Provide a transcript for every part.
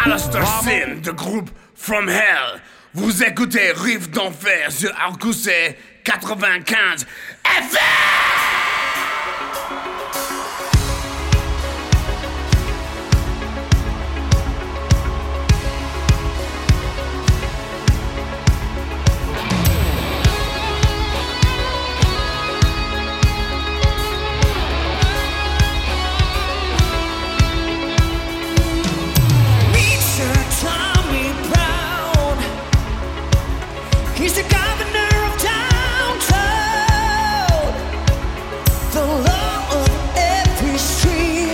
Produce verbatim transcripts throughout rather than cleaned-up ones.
Alistair Sim, de groupe From Hell. Vous écoutez Riff d'Enfer sur Arcousset quatre-vingt-quinze F M. He's the governor of downtown, the law of every street,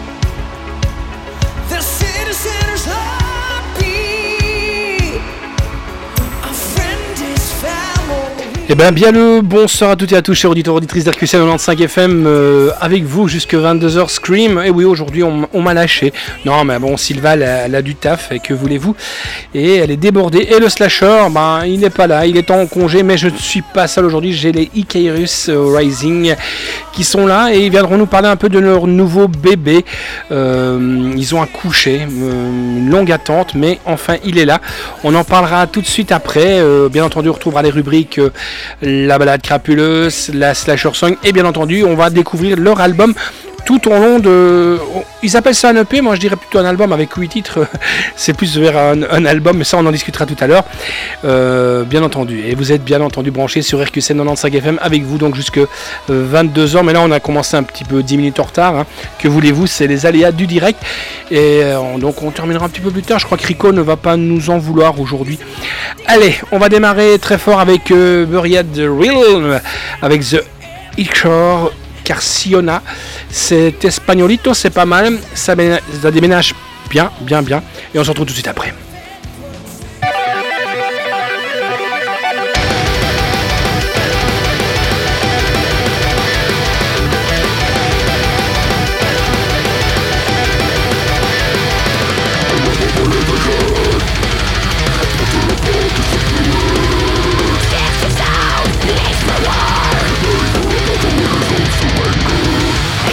the citizen's heartbeat, our friend is family. Eh bien, bien le bonsoir à toutes et à tous, chers auditeurs auditrices d'R Q C quatre-vingt-quinze F M, euh, avec vous jusque vingt-deux heures Scream. Et oui, aujourd'hui on, on m'a lâché. Non, mais bon, Sylva, elle a, elle a du taf, et que voulez-vous? Et elle est débordée. Et le slasher, ben, il n'est pas là, il est en congé, mais je ne suis pas seul aujourd'hui. J'ai les Icarus Rising qui sont là et ils viendront nous parler un peu de leur nouveau bébé. Euh, ils ont accouché, euh, une longue attente, mais enfin il est là. On en parlera tout de suite après. Euh, bien entendu, on retrouvera les rubriques euh, la balade crapuleuse, la slasher song, et bien entendu, on va découvrir leur album tout au long de... Ils appellent ça un E P, moi je dirais plutôt un album avec huit titres, c'est plus vers un, un album, mais ça on en discutera tout à l'heure, euh, bien entendu. Et vous êtes bien entendu branchés sur R Q C quatre-vingt-quinze F M avec vous donc jusque vingt-deux heures, mais là on a commencé un petit peu dix minutes en retard, hein. Que voulez-vous, c'est les aléas du direct, et euh, donc on terminera un petit peu plus tard, je crois que Rico ne va pas nous en vouloir aujourd'hui. Allez, on va démarrer très fort avec euh, Buried Real, avec The Ichor Carciona. C'est espagnolito, c'est pas mal, ça, ça déménage bien, bien, bien, et on se retrouve tout de suite après.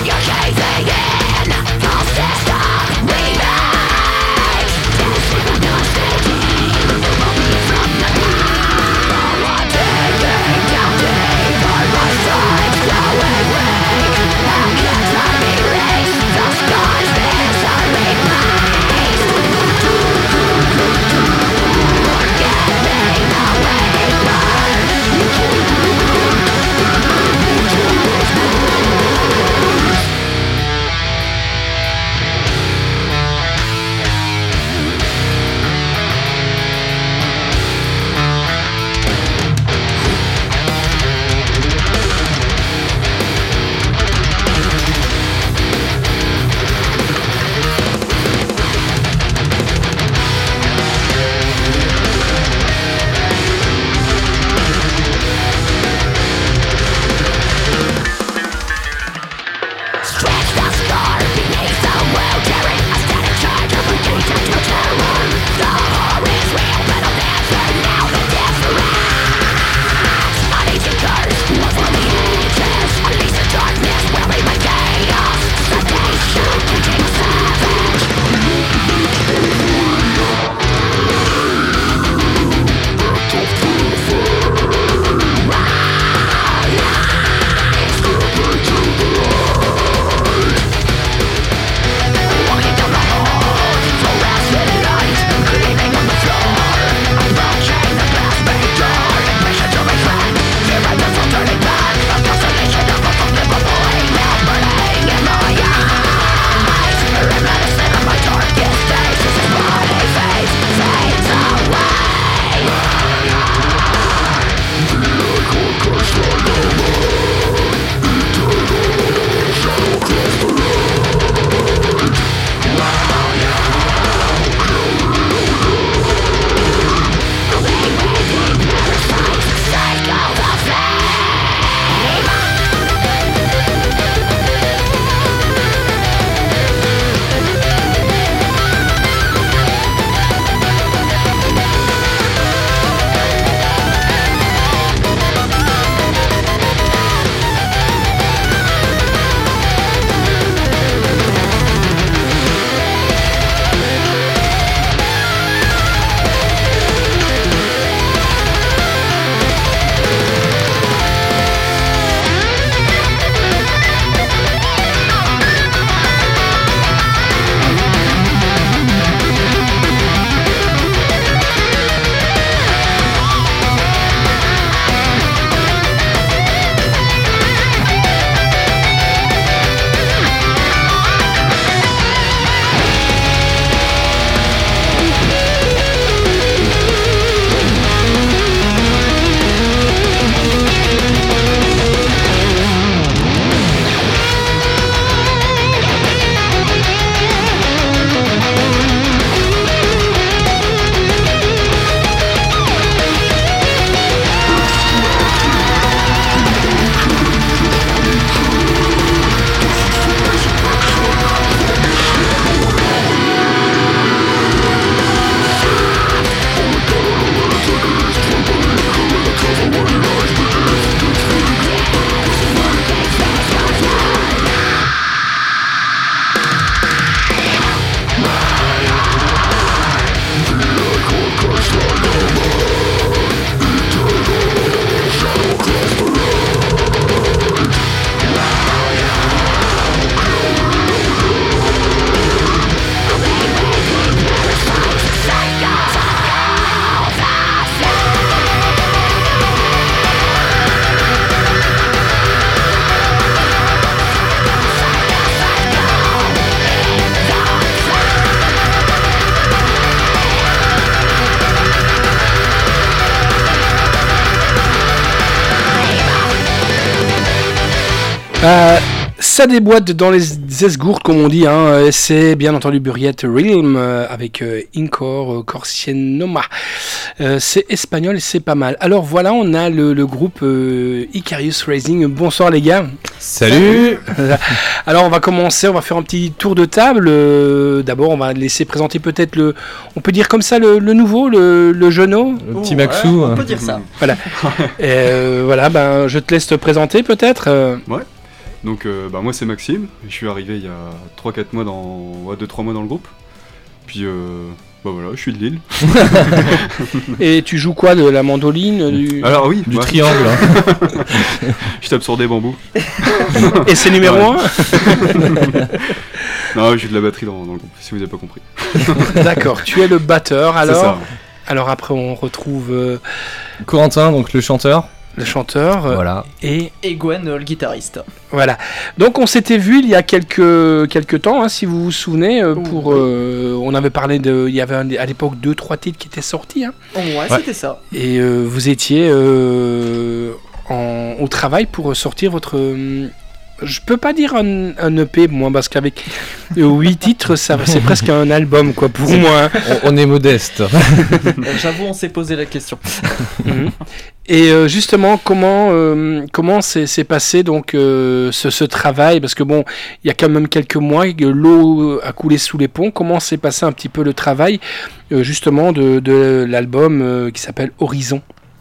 You're caving in, full system remake. Euh, ça déboîte dans les esgourdes, comme on dit. Hein. C'est bien entendu Buried Realm euh, avec euh, Incor euh, Corsienoma. Euh, c'est espagnol et c'est pas mal. Alors voilà, on a le, le groupe euh, Icarius Rising. Bonsoir les gars. Salut. Alors on va commencer, on va faire un petit tour de table. Euh, d'abord, on va laisser présenter peut-être le, on peut dire comme ça le, le nouveau, le, le jeuneau. Le petit Oh, Maxou. ouais, on hein. peut dire ça. Voilà. euh, voilà, ben je te laisse te présenter peut-être. Euh, Donc euh, bah, moi c'est Maxime, je suis arrivé il y a trois quatre mois dans... ouais, deux trois mois dans le groupe. Puis euh, bah voilà, je suis de Lille. Et tu joues quoi, de la mandoline du... Alors oui, Du ouais, triangle. hein. je tape sur des bambous. Et c'est numéro Ouais. un. Non, j'ai de la batterie dans, dans le groupe, si vous n'avez pas compris. D'accord, tu es le batteur alors. C'est ça. Alors après on retrouve euh, Corentin, donc le chanteur. le chanteur euh, Voilà. et Et Gwen, euh, le guitariste. voilà. Donc on s'était vu il y a quelques quelques temps, hein, si vous vous souvenez, euh, Oh, pour oui. euh, on avait parlé de, il y avait un- à l'époque deux trois titres qui étaient sortis, hein, Oh, ouais, Ouais. c'était ça. et euh, vous étiez euh, en, au travail pour sortir votre euh, je peux pas dire un, un E P, moi, parce qu'avec huit titres, ça, c'est presque un album, quoi, pour moi. Hein. On, on est modeste. Euh, J'avoue, on s'est posé la question. Mhm. Et euh, justement, comment euh, comment s'est s'est passé donc euh, ce, ce travail, parce que bon, il y a quand même quelques mois que l'eau a coulé sous les ponts. Comment s'est passé un petit peu le travail euh, justement de, de l'album euh, qui s'appelle Horizon?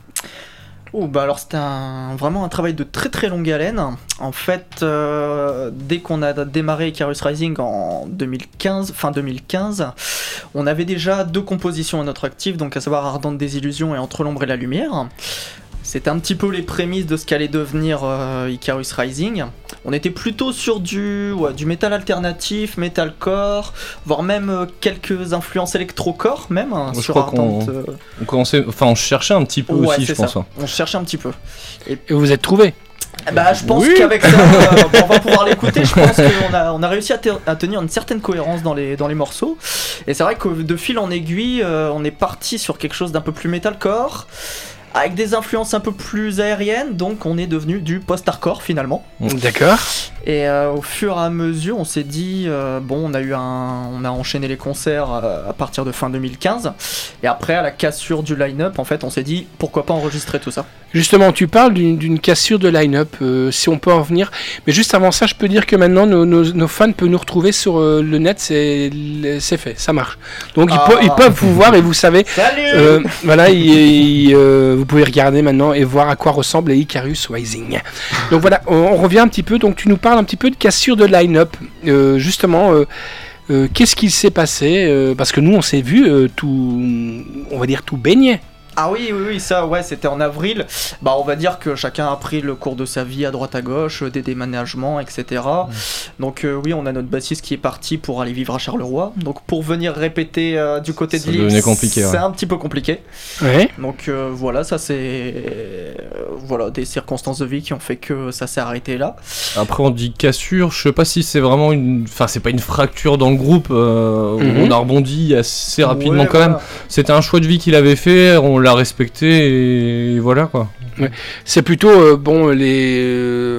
Oh, bah alors c'était un, vraiment un travail de très très longue haleine. En fait, euh, dès qu'on a démarré Icarus Rising en deux mille quinze, fin deux mille quinze, on avait déjà deux compositions à notre actif, donc à savoir Ardente Désillusion et Entre l'ombre et la lumière. C'était un petit peu les prémices de ce qu'allait devenir euh, Icarus Rising. On était plutôt sur du, ouais, du métal alternatif, metalcore, voire même euh, quelques influences électrocore même, hein, Je sur crois qu'on- Ardente. euh, On commençait, enfin on cherchait un petit peu ouais, aussi, c'est je pense. ça. hein. On cherchait un petit peu. Et vous êtes trouvé? Bah, je pense Oui. qu'avec ça, euh, bon, on va pouvoir l'écouter. Je pense qu'on a, on a réussi à, te- à tenir une certaine cohérence dans les, dans les morceaux. Et c'est vrai que de fil en aiguille, euh, on est parti sur quelque chose d'un peu plus metalcore, avec des influences un peu plus aériennes. Donc, on est devenu du post-hardcore finalement. D'accord. Et euh, au fur et à mesure, on s'est dit, euh, bon, on a eu un, on a enchaîné les concerts euh, à partir de fin deux mille quinze. Et après, à la cassure du line-up, en fait, on s'est dit, pourquoi pas enregistrer tout ça. Justement, tu parles d'une d'une cassure de line-up, euh, si on peut en venir. Mais juste avant ça, je peux dire que maintenant, nos, nos, nos fans peuvent nous retrouver sur euh, le net, c'est c'est fait, ça marche. Donc ils, Ah. pe- ils peuvent vous voir et vous savez, Salut euh, voilà, ils- ils, euh, vous pouvez regarder maintenant et voir à quoi ressemble les Icarus Rising. Donc voilà, on, on revient un petit peu, donc tu nous parles un petit peu de cassure de line-up. Euh, justement, euh, euh, qu'est-ce qui s'est passé euh, parce que nous, on s'est vu euh, tout, on va dire tout baigné. Ah oui, oui, oui, ça, ouais, c'était en avril. Bah, on va dire que chacun a pris le cours de sa vie à droite à gauche, euh, des déménagements, et cetera. Donc euh, oui, on a notre bassiste qui est parti pour aller vivre à Charleroi. Donc pour venir répéter euh, du côté Ça de Lille, devenait compliqué, c'est ouais. un petit peu compliqué. Ouais. Donc euh, voilà, ça c'est euh, voilà des circonstances de vie qui ont fait que ça s'est arrêté là. Après on dit cassure, je sais pas si c'est vraiment une, enfin c'est pas une fracture dans le groupe. euh, Mhm. On a rebondi assez rapidement Ouais, quand voilà. même. C'était un choix de vie qu'il avait fait, on l'a respecté et voilà quoi. C'est plutôt euh, bon les. euh,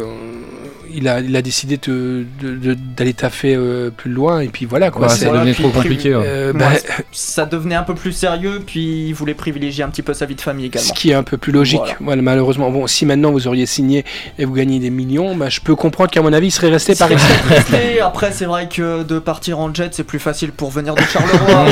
il a il a décidé de- de- de- d'aller taffer euh, plus loin et puis voilà quoi. Ouais, c'est- ça Voilà, devenait puis trop prévu- compliqué. ouais. euh, Ouais, bah, Ça devenait un peu plus sérieux, puis il voulait privilégier un petit peu sa vie de famille ce également. qui est un peu plus logique. Voilà. Voilà, malheureusement, bon, si maintenant vous auriez signé et vous gagnez des millions, bah, je peux comprendre qu'à mon avis, il serait resté par ici. Et après, c'est vrai que de partir en jet, c'est plus facile pour venir de Charleroi.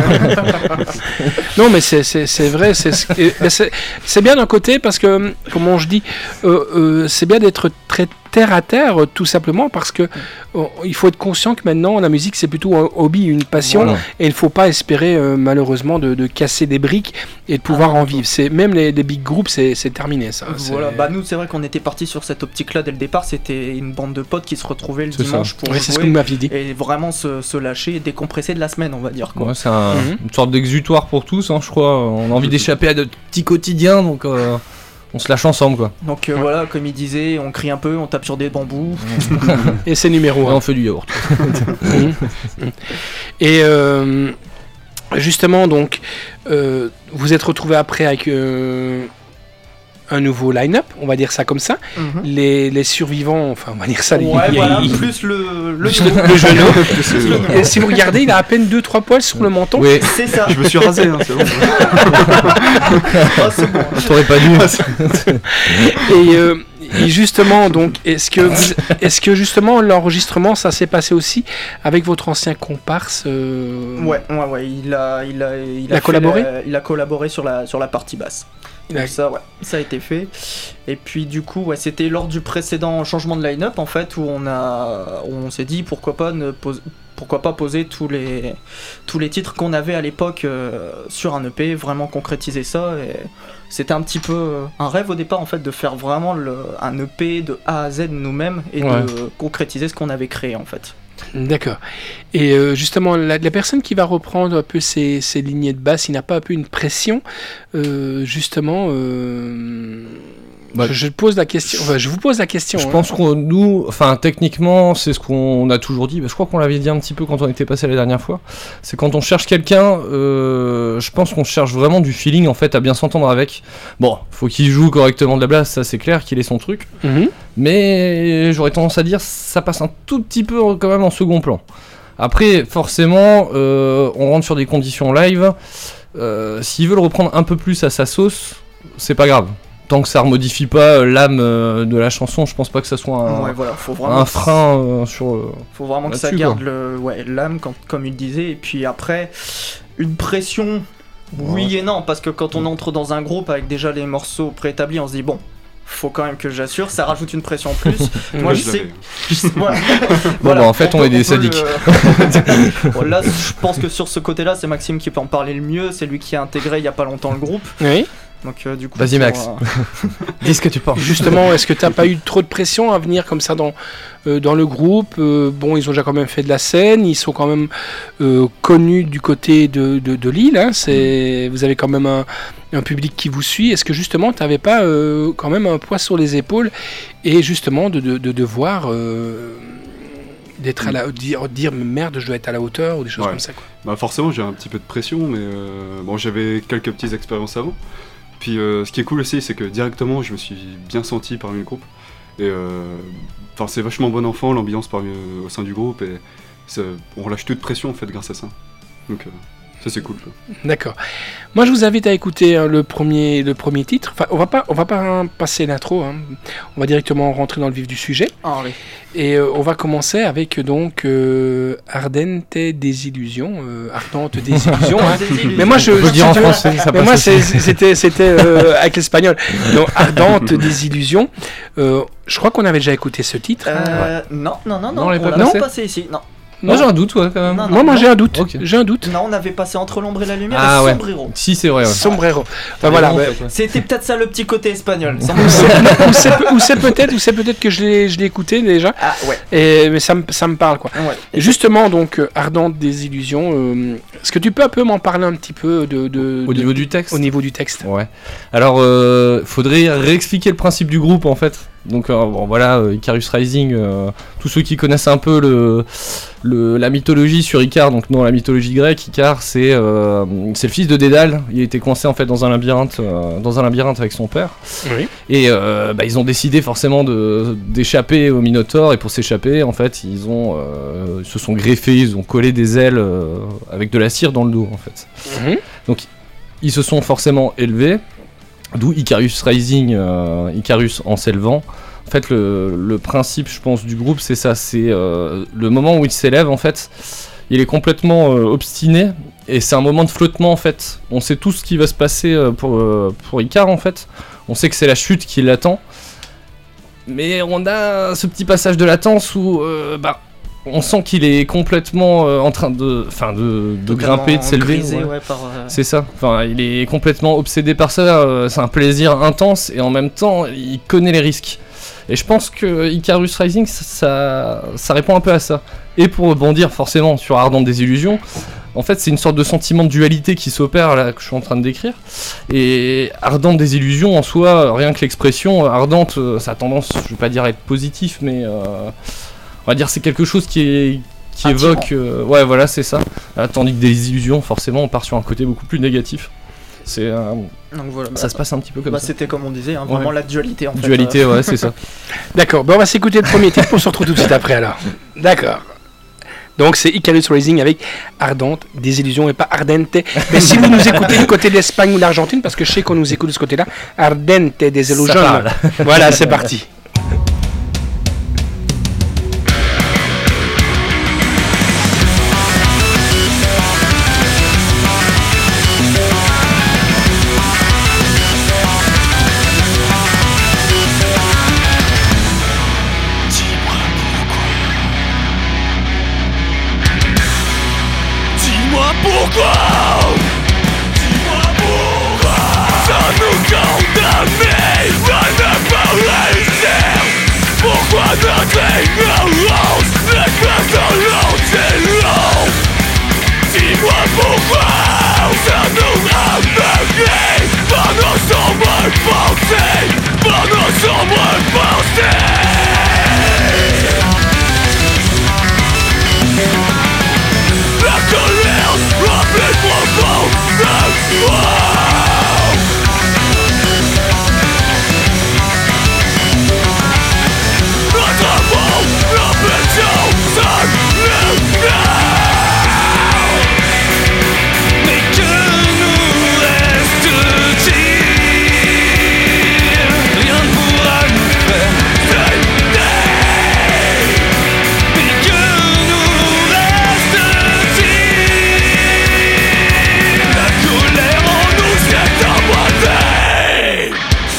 Non, mais c'est c'est- c'est vrai, c'est ce- et- mais c'est c'est bien d'un côté parce que, comment je dis, euh, euh, c'est bien d'être très terre à terre, euh, tout simplement parce que euh, il faut être conscient que maintenant la musique c'est plutôt un hobby, une passion, Voilà. et il ne faut pas espérer euh, malheureusement de, de casser des briques et de pouvoir Ah, en vivre. C'est même les, les big groupes, c'est c'est terminé ça. Voilà, C'est- bah nous c'est vrai qu'on était parti sur cette optique-là dès le départ. C'était une bande de potes qui se retrouvaient le C'est ça. dimanche pour Ouais, c'est ce que jouer vous m'aviez dit. et vraiment se, se lâcher et décompresser de la semaine, on va dire quoi. Ouais, c'est un- Mhm. une sorte d'exutoire pour tous, hein, je crois. On a envie d'échapper à notre petit quotidien, donc euh, on se lâche ensemble quoi. Donc euh, voilà, comme il disait, on crie un peu, on tape sur des bambous. Et c'est numéro Et un. on fait du yaourt. Mhm. Et euh, justement, donc, euh, vous êtes retrouvé après avec euh, un nouveau line-up, on va dire ça comme ça. Mhm. Les, les survivants, enfin on va dire ça, les- Ouais, les- voilà, les- plus le, le, le genou. C'est- Et si vous regardez, il a à peine deux trois poils sur le menton. Oui, C'est ça. Je me suis rasé, hein, c'est bon. Ah, c'est bon. t'aurais pas dû. Et, euh, et justement, donc, est-ce que, vous- est-ce que justement l'enregistrement, ça s'est passé aussi avec votre ancien comparse euh, Ouais, ouais, ouais. Il a, il a, il Il a fait collaboré la- Il a collaboré sur la, sur la partie basse. Il a- Donc ça, ouais, ça a été fait. Et puis du coup, ouais, c'était lors du précédent changement de line-up en fait où on a, où on s'est dit pourquoi pas ne pose- pourquoi pas poser tous les, tous les titres qu'on avait à l'époque euh, sur un E P, vraiment concrétiser ça. Et c'était un petit peu euh, un rêve au départ en fait de faire vraiment le, un E P de A à Z nous-mêmes et Ouais. de concrétiser ce qu'on avait créé en fait. D'accord. Et euh, justement, la, la personne qui va reprendre un peu ces, ces lignées de basse, il n'a pas un peu une pression, euh, justement. euh, Bah, je, je pose la question. Enfin, je vous pose la question. Je hein. pense qu'on nous, enfin techniquement, c'est ce qu'on a toujours dit. Je crois qu'on l'avait dit un petit peu quand on était passé la dernière fois. C'est quand on cherche quelqu'un, euh, je pense qu'on cherche vraiment du feeling en fait à bien s'entendre avec. Bon, faut qu'il joue correctement de la basse, ça c'est clair, qu'il ait son truc. Mhm. Mais j'aurais tendance à dire ça passe un tout petit peu quand même en second plan. Après, forcément, euh, on rentre sur des conditions live. Euh, S'ils veulent reprendre un peu plus à sa sauce, c'est pas grave. Tant que ça remodifie pas euh, l'âme euh, de la chanson, je pense pas que ça soit un, ouais, voilà, faut vraiment un frein euh, sur. euh, Faut vraiment que ça là-dessus, garde le, ouais, l'âme, quand- comme il disait. Et puis après, une pression, oui Ouais. et non, parce que quand on entre dans un groupe avec déjà les morceaux préétablis, on se dit bon, faut quand même que j'assure, ça rajoute une pression en plus. Moi, Ouais, je je sais. l'avais. je sais- voilà. Bon, bah, en fait, on peut- est des peut sadiques. le- Bon, là, je pense que sur ce côté-là, c'est Maxime qui peut en parler le mieux. C'est lui qui a intégré il y a pas longtemps le groupe. Oui. Donc, euh, du coup. Vas-y, pour, Max. euh, Dis ce que tu penses. Justement, est-ce que tu n'as pas eu trop de pression à venir comme ça dans, euh, dans le groupe? Euh, Bon, ils ont déjà quand même fait de la scène, ils sont quand même euh, connus du côté de, de, de Lille. Hein, c'est, vous avez quand même un, un public qui vous suit. Est-ce que justement, tu n'avais pas euh, quand même un poids sur les épaules et justement de, de, de devoir euh, d'être à la, dire, dire merde, je dois être à la hauteur ou des choses Ouais. comme ça, quoi. Bah forcément j'ai un petit peu de pression, mais euh, bon j'avais quelques petites expériences avant. Puis euh, ce qui est cool aussi, c'est que directement je me suis bien senti parmi le groupe. Et enfin euh, c'est vachement bon enfant l'ambiance parmi au sein du groupe et ça, on relâche toute pression en fait grâce à ça. Donc euh, ça c'est cool. Quoi. D'accord. Moi, je vous invite à écouter hein, le premier, le premier titre. Enfin, on va pas, on va pas hein, passer l'intro. Hein. On va directement rentrer dans le vif du sujet. Ah, oui. Et euh, on va commencer avec donc euh, Ardente Désillusion, euh, Ardente Désillusion. hein. Mais moi, je, On peut je- dire en si tu veux- français, ça mais passe moi, aussi. c'est- c'était, c'était euh, avec l'espagnol. Donc, Ardente Désillusion. Euh, je crois qu'on avait déjà écouté ce titre. hein. Euh, non, non, non, non, Non, on l'a on pas l'a passé pas passé ici. Non. Moi j'ai un doute, ouais, quand même. Non, non. Moi, moi, j'ai un doute. Ok. J'ai un doute. Non, on avait passé entre l'ombre et la lumière Ah et ouais. Sombrero. Si, c'est vrai. Ouais. Sombrero. Enfin, voilà. En bah, fait, ouais. C'était peut-être ça le petit côté espagnol. Ça- ou c'est, ou c'est pe- ou c'est peut-être, ou c'est peut-être que je l'ai, je l'ai écouté déjà. Ah ouais. Et, mais ça me, ça me parle quoi. ouais. Et justement donc euh, Ardente Désillusion. Euh, est-ce que tu peux un peu m'en parler un petit peu de, de- Au de- niveau du texte. au niveau du texte? Ouais. Alors, euh, faudrait réexpliquer le principe du groupe en fait. Donc, euh, bon, voilà, euh, Icarus Rising, euh, tous ceux qui connaissent un peu le, le, la mythologie sur Icar, donc dans la mythologie grecque, Icar c'est euh, c'est le fils de Dédale. Il a été coincé en fait dans un labyrinthe, euh, dans un labyrinthe avec son père. Oui. Et euh, bah, ils ont décidé forcément de d'échapper au Minotaure. Et pour s'échapper, en fait, ils ont euh, ils se sont greffés, ils ont collé des ailes euh, avec de la cire dans le dos en fait. Mhm. Ils se sont forcément élevés, d'où Icarus Rising, euh, Icarus en s'élevant. En fait, le, le principe, je pense, du groupe, c'est ça, c'est euh, le moment où il s'élève, en fait, il est complètement euh, obstiné, et c'est un moment de flottement, en fait. On sait tout ce qui va se passer euh, pour, euh, pour Icar, en fait. On sait que c'est la chute qui l'attend, mais on a ce petit passage de latence où, euh, bah, on sent qu'il est complètement euh, en train de, enfin, de, de grimper, de s'élever. Grisé, ouais. ouais, par, euh, C'est ça, enfin, il est complètement obsédé par ça, euh, c'est un plaisir intense et en même temps il connaît les risques. Et je pense que Icarus Rising ça, ça, ça répond un peu à ça. Et pour rebondir forcément sur Ardente Désillusion, en fait c'est une sorte de sentiment de dualité qui s'opère là que je suis en train de décrire. Et Ardente Désillusion en soi, rien que l'expression ardente, euh, ça a tendance, je vais pas dire à être positif, mais euh, on va dire c'est quelque chose qui est qui Attirant. évoque, euh, ouais voilà c'est ça. Ah, tandis que des illusions, forcément, on part sur un côté beaucoup plus négatif. C'est, euh, Donc voilà. ça bah, se passe un petit peu comme bah, ça. c'était comme on disait, hein, vraiment Ouais. la dualité en fait. Dualité, ouais, c'est ça. D'accord, ben on va s'écouter le premier titre, on se retrouve tout de suite après alors. D'accord. Donc c'est Icarus Rising avec Ardente, Désillusion et pas Ardente. Mais si vous nous écoutez du côté de l'Espagne ou de l'Argentine, parce que je sais qu'on nous écoute de ce côté-là, Ardente, Désillusion. parle. Voilà, c'est parti. Dis-moi pourquoi. Dis-moi pourquoi. Ça nous condamne à ne pas réussir. Pourquoi notre ignorance n'est pas dans l'antélo. Dis-moi pourquoi. Ça nous aveugle par nos sombres pensées. Par nos sombres pensées. La colère remplit profond de moi. Notre monde, l'ambition, sonne le now. Mais que nous reste-t-il? Rien ne pourra nous faire céder. Mais que nous reste-t-il? La colère en nous s'est emboîtée.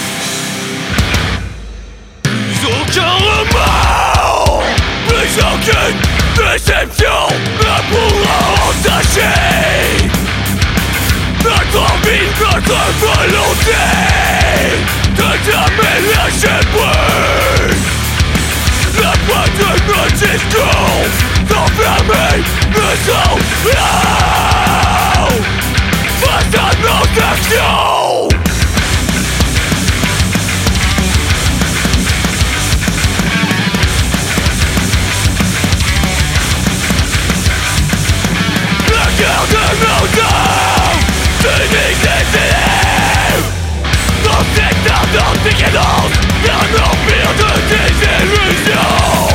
Plus aucun remords, plus aucune déception ne pourra entacher notre envie, notre volonté de jamais lâcher prise. La voix de nos discours enfermés nous sont là face à nos actions. La guerre de nos âmes, cynique et célèbre. Dans cette ardente décadence, un empire de désillusion.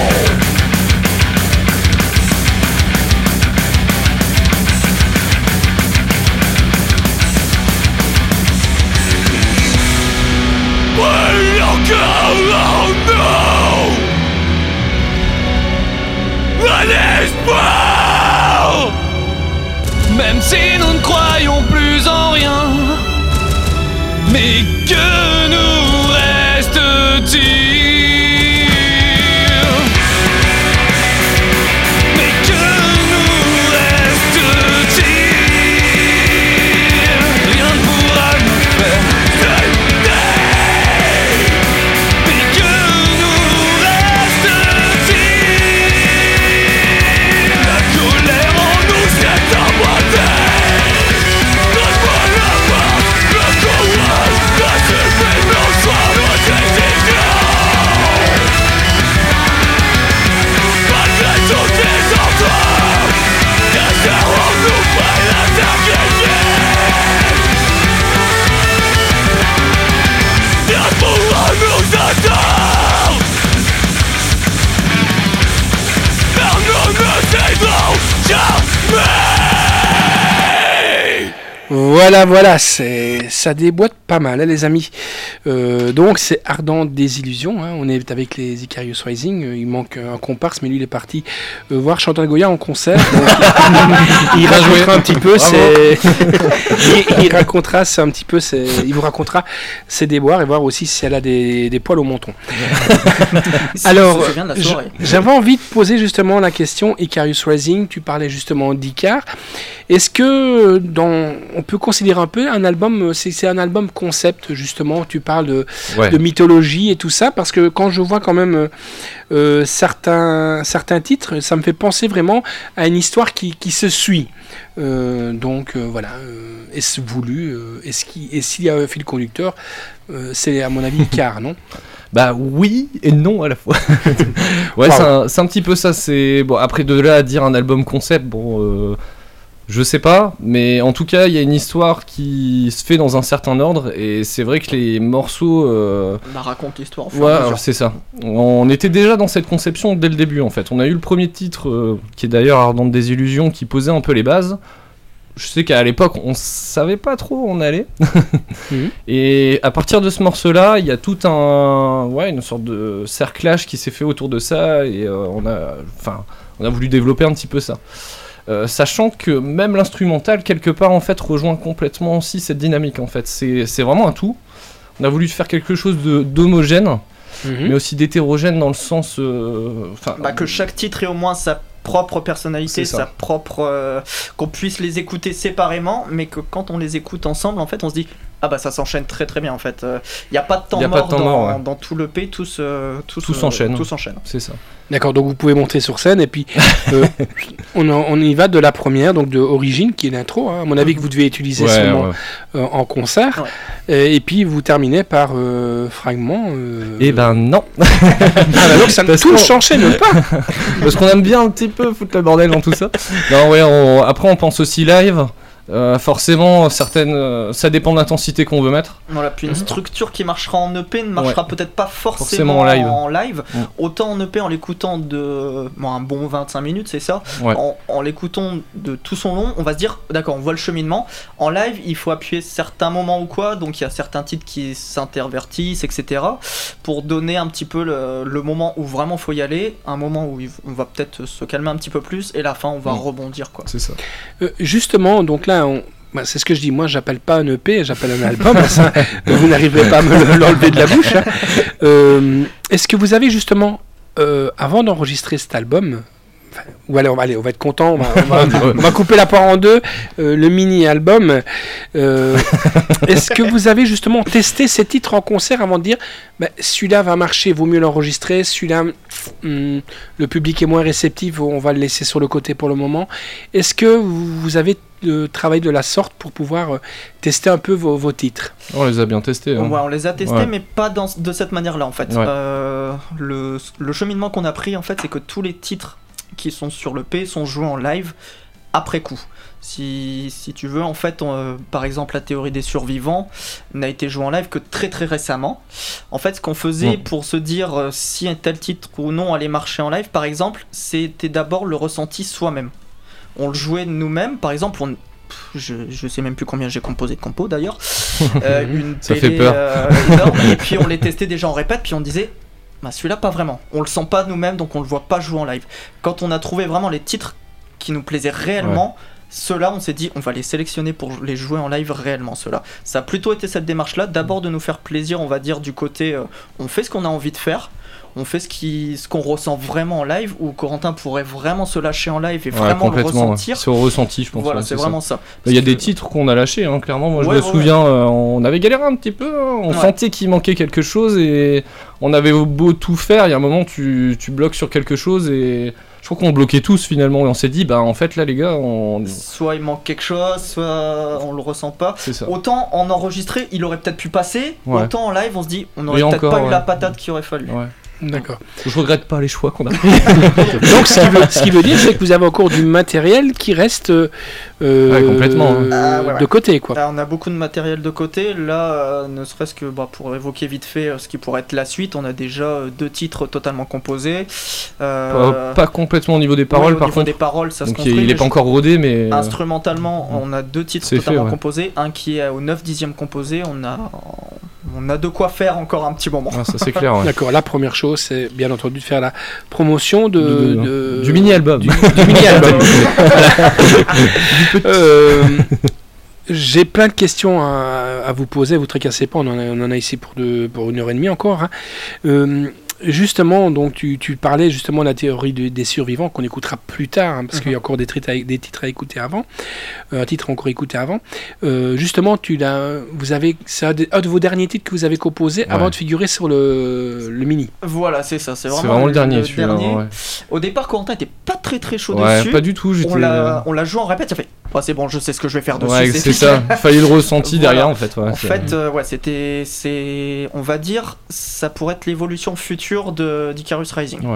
Oui, encore en nous, à l'espoir. Même si nous ne croyons plus en rien, mais que nous reste-t-il? Mais que nous reste-t-il? Rien ne pourra nous faire céder. Mais que nous reste-t-il? La colère en nous s'est emboîtée. Donne-moi la force, le courage d'assumer nos choix, nos décisions. Malgré toutes les entraves, laisserons-nous prêts à sacrifier. Rien pourra nous attendre, car nous ne céderons jamais. Voilà, voilà, c'est ça déboîte pas mal, hein, les amis. Euh, donc c'est Ardente Désillusion, hein, on est avec les Icarus Rising. euh, Il manque un comparse, mais lui il est parti euh, voir Chantal Goya en concert. Donc, il racontera un petit peu, c'est il, il racontera c'est un petit peu, c'est il vous racontera ses déboires et voir aussi si elle a des, des poils au menton. Alors, ça vient de la soirée. je- j'avais envie de poser justement la question Icarus Rising. Tu parlais justement d'Icar. Est-ce que dans, on peut considérer un peu un album, c'est, c'est un album concept justement. Tu parles de, Ouais. de mythologie et tout ça, parce que quand je vois quand même euh, euh, certains certains titres, ça me fait penser vraiment à une histoire qui, qui se suit. Euh, donc euh, voilà, euh, est-ce voulu, euh, est-ce qui, et s'il y a un fil conducteur, euh, c'est à mon avis Icar, non? Bah oui et non à la fois. Ouais, Wow. c'est, un, c'est un petit peu ça. C'est bon. Après de là à dire un album concept, bon. Euh... Je sais pas, mais en tout cas, il y a une histoire qui se fait dans un certain ordre, et c'est vrai que les morceaux... Euh... On raconte l'histoire au fur et Ouais, à mesure. c'est ça. On était déjà dans cette conception dès le début, en fait. On a eu le premier titre, euh, qui est d'ailleurs Ardente Désillusion, qui posait un peu les bases. Je sais qu'à l'époque, on savait pas trop où on allait. mmh. Et à partir de ce morceau-là, il y a tout un... Ouais, une sorte de cerclage qui s'est fait autour de ça, et euh, on a... Enfin, on a voulu développer un petit peu ça. Euh, sachant que même l'instrumental quelque part en fait rejoint complètement aussi cette dynamique en fait, c'est, c'est vraiment un tout. On a voulu faire quelque chose de, d'homogène, mmh. mais aussi d'hétérogène dans le sens euh, bah, que chaque titre ait au moins sa propre personnalité, sa propre euh, qu'on puisse les écouter séparément, mais que quand on les écoute ensemble en fait on se dit ah bah ça s'enchaîne très très bien en fait. Il euh, n'y a pas de temps mort, de temps dans, mort ouais. dans tout l'E P, tout, se, tout, tout se, s'enchaîne. Tout s'enchaîne. C'est ça. D'accord, donc vous pouvez monter sur scène et puis euh, on, on y va de la première, donc de Origine qui est l'intro, hein, à mon avis que vous devez utiliser ouais, seulement ouais. Euh, en concert, ouais. et, et puis vous terminez par euh, Fragment. Euh... Eh ben non. ah bah donc ça tout s'enchaîne pas. Parce qu'on aime bien un petit peu foutre le bordel dans tout ça. Non ouais, on, après on pense aussi live. Euh, forcément, certaines, euh, ça dépend de l'intensité qu'on veut mettre. Voilà, puis une structure qui marchera en E P ne marchera ouais. peut-être pas forcément, forcément en live. En live. Ouais. Autant en E P en l'écoutant de bon, un bon vingt-cinq minutes, c'est ça. Ouais. En, en l'écoutant de tout son long, on va se dire, d'accord, on voit le cheminement. En live, il faut appuyer certains moments ou quoi, donc il y a certains titres qui s'intervertissent, et cetera. Pour donner un petit peu le, le moment où vraiment faut y aller, un moment où on va peut-être se calmer un petit peu plus, et la fin, on va ouais. rebondir, quoi. C'est ça. Euh, justement, donc là, on... bah, c'est ce que je dis, moi j'appelle pas un E P, j'appelle un album, ça, vous n'arriverez pas à me l'enlever de la bouche. Hein. Euh, est-ce que vous avez justement, euh, avant d'enregistrer cet album, enfin, ou allez, on va, allez, on va être content, on va, on va, on va couper la part en deux, euh, le mini-album, euh, est-ce que vous avez justement testé ces titres en concert avant de dire, bah, celui-là va marcher, vaut mieux l'enregistrer, celui-là, hum, le public est moins réceptif, on va le laisser sur le côté pour le moment. Est-ce que vous avez de travail de la sorte pour pouvoir euh, tester un peu vos, vos titres? On les a bien testés. Hein. Ouais, on les a testés, ouais. mais pas dans, de cette manière-là en fait. Ouais. Euh, le, le cheminement qu'on a pris en fait, c'est que tous les titres qui sont sur le P sont joués en live après coup. Si, si tu veux, en fait, on, euh, par exemple, la théorie des survivants n'a été jouée en live que très très récemment. En fait, ce qu'on faisait mmh. pour se dire euh, si un tel titre ou non allait marcher en live, par exemple, c'était d'abord le ressenti soi-même. On le jouait nous-mêmes, par exemple, on, je, je sais même plus combien j'ai composé de compos d'ailleurs, euh, une ça télé, fait peur. Euh, énorme, et puis on les testait déjà en répète, puis on disait, bah celui-là pas vraiment, on le sent pas nous-mêmes, donc on le voit pas jouer en live. Quand on a trouvé vraiment les titres qui nous plaisaient réellement, ouais. ceux-là on s'est dit, on va les sélectionner pour les jouer en live réellement, ceux-là. Ça a plutôt été cette démarche-là, d'abord de nous faire plaisir, on va dire, du côté, euh, on fait ce qu'on a envie de faire, on fait ce, qui, ce qu'on ressent vraiment en live, où Corentin pourrait vraiment se lâcher en live et ouais, vraiment le ressentir. Ouais. C'est au ressenti, je pense. Voilà, ouais, c'est, c'est vraiment ça. Il y a que... des titres qu'on a lâchés, hein, clairement. Moi, je ouais, me ouais, souviens, ouais. Euh, on avait galéré un petit peu. Hein, on ouais. sentait qu'il manquait quelque chose et on avait beau tout faire. Il y a un moment, tu, tu bloques sur quelque chose et je crois qu'on bloquait tous finalement. Et on s'est dit, bah en fait, là, les gars, on... soit il manque quelque chose, soit on le ressent pas. C'est ça. Autant en enregistré, il aurait peut-être pu passer. Ouais. Autant en live, on se dit, on aurait et peut-être encore, pas ouais. eu la patate qu'il aurait fallu. Ouais. D'accord. Je regrette pas les choix qu'on a. Donc ce qui, veut, ce qui veut dire c'est que vous avez encore du matériel qui reste euh, ouais, complètement euh, ah, ouais, ouais. de côté quoi. Ah, on a beaucoup de matériel de côté. Là, euh, ne serait-ce que bah, pour évoquer vite fait euh, ce qui pourrait être la suite, on a déjà euh, deux titres totalement composés. Euh, pas, pas complètement au niveau des paroles ouais, par au niveau contre. Des paroles, ça Donc se construit. Il est pas encore rodé mais. Instrumentalement, on a deux titres c'est totalement fait, ouais. composés. Un qui est au neuf dixième composé. On a, on a de quoi faire encore un petit moment. Ah, ça c'est clair. Ouais. D'accord. La première chose, c'est bien entendu de faire la promotion de, de, de... du mini-album. Du, du mini-album. euh, j'ai plein de questions à, à vous poser, vous tracassez pas, on en a, on en a ici pour, de, pour une heure et demie encore. Hein. Euh, justement, donc tu, tu parlais justement de la théorie de, des survivants qu'on écoutera plus tard, hein, parce mm-hmm. qu'il y a encore des titres, à, des titres à écouter avant, euh, un titre encore écouté avant. Euh, justement, tu l'as, vous avez, c'est un de, un de vos derniers titres que vous avez composé ouais. avant de figurer sur le, le mini. Voilà, c'est ça, c'est vraiment, c'est vraiment le, le dernier. Le dernier. Ouais. Au départ, Corentin était pas très très chaud ouais, dessus. Pas du tout. On l'a, on l'a joué en répète, ça fait. Oh, c'est bon, je sais ce que je vais faire dessus. Ouais, c'est, c'est ça. Fallait le ressenti voilà. derrière en fait. Ouais, en c'est... fait, euh, ouais, c'était, c'est, on va dire, ça pourrait être l'évolution future de d'Icarus Rising. Ouais.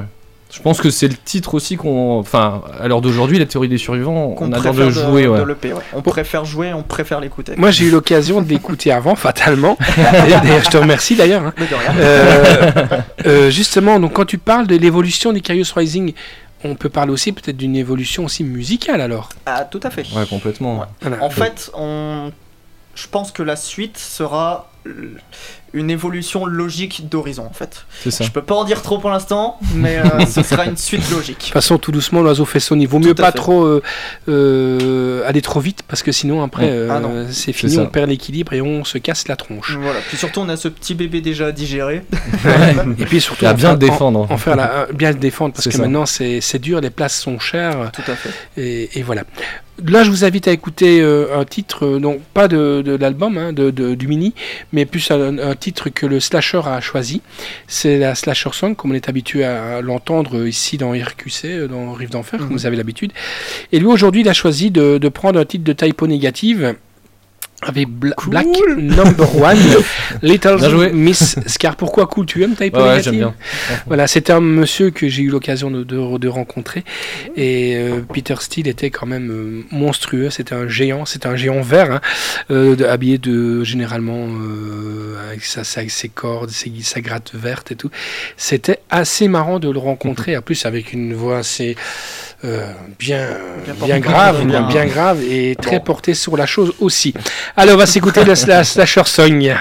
Je pense que c'est le titre aussi qu'on. Enfin, à l'heure d'aujourd'hui, la théorie des survivants, Qu'on on adore préfère de jouer. de, Ouais. de l'E P, ouais. On Bon. préfère jouer, on préfère l'écouter. Moi, j'ai eu l'occasion de l'écouter avant, fatalement. Et d'ailleurs, je te remercie d'ailleurs. hein. Mais de rien. Euh, euh, justement, donc quand tu parles de l'évolution d'Icarus Rising, on peut parler aussi peut-être d'une évolution aussi musicale alors. Ah, tout à fait. Ouais, complètement. Ouais. Voilà. En fait, on... je pense que la suite sera une évolution logique d'Horizon, en fait. C'est ça. Je peux pas en dire trop pour l'instant, mais euh, ce sera une suite De logique. toute façon, tout doucement, l'oiseau fait son nid. Vaut mieux Tout à pas fait. trop euh, euh, aller trop vite parce que sinon, après, Ouais. euh, Ah non. c'est fini, ça. on perd l'équilibre et on se casse la tronche. Voilà. Puis surtout, on a ce petit bébé déjà à digérer. Et puis surtout, Et à en bien faire- le défendre. En, en faire la, euh, bien le défendre parce C'est que ça. maintenant, c'est c'est dur, les places sont chères. Tout à fait. Et, et voilà. Là, je vous invite à écouter euh, un titre, euh, non pas de, de l'album, hein, de, de- du mini, mais plus un, un titre que le Slasher a choisi. C'est la Slasher Song, comme on est habitué à l'entendre ici dans R Q C, euh, dans Rive d'Enfer, comme Mhm. vous avez l'habitude. Et lui, aujourd'hui, il a choisi de, de prendre un titre de typo négative avec Bla- Black Number One, Little Bien joué. Miss Scar. Pourquoi cool? Tu aimes typo Ouais, ouais, négative? j'aime bien. Voilà, c'est un monsieur que j'ai eu l'occasion de, de- de rencontrer. Et euh, Peter Steele était quand même euh, monstrueux. C'était un géant, c'était un géant vert, hein, euh, de- habillé de généralement euh, avec sa, sa- ses cordes, ses, sa gratte verte et tout. C'était assez marrant de le rencontrer. En plus, avec une voix assez euh, bien, Bien bien portée, grave, bien, bien- grave et très Bon. portée sur la chose aussi. Allez, on va s'écouter le sla- Slasher Song.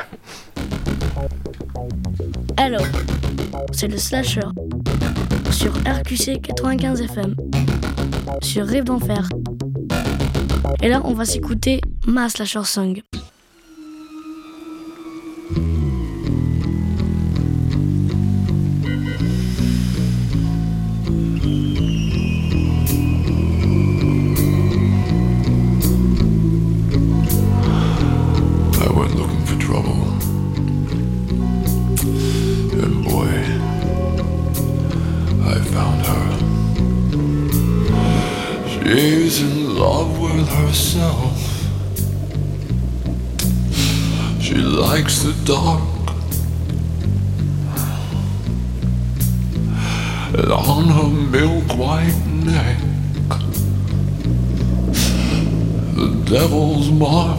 Alors, c'est le Slasher sur R Q C quatre-vingt-quinze F M, sur Rive d'Enfer. Et là, on va s'écouter ma Slasher Song. I went looking for trouble. And boy, I found her. She's in love with herself. She likes the dark. And on her milk white neck, the devil's mark.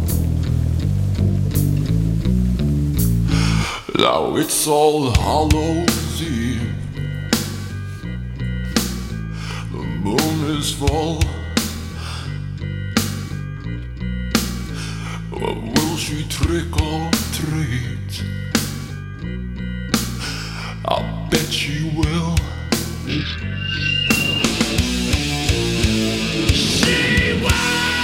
Now it's All Hallows Eve. The moon is full. But will she trick or treat? I bet she will. She will.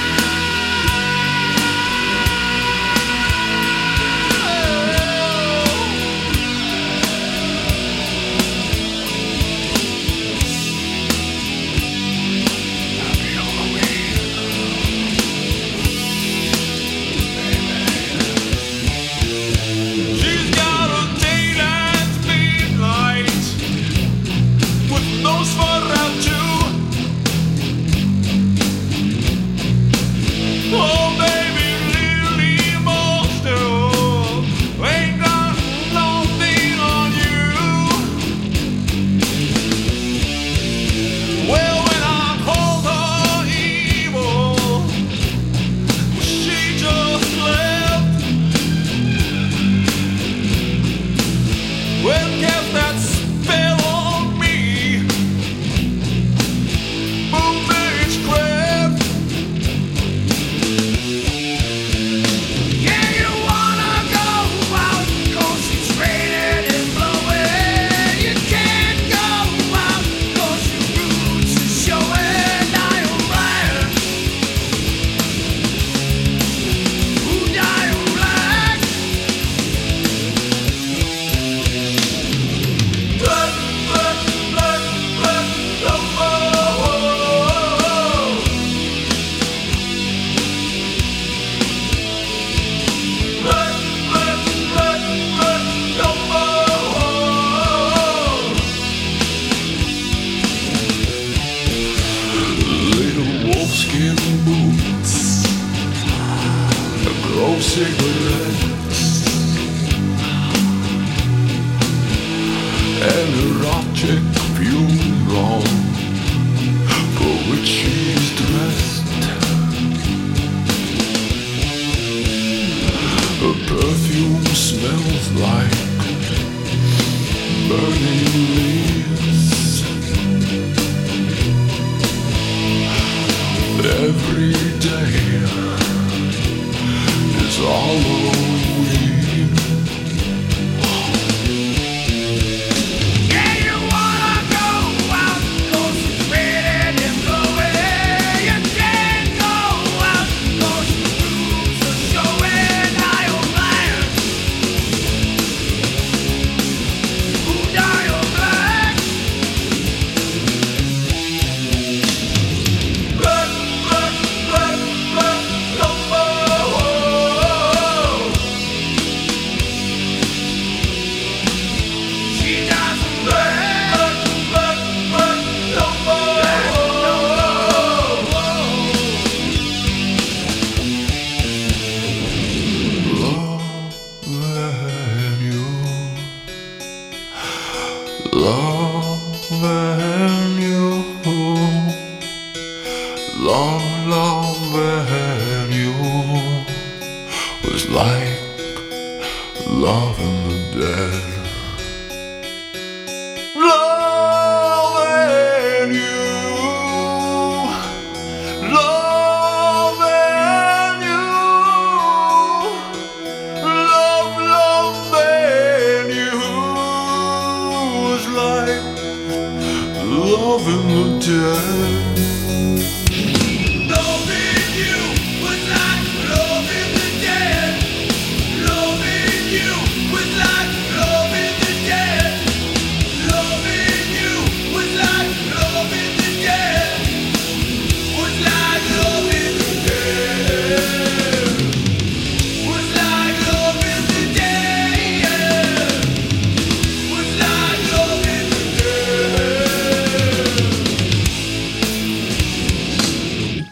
She's got a date at midnight with Nosferatu. Oh, baby, Lily Monster ain't got nothing on you. Well, when I called her evil, she just left. Well, cast that spell on me. Boom, witchcraft. Yeah, you wanna go out, 'cause it's raining and blowing. You can't go out, 'cause your roots are showing. Now you're right. Ooh, now you're right. Blood, blood, blood, blood, oh, oh, oh. Blood, blood, blood, blood, oh, oh, oh. Little wolfskin boots, a glow cigarettes, and erotic perfume wrong for which she's dressed. Her perfume smells like burning leaves. Every day is Halloween. Yeah, you wanna go out, concentrated and blowing. You can't go out, 'cause the rules are showing how you're blind. Who die your blind? Run, run, run, run, no more. She doesn't run, run, run, no more. Loving you, loving you, love, loving you was like loving the dead. Loving you, loving you, love, loving you was like loving the dead. Loving you was like loving the dead. Loving you was like loving the dead. Loving you was like loving the dead. Was like loving the dead. Was like loving the dead. Was like loving the dead.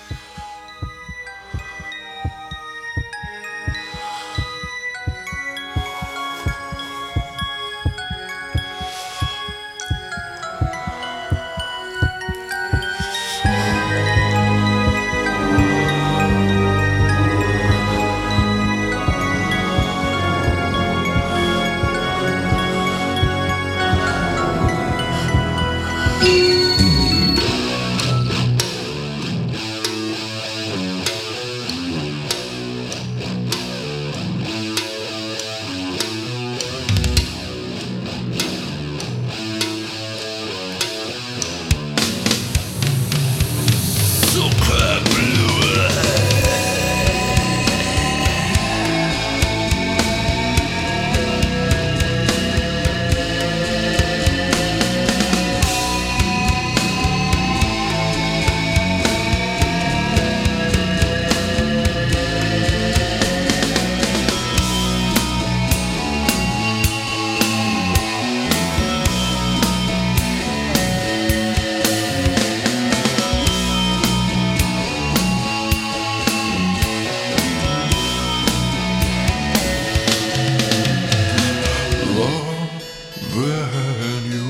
Loving you,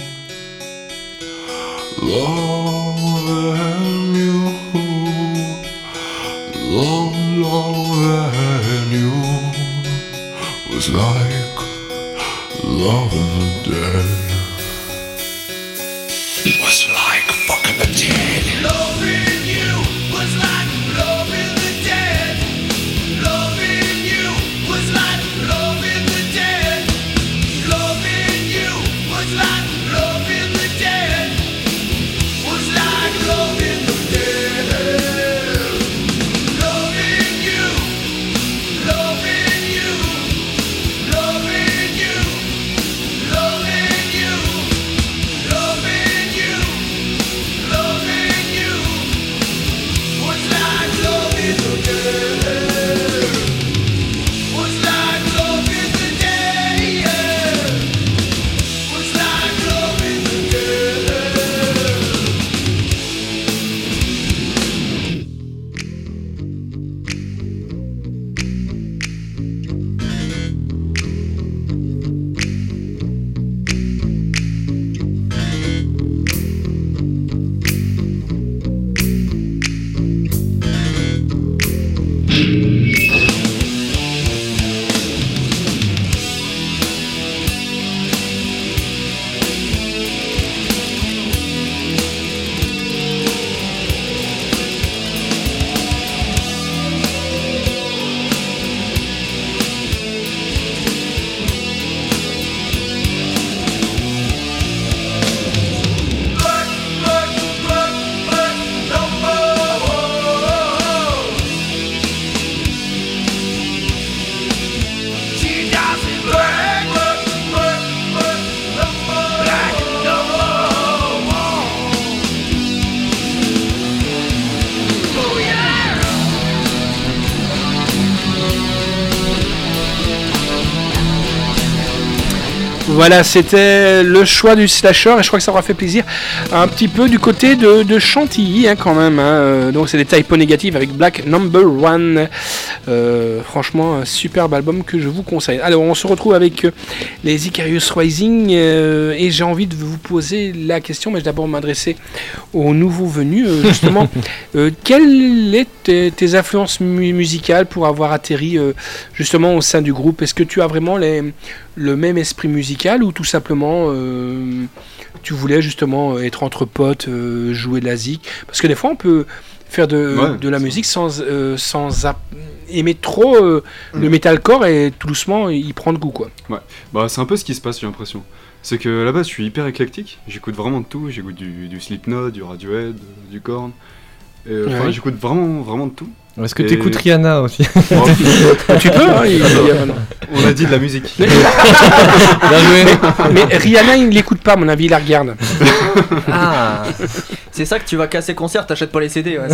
loving you, love, loving you was like loving the dead. Was like fucking the dead. Loving you was like loving the dead. Loving you was like loving the dead. Loving you was like loving the dead. Was like loving the dead. Loving you, loving you, loving you, loving you. Voilà, c'était le choix du slasher et je crois que ça aura fait plaisir un petit peu du côté de, de Chantilly hein, quand même. Hein. Euh, donc c'est des typos négatives avec Black Number One. Euh, franchement, un superbe album que je vous conseille. Alors on se retrouve avec euh, les Icarus Rising euh, et j'ai envie de vous poser la question, mais je vais d'abord m'adresser aux nouveaux venus. Euh, justement, euh, quelles étaient tes, tes influences mu- musicales pour avoir atterri euh, justement au sein du groupe? Est-ce que tu as vraiment les, le même esprit musical ou tout simplement euh, tu voulais justement être entre potes, euh, jouer de la zik? Parce que des fois on peut faire de, Ouais, de la c'est musique sans, euh, sans ap- aimer trop euh, le metalcore et tout doucement il prend de goût quoi. Bah, c'est un peu ce qui se passe, j'ai l'impression. C'est que là-bas, je suis hyper éclectique. J'écoute vraiment de tout. J'écoute du, du Slipknot, du Radiohead, du Korn. Et, euh, enfin, Ouais. j'écoute vraiment, vraiment de tout. Est-ce que Et- t'écoutes Rihanna aussi? Bon, Tu peux hein, il- il y a- on a dit de la musique. Bien joué. mais Rihanna il ne l'écoute pas à mon avis, il la regarde. Ah, c'est ça que tu vas casser concert, t'achètes pas les C D. Ouais.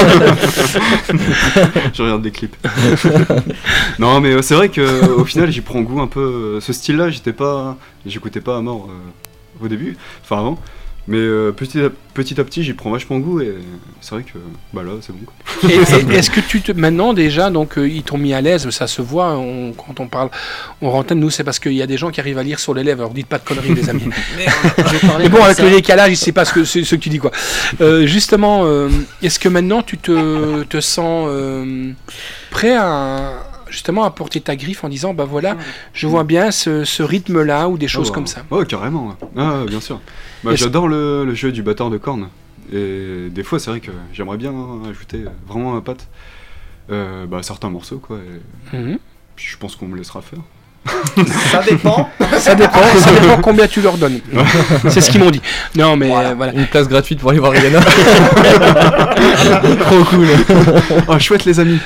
Je regarde des clips. Non, mais euh, c'est vrai qu'au final, j'y prends goût un peu. euh, Ce style-là, j'étais pas, j'écoutais pas à mort euh, au début, enfin avant. Mais euh, petit, à, petit à petit, j'y prends vachement goût et c'est vrai que bah là, c'est bon. quoi. Et, et est-ce que tu te maintenant déjà donc euh, ils t'ont mis à l'aise, ça se voit on- quand on parle on rentrait nous c'est parce qu'il y a des gens qui arrivent à lire sur les lèvres, alors dites pas de conneries les amis. Mais bon avec le décalage il sait pas ce que c'est ce que tu dis quoi. Euh, justement euh, est-ce que maintenant tu te, te sens euh, prêt à justement à porter ta griffe en disant bah voilà je vois bien ce, ce rythme là ou des choses Ah bah, comme ça. Ouais, carrément. Ouais. Ah, ouais, bien sûr. Bah, Est-ce- j'adore le, le jeu du batteur de cornes. Et des fois, c'est vrai que j'aimerais bien hein, ajouter vraiment ma patte. Euh, bah, certains morceaux, quoi. Et Mhm. puis je pense qu'on me laissera faire. Ça dépend. Ça dépend, ça dépend combien tu leur donnes. C'est ce qu'ils m'ont dit. Non mais Voilà. euh, voilà. Une place gratuite pour aller voir Rihanna. Trop cool. Oh, chouette, les amis.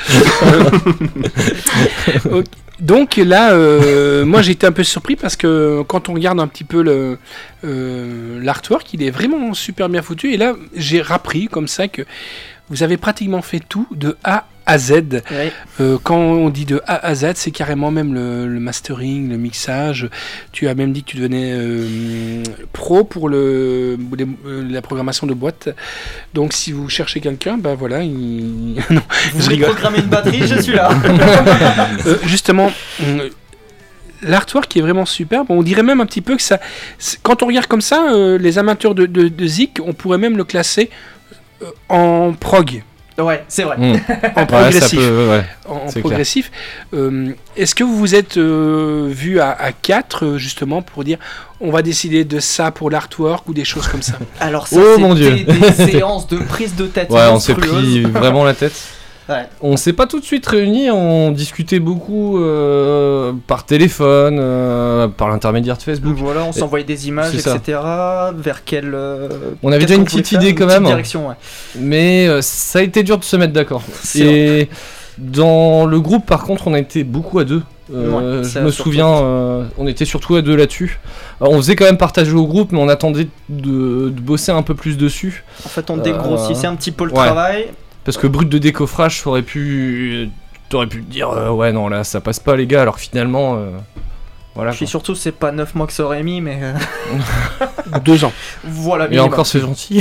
Ok. Donc là, euh, moi j'ai été un peu surpris parce que quand on regarde un petit peu le euh, l'artwork, il est vraiment super bien foutu. Et là, j'ai appris comme ça que vous avez pratiquement fait tout de A à Z. Ouais. Euh, quand on dit de A à Z, c'est carrément même le, le mastering, le mixage. Tu as même dit que tu devenais euh, pro pour le, les- euh, la programmation de boîte. Donc si vous cherchez quelqu'un, ben voilà, il... non, Vous je voulez rigole. programmer une batterie, je suis là. Euh, justement, euh, l'artwork est vraiment super. Bon, on dirait même un petit peu que ça. c'est- Quand on regarde comme ça, euh, les amateurs de, de, de Zik, on pourrait même le classer euh, en prog, Ouais, c'est vrai. Mmh. en Ouais, ça progressif. peut, ouais. en en c'est progressif. Euh, Est-ce que vous vous êtes euh, vu à, à quatre euh, justement pour dire on va décider de ça pour l'artwork ou des choses comme ça? Alors ça, Oh, mon c'était Dieu. des séances de prise de tête. Ouais, on s'est monstrueuses. pris vraiment la tête. Ouais. On s'est pas tout de suite réunis, on discutait beaucoup euh, par téléphone, euh, par l'intermédiaire de Facebook. Voilà, on s'envoyait des images, c'est ça. et cetera. Vers quel. euh, On avait qu'est-ce déjà une qu'on voulait petite faire, idée une quand petite même. direction, ouais. Mais euh, ça a été dur de se mettre d'accord. C'est Et dans le groupe, par contre, on a été beaucoup à deux. Euh, Ouais, je ça, me surtout. souviens, euh, on était surtout à deux là-dessus. Alors, on faisait quand même partager au groupe, mais on attendait de, de bosser un peu plus dessus. En fait, on Euh, dégrossissait un petit peu le ouais. travail. Parce que brut de décoffrage, ça aurait pu. T'aurais pu te dire, euh, ouais, non, là, ça passe pas, les gars, alors que finalement. euh, voilà. Puis quoi. surtout, c'est pas neuf mois que ça aurait mis, mais. euh, Deux ans. voilà, Et minimum. encore, c'est gentil.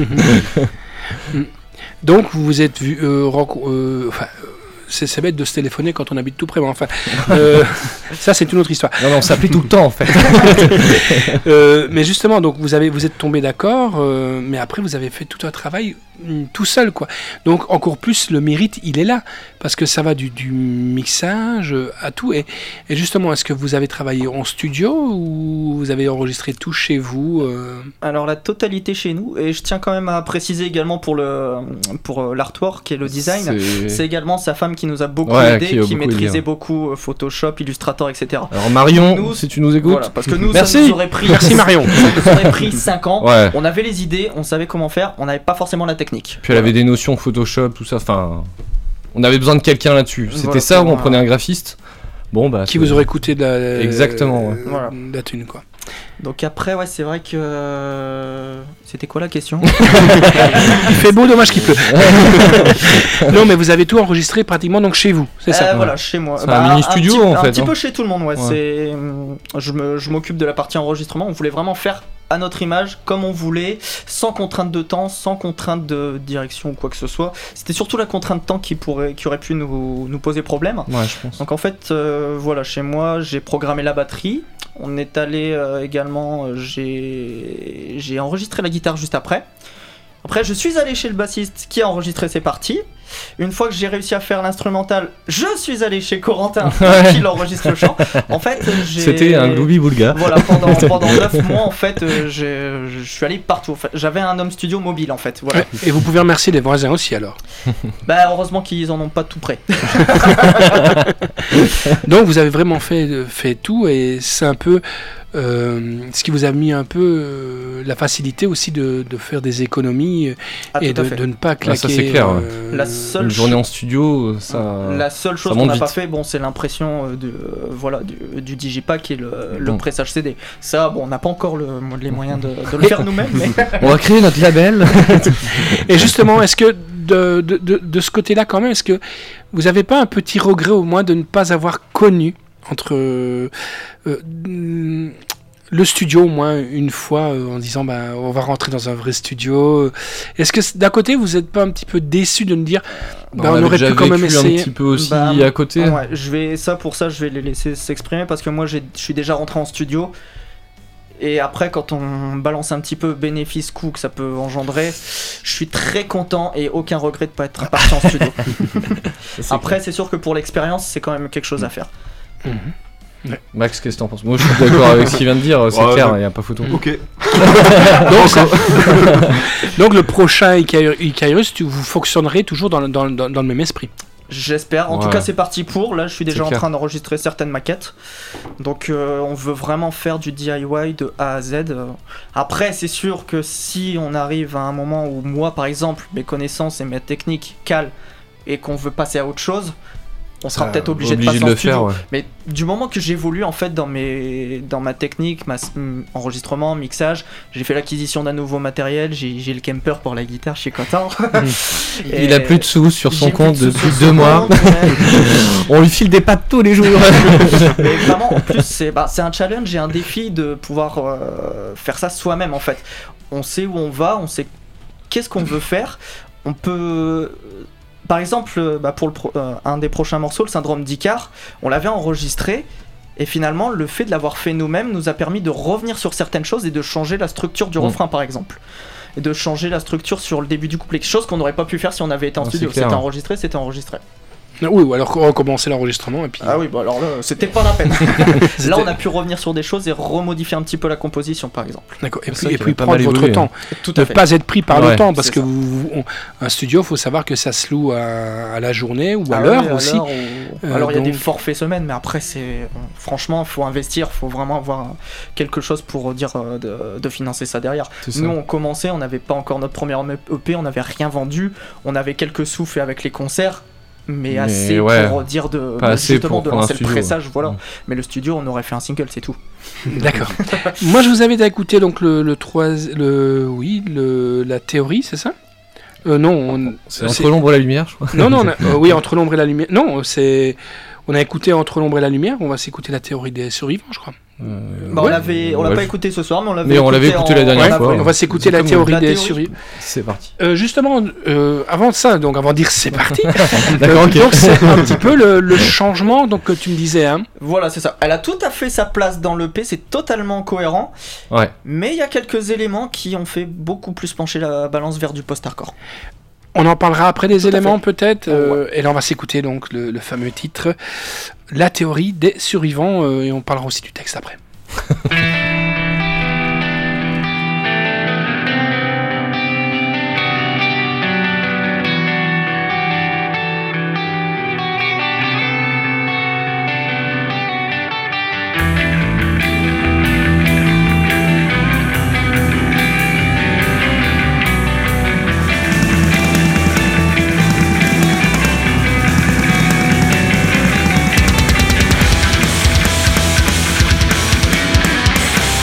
Donc vous vous êtes vu euh, renco- euh, enfin, euh, c'est c'est bête de se téléphoner quand on habite tout près, mais enfin, euh, ça c'est une autre histoire. non, non, on s'appelait tout le temps, en fait. Euh, mais justement, donc vous avez, vous êtes tombé d'accord, euh, mais après vous avez fait tout un travail mm, tout seul, quoi. Donc encore plus le mérite, il est là, parce que ça va du, du mixage euh, à tout. Et, et justement, est-ce que vous avez travaillé en studio ou vous avez enregistré tout chez vous euh Alors, la totalité chez nous, et je tiens quand même à préciser également pour le pour euh, l'artwork et le design. C'est- C'est également sa femme qui nous a beaucoup Ouais, aidé, qui a qui, beaucoup maîtrisait aidé. beaucoup euh, Photoshop, Illustrator, et cetera. Alors, Marion, Nous- si tu nous écoutes. Voilà, parce que nous, Merci. ça nous aurait pris, Merci Marion. ça nous aurait pris cinq ans. Ouais. On avait les idées, on savait comment faire, on n'avait pas forcément la technique. Puis elle avait des notions Photoshop, tout ça. Enfin, on avait besoin de quelqu'un là-dessus. C'était Voilà, ça où pour on un- prenait un graphiste. Bon, bah. Qui c'est- vous aurait coûté de la, Exactement, ouais. euh, Voilà. de la thune, quoi. Donc après, ouais, c'est vrai que... euh, C'était quoi la question? Il fait beau, dommage qu'il pleut. Non, mais vous avez tout enregistré pratiquement donc chez vous, c'est ça? Euh, Voilà, chez moi. C'est un mini studio, petit, en Un fait, petit hein. peu chez tout le monde, ouais. Ouais. C'est, hum, je me, je m'occupe de la partie enregistrement. On voulait vraiment faire à notre image, comme on voulait, sans contrainte de temps, sans contrainte de direction ou quoi que ce soit. C'était surtout la contrainte de temps qui pourrait, qui aurait pu nous, nous poser problème. Ouais, je pense. Donc en fait, euh, voilà, chez moi, j'ai programmé la batterie. On est allé euh, également, euh, j'ai, j'ai enregistré la guitare juste après. Après, je suis allé chez le bassiste qui a enregistré ses parties. Une fois que j'ai réussi à faire l'instrumental, je suis allé chez Corentin qui l'enregistre le chant. En fait, j'ai... C'était un gloubi-boulga. Voilà, pendant, pendant neuf mois, en fait, euh, j'ai- je suis allé partout. En fait, j'avais un home studio mobile, en fait. Voilà. Ouais. Et vous pouvez remercier les voisins aussi alors. Bah, heureusement qu'ils en ont pas tout près. Donc vous avez vraiment fait, fait tout et c'est un peu euh, ce qui vous a mis un peu euh, la facilité aussi de, de faire des économies Ah, et tout à de, fait. de ne pas claquer. ça, c'est clair, ouais. euh, La seule Une journée en studio, ça. La seule chose ça qu'on monte n'a pas vite. fait, bon, c'est l'impression euh, de, euh, voilà, du, du Digipack et le, le Bon. pressage C D. Ça, bon, on n'a pas encore le, les moyens de, de le faire nous-mêmes, mais On va créer notre label. Et justement, est-ce que de, de, de, de ce côté-là quand même, est-ce que vous n'avez pas un petit regret au moins de ne pas avoir connu entre euh, euh, le studio au moins une fois euh, en disant bah, on va rentrer dans un vrai studio. Est-ce que d'un côté vous n'êtes pas un petit peu déçu de me dire bah, on, avait aurait déjà pu quand même vécu essayer un petit peu aussi Bah, à côté. ouais, je vais, ça pour ça, je vais les laisser s'exprimer parce que moi, j'ai- je suis déjà rentré en studio. Et après, quand on balance un petit peu bénéfice-coût que ça peut engendrer, je suis très content et aucun regret de pas être parti en studio. Après, c'est sûr que pour l'expérience, c'est quand même quelque chose à faire. Mhm. Max, qu'est-ce que t'en penses? Moi, je suis d'accord avec ce qu'il vient de dire, c'est Ouais, clair, il ouais. n'y a pas photo. Ok. Donc, ça- donc le prochain Icarus, Icarus, tu- vous fonctionnerez toujours dans, le- dans, le- dans, dans le même esprit. J'espère. En Ouais. tout cas, c'est parti pour. Là, je suis déjà C'est en clair. train d'enregistrer certaines maquettes. Donc, euh, on veut vraiment faire du D I Y de A à Z. Euh, Après, c'est sûr que si on arrive à un moment où moi, par exemple, mes connaissances et mes techniques calent et qu'on veut passer à autre chose, on sera Ça, peut-être obligé, Obligé de de passer le en studio. faire, ouais. Mais du moment que j'évolue en fait dans mes dans ma technique, ma mm, enregistrement, mixage, j'ai fait l'acquisition d'un nouveau matériel, j'ai j'ai le camper pour la guitare, je suis content. Il a plus de sous sur son J'ai compte plus de sous depuis sur deux son mois. compte, ouais. On lui file des pâtes tous les jours. Mais vraiment, en plus, c'est bah, c'est un challenge et un défi de pouvoir euh, faire ça soi-même en fait. On sait où on va, on sait qu'est-ce qu'on veut faire. On peut. Par exemple, euh, bah, pour le pro- euh, un des prochains morceaux, le syndrome d'Icar, on l'avait enregistré. Et finalement, le fait de l'avoir fait nous-mêmes nous a permis de revenir sur certaines choses et de changer la structure du Mm. refrain, par exemple. Et de changer la structure sur le début du couplet. Chose qu'on n'aurait pas pu faire si on avait été en Ah, studio. c'est clair. C'était enregistré, c'était enregistré. Oui, ou alors recommencer l'enregistrement et puis. Ah oui, bah alors là, c'était pas la peine. C'était- Là, on a pu revenir sur des choses et remodifier un petit peu la composition, par exemple. D'accord. Et C'est puis, ça et qui puis a pas prendre mal votre évolué, temps. Tout Ne à fait. pas être pris par Ouais, le temps parce c'est que ça. vous, on- un studio, faut savoir que ça se loue à, à la journée ou à Ah l'heure oui, aussi. l'heure ou- Euh, Alors, il y a des donc- forfaits semaines, mais après, c'est franchement, faut investir, faut vraiment avoir un- quelque chose pour dire euh, de, de financer ça derrière. C'est ça. Nous, on commençait, on n'avait pas encore notre première E P, on n'avait rien vendu, on avait quelques sous faits avec les concerts. Mais, Mais assez ouais, pour dire de pas assez justement pour de prendre un lancer le studio, pressage, ouais. voilà. Mm. Mais le studio, on aurait fait un single, c'est tout. D'accord. Moi, je vous invite à écouter donc le, le trois, le oui, le la théorie, c'est ça euh, Non, on- C'est entre l'ombre et la lumière, je crois. Non, non, on a- euh, oui, entre l'ombre et la lumière. Non, c'est. On a écouté Entre l'ombre et la lumière. On va s'écouter la théorie des survivants, je crois. Euh, Bah, on Ouais. l'avait, on l'a Ouais, pas je- écouté ce soir, mais on l'avait Mais on l'avait écouté écouté en- la dernière en fois. avril. On va s'écouter C'est la comme théorie la des théorie. survivants. C'est parti. Euh, justement, euh, avant ça, donc avant de dire c'est parti, D'accord, euh, ok. donc c'est un petit peu le, le changement donc, que tu me disais. Hein. Voilà, c'est ça. Elle a tout à fait sa place dans l'E P, c'est totalement cohérent, Ouais. mais il y a quelques éléments qui ont fait beaucoup plus pencher la balance vers du post-hardcore. On en parlera après des Tout à éléments peut-être. euh, Ouais. Et là, on va s'écouter donc le, le fameux titre, La théorie des survivants. euh, et on parlera aussi du texte après. Thank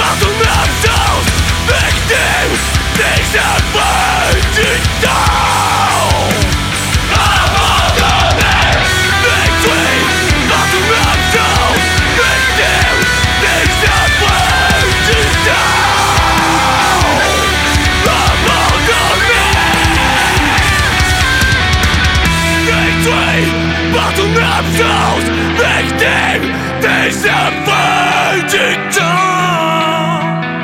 bottom of souls, victims, things are burning down. Abandoned, victory, bottom of souls, victims, things are burning down. Abandoned, victory, bottom of souls, victims, things are burning down.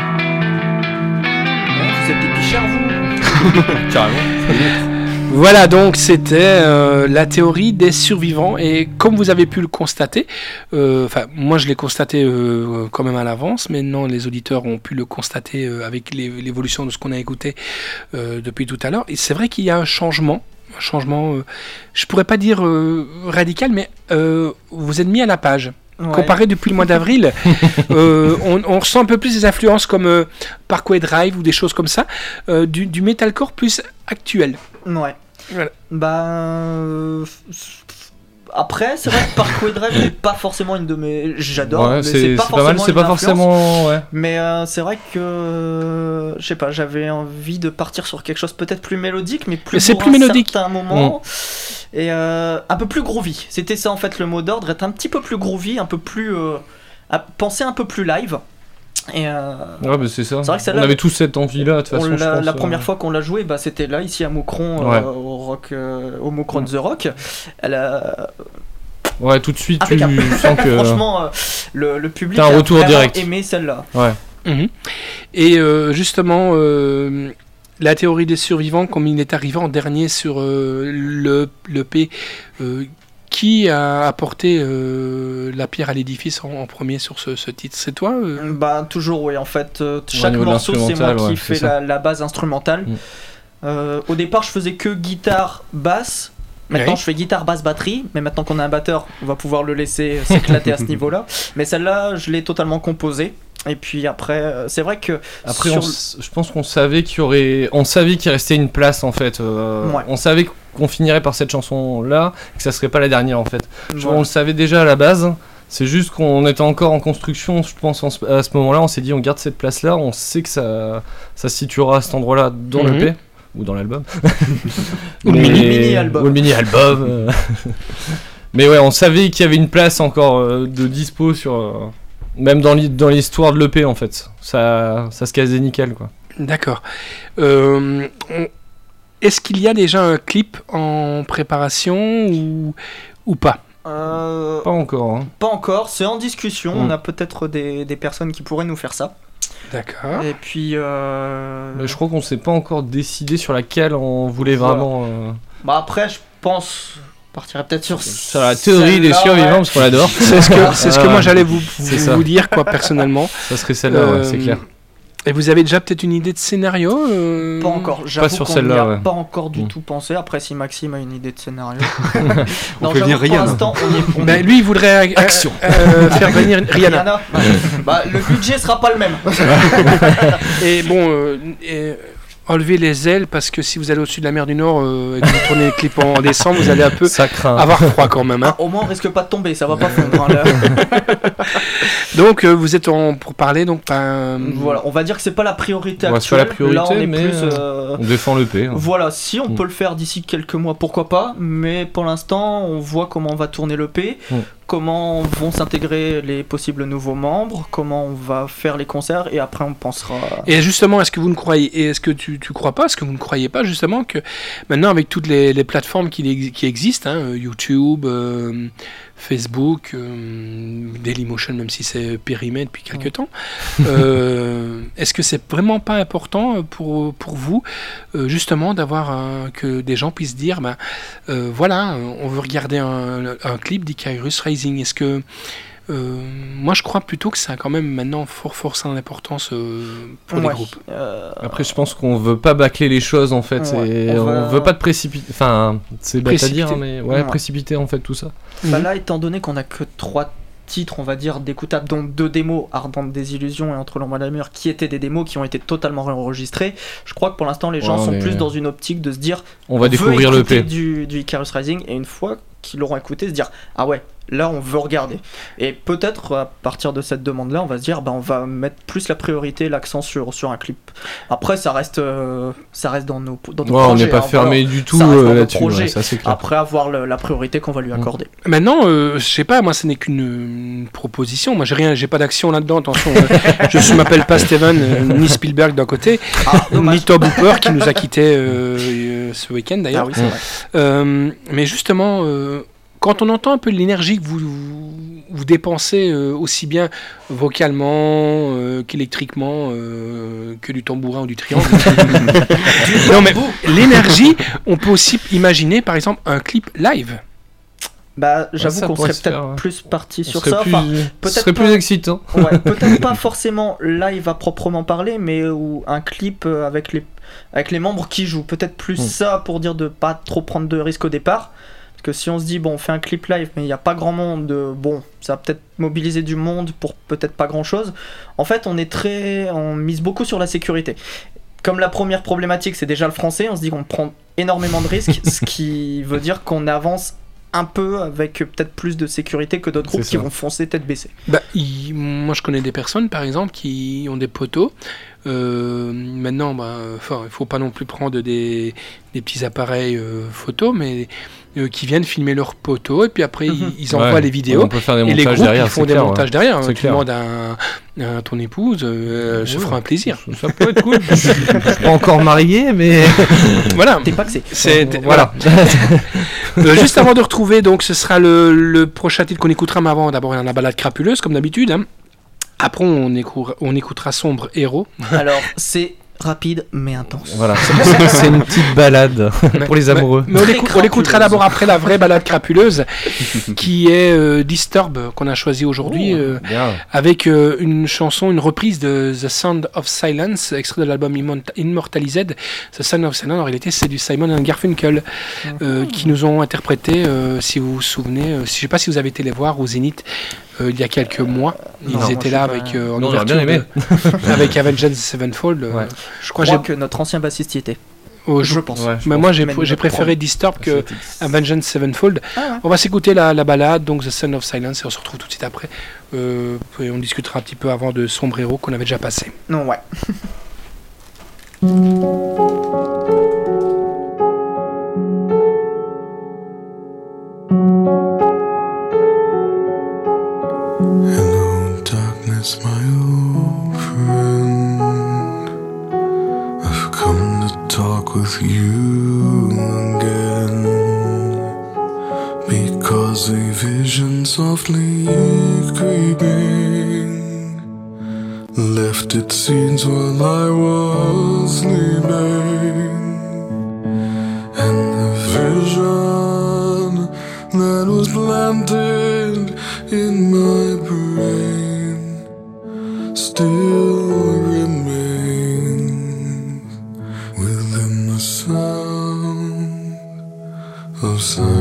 Vous êtes des pichards, vous. Carrément. Voilà, donc c'était euh, la théorie des survivants, et comme vous avez pu le constater, euh, enfin moi je l'ai constaté euh, quand même à l'avance, mais non, les auditeurs ont pu le constater euh, avec les- l'évolution de ce qu'on a écouté euh, depuis tout à l'heure, et c'est vrai qu'il y a un changement, un changement, euh, je pourrais pas dire euh, radical, mais euh, vous êtes mis à la page. Ouais. Comparé depuis le mois d'avril, euh, on, on ressent un peu plus des influences comme euh, Parkway Drive ou des choses comme ça, euh, du, du metalcore plus actuel. Ouais. Voilà. Bah. euh, Après, c'est vrai que Parkway Drive n'est pas forcément une de mes. J'adore, Ouais, mais c'est c'est pas c'est pas mal, forcément c'est une pas influence. forcément. Ouais. Mais euh, c'est vrai que. euh, Je sais pas, j'avais envie de partir sur quelque chose peut-être plus mélodique, mais plus. Mais c'est pour plus un mélodique. certain moment. Et euh, un peu plus groovy. C'était ça en fait le mot d'ordre, être un petit peu plus groovy, un peu plus. Euh, à penser un peu plus live. Et euh, Ouais, bah c'est ça. C'est vrai que On celle-là, avait tous cette envie-là, de toute on façon. je l'a- pense, la euh, première fois qu'on l'a joué, bah, c'était là, ici à Moucron, euh, Ouais. au, rock, euh, au Moucron The Rock. Elle a... Ouais, tout de suite, tu Impeccable. sens que. Franchement, euh, le, le public T'as un a retour vraiment direct. aimé celle-là. Ouais. Mhm. Et euh, justement, euh, la théorie des survivants, comme il est arrivé en dernier sur euh, le, le P, euh, qui a apporté euh, la pierre à l'édifice en, en premier sur ce, ce titre? C'est toi euh Bah, toujours, oui. En fait, euh, chaque niveau de morceau, c'est moi l'instrumental, qui ouais, fais c'est ça. la, la base instrumentale. Mm. Euh, au départ, je faisais que guitare, basse. Maintenant, Oui. je fais guitare, basse, batterie. Mais maintenant qu'on a un batteur, on va pouvoir le laisser s'éclater à ce niveau-là. Mais celle-là, je l'ai totalement composée. Et puis après, euh, c'est vrai que. Après, sur on s- je pense qu'on savait qu'il y aurait, on savait qu'il restait une place en fait. euh, Ouais. On savait qu'on finirait par cette chanson-là, que ça serait pas la dernière en fait. le- Je- On le savait déjà à la base. C'est juste qu'on était encore en construction, je pense, en ce- à ce moment-là. On s'est dit, on garde cette place-là. On sait que ça, ça se situera à cet endroit-là dans Mhm. le P ou dans l'album. Ou le Mais- mini- mini-album. Ou le mini-album. euh. Mais ouais, on savait qu'il y avait une place encore euh, de dispo sur. euh, Même dans l'hi- dans l'histoire de l'E P en fait. Ça, ça se casait nickel quoi. D'accord. Euh, on- Est-ce qu'il y a déjà un clip en préparation ou, ou pas? Euh, Pas encore. Hein. Pas encore, c'est en discussion. Mm. On a peut-être des, des personnes qui pourraient nous faire ça. D'accord. Et puis. Euh... Mais je crois qu'on s'est pas encore décidé sur laquelle on voulait Voilà. vraiment. euh, Bah après, je pense. On partirait peut-être sur. Sur la théorie des celle-là, survivants ouais. parce qu'on l'adore. C'est ce que, c'est ce que Ah, moi j'allais vous, c'est vous, ça. vous dire, quoi, personnellement. Ça serait celle-là, ouais, Euh, c'est clair. Et vous avez déjà peut-être une idée de scénario euh, Pas encore, j'avoue sur qu'on celle-là, n'y a ouais. pas encore du Mm. tout pensé. Après, si Maxime a une idée de scénario. On fait j'avoue venir que pour Rihanna. l'instant, on y est. on- Ben, lui, il voudrait euh, Action. euh, faire venir Rihanna. Rihanna. Bah, le budget sera pas le même. Et bon, euh, et, enlever les ailes, parce que si vous allez au-dessus de la mer du Nord euh, et que vous tournez le clip en décembre, vous allez un peu Ça craint. avoir froid quand même. Hein. Ah, au moins, on risque pas de tomber, ça va pas fondre. hein, là. Donc, euh, vous êtes en, pour parler, donc pas. Voilà, on va dire que c'est pas la priorité Ouais, c'est pas actuelle. la Là, on priorité, est mais, plus. euh, euh, On défend l'E P. hein. Voilà, si on Mm. peut le faire d'ici quelques mois, pourquoi pas, mais pour l'instant, on voit comment on va tourner l'E P, Mm. comment vont s'intégrer les possibles nouveaux membres, comment on va faire les concerts, et après on pensera... Et justement, est-ce que vous ne croyez, et est-ce que tu, tu crois pas, est-ce que vous ne croyez pas justement que maintenant avec toutes les, les plateformes qui, ex- qui existent, hein, euh, YouTube, euh, Facebook, euh, Dailymotion, même si c'est périmé depuis quelques temps, euh, est-ce que c'est vraiment pas important pour, pour vous euh, justement d'avoir un- que des gens puissent dire, ben euh, voilà, on veut regarder un, un clip d'Icarus Rising. Est-ce que Euh, moi, je crois plutôt que ça a quand même maintenant fort, fort son importance euh, pour les Ouais, groupes. euh, Après, je pense qu'on veut pas bâcler les choses en fait. Ouais, et on on, va- veut pas de précipiter. Enfin, c'est bête à dire, Précipiter. mais ouais, Ouais. précipiter en fait tout ça. bah Mhm. là, étant donné qu'on a que trois titres, on va dire, d'écoutables, dont deux démos, Ardente Désillusion et Entre l'ombre et la lumière, qui étaient des démos qui ont été totalement enregistrées, je crois que pour l'instant, les gens Ouais, sont mais- plus dans une optique de se dire On va on découvrir veut le écouter P. du, du Icarus Rising, et une fois qu'ils l'auront écouté, se dire ah ouais, là on veut regarder. Et peut-être à partir de cette demande-là, on va se dire, bah, on va mettre plus la priorité, l'accent sur, sur un clip. Après, ça reste, euh, ça reste dans nos, dans nos Ouais, on projets, n'est pas hein, fermé voilà. du tout Ça reste dans euh, nos là-dessus, projets. ouais, ça c'est clair. Après, avoir le- la priorité qu'on va lui accorder. Maintenant, euh, je sais pas, moi, ce n'est qu'une une proposition. Moi, j'ai rien, j'ai pas d'action là-dedans. Attention, euh, je ne m'appelle pas Steven euh, ni Spielberg d'un côté, Ah, dommage. ni Tobe Hooper qui nous a quittés euh, euh, ce week-end d'ailleurs. Ah oui, c'est vrai. Euh, mais justement, euh, quand on entend un peu l'énergie que vous, vous, vous dépensez euh, aussi bien vocalement euh, qu'électriquement, euh, que du tambourin ou du triangle. Non mais l'énergie, on peut aussi imaginer par exemple un clip live. Bah, j'avoue ça qu'on pourrait serait se peut-être faire, ouais. plus parti Ce sur serait ça. plus, Enfin, ce peut-être serait plus pas- excitant. Ouais, peut-être pas forcément live à proprement parler, mais ou un clip euh, avec les avec les membres qui jouent. Peut-être plus Mm. ça pour dire de pas trop prendre de risques au départ. Parce que si on se dit bon, on fait un clip live, mais il n'y a pas grand monde, euh, bon, ça va peut-être mobiliser du monde pour peut-être pas grand-chose. En fait, on est très, on mise beaucoup sur la sécurité. Comme la première problématique, c'est déjà le français, on se dit qu'on prend énormément de risques, ce qui veut dire qu'on avance un peu avec euh, peut-être plus de sécurité que d'autres C'est groupes qui ça. vont foncer tête baissée. Bah, il- moi je connais des personnes par exemple qui ont des poteaux. Euh, maintenant, bah, enfin, il faut pas non plus prendre des, des petits appareils euh, photo, mais euh, qui viennent filmer leurs poteaux et puis après ils, ils envoient Ouais. les vidéos. On peut faire des Et les montages groupes derrière. ils font c'est des clair, montages ouais. derrière. C'est Tu clair. demandes à, à ton épouse, euh, elle se Ouais. fera un plaisir. Ça peut être cool. Je suis pas encore marié, mais Voilà. T'es pas que c'est. C'est, voilà. Euh, juste avant de retrouver, donc ce sera le, le prochain titre qu'on écoutera, mais avant d'abord il y a la balade crapuleuse comme d'habitude. Hein. Après on écoutera, on écoutera Sombre Héros. Alors, c'est rapide mais intense. Voilà, c'est- c'est une petite balade pour les amoureux. Mais on, Très l'écoute- on l'écoutera crapuleuse. d'abord après la vraie balade crapuleuse, qui est euh, Disturb, qu'on a choisi aujourd'hui, Oh, euh, bien. avec euh, une chanson, une reprise de The Sound of Silence, extrait de l'album Immort- Immortalized. The Sound of Silence, en réalité, c'est du Simon and Garfunkel, euh, qui nous ont interprété, euh, si vous vous souvenez, euh, si- je ne sais pas si vous avez été les voir au Zénith euh, il y a quelques mois. Ils Non, moi, étaient je là sais avec, pas. euh, en Non, j'aurais ouverture bien aimé. de- avec Avenged Sevenfold. euh, Ouais. Je Je crois crois que que notre ancien bassiste y était. j'ai... Je pense. Ouais, je Mais pense. moi, j'ai, Même j'ai notre préféré premier. Disturb que C'était- Avenged Sevenfold. Ah ouais. On va s'écouter la, la balade, donc The Sound of Silence, et on se retrouve tout de suite après. Euh, et on discutera un petit peu avant de Sombre Héros qu'on avait déjà passé. Non, ouais. Hello, darkness, my old friend. I've come to talk with you again. Because a vision softly creeping left its seeds while I was sleeping. And the vision that was planted in my brain still remains within the sound of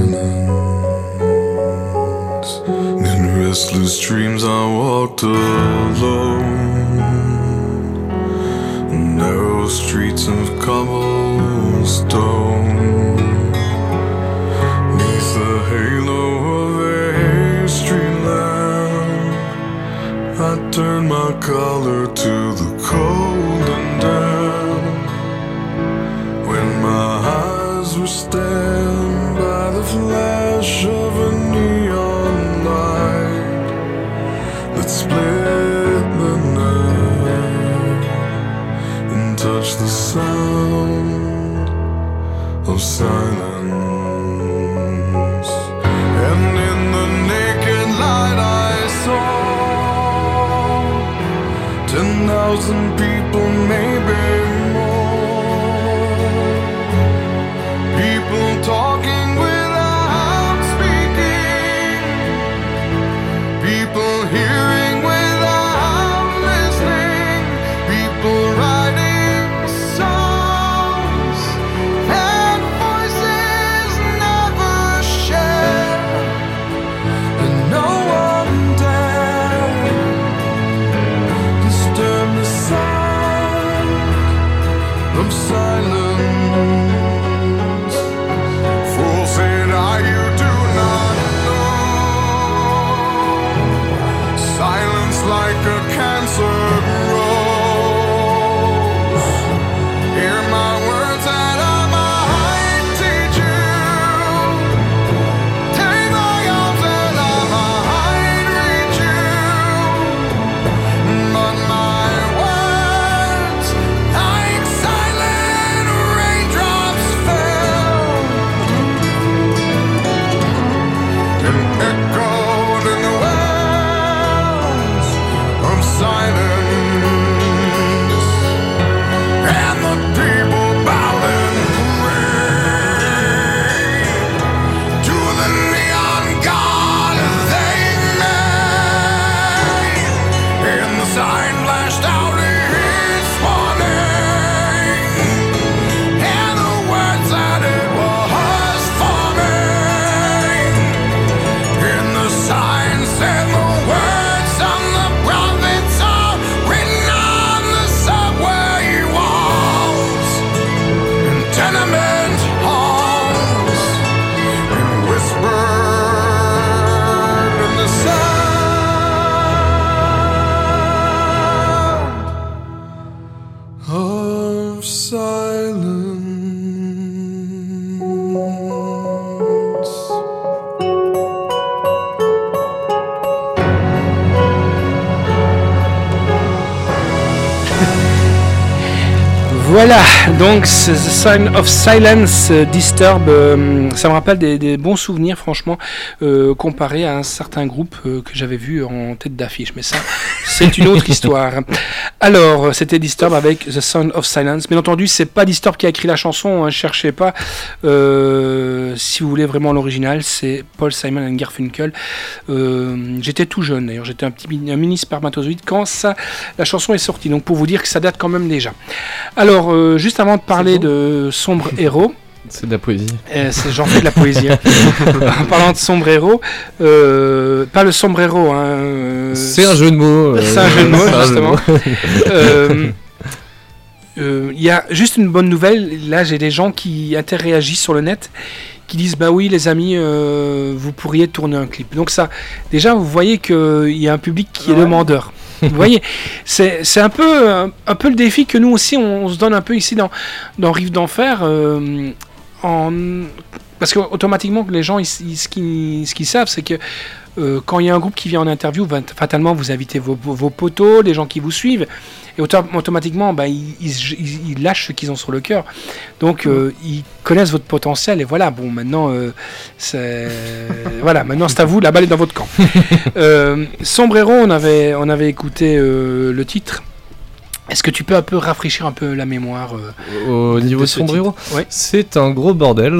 silence. In restless dreams I walked alone, narrow streets of cobblestone. Neath the halo of a street lamp, I turned my collar to the cold and damp. When my eyes were stabbed by the flash of a neon light that split the night and touched the sound of silence. And in the naked light I saw ten thousand people, maybe more. People talking without speaking. People hearing without listening. People writing songs that voices never share. And no one dared disturb the sound of silence. Voilà, donc ce- The Sign of Silence euh, Disturb, euh, ça me rappelle des, des bons souvenirs franchement, euh, comparé à un certain groupe euh, que j'avais vu en tête d'affiche, mais ça c'est une autre histoire. Alors, euh, c'était Disturb avec The Sound of Silence. Bien entendu, c'est pas Disturb qui a écrit la chanson, hein, cherchez pas. Euh, si vous voulez vraiment l'original, c'est Paul Simon and Garfunkel. Euh, j'étais tout jeune d'ailleurs, j'étais un petit mi- un mini spermatozoïde quand ça, la chanson est sortie. Donc pour vous dire que ça date quand même déjà. Alors, euh, juste avant de parler de Sombre Héros, C'est de la poésie. euh, c'est- j'en fais de la poésie. hein. En parlant de Sombre Héros, euh, pas le Sombre Héros, hein, euh, C'est un jeu de mots. euh, c'est un jeu de mots, c'est un jeu de justement. mots. Euh, euh, Il y a juste une bonne nouvelle. Là, j'ai des gens qui interréagissent sur le net, qui disent bah oui, les amis, euh, vous pourriez tourner un clip. Donc ça, déjà, vous voyez qu'il y a un public qui est Ouais. demandeur. Vous voyez, c'est c'est un peu un, un peu le défi que nous aussi on, on se donne un peu ici dans dans Rive d'Enfer. euh, en parce que automatiquement les gens ils, ils- ce qu'ils ce qu'ils savent c'est que euh, quand il y a un groupe qui vient en interview, va- fatalement vous invitez vos, vos, vos potos, les gens qui vous suivent, et auto- automatiquement bah, ils, ils, ils- ils lâchent ce qu'ils ont sur le cœur. Donc euh, ils connaissent votre potentiel et voilà, bon maintenant euh, c'est voilà, maintenant c'est à vous, la balle est dans votre camp. euh, Sombrero, on avait, on avait écouté euh, le titre. Est-ce que tu peux un peu rafraîchir un peu la mémoire euh, Au de- niveau de de ce Sombre Héros, titre Ouais. c'est un gros bordel.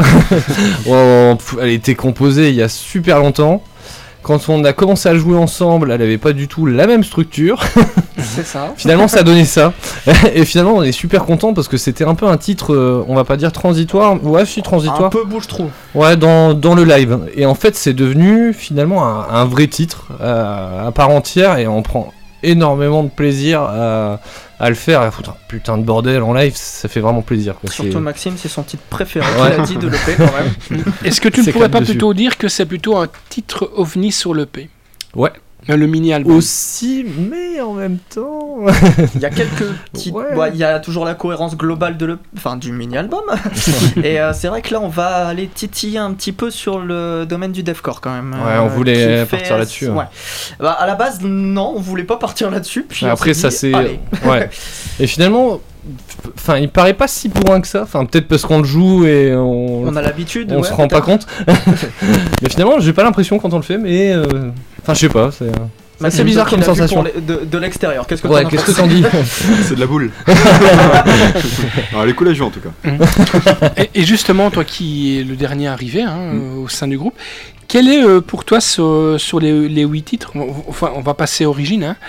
On- elle était composée il y a super longtemps. Quand on a commencé à jouer ensemble, elle avait pas du tout la même structure. C'est ça. Finalement, ça a donné ça. Et finalement, on est super content parce que c'était un peu un titre, euh, on va pas dire transitoire. Ouais, si, Un transitoire. peu bouche-trou. Ouais, dans, dans le live. Et en fait, c'est devenu finalement un, un vrai titre euh, à part entière et on prend énormément de plaisir à, à le faire. À foutre un putain de bordel en live, ça fait vraiment plaisir. Quoi. Surtout C'est- Maxime, c'est son titre préféré. Ouais. Il a dit de l'E P quand même. Est-ce que tu ne C'est pourrais clap pas dessus. plutôt dire que c'est plutôt un titre ovni sur l'E P Ouais. Euh, Le mini-album. Aussi, mais en même temps. Il y a quelques petites. Ouais. Ouais, il y a toujours la cohérence globale de le... enfin, du mini-album. Et euh, c'est vrai que là, on va aller titiller un petit peu sur le domaine du deathcore quand même. Ouais, on voulait qui fait- partir là-dessus, hein. Ouais. Bah, à la base, non, on voulait pas partir là-dessus. Puis on Après, s'est ça dit, c'est. allez. Ouais. Et finalement, enfin, il paraît pas si bourrin que ça. Enfin, peut-être parce qu'on le joue et on. On a l'habitude. on ouais, se rend pas peut-être. compte. Mais finalement, j'ai pas l'impression quand on le fait, mais. euh, Enfin, je sais pas, c'est. Bah, c'est bizarre toi comme qui l'as vu sensation. pour les- de, de l'extérieur. Qu'est-ce que Ouais, t'en as qu'est-ce que pensé t'en dis C'est de la boule. Alors, elle est cool à jouer en tout cas. Et, et justement, toi qui es le dernier arrivé hein, euh, au sein du groupe, quel est euh, pour toi sur, sur les, les huit titres, on- enfin on va passer origine, hein,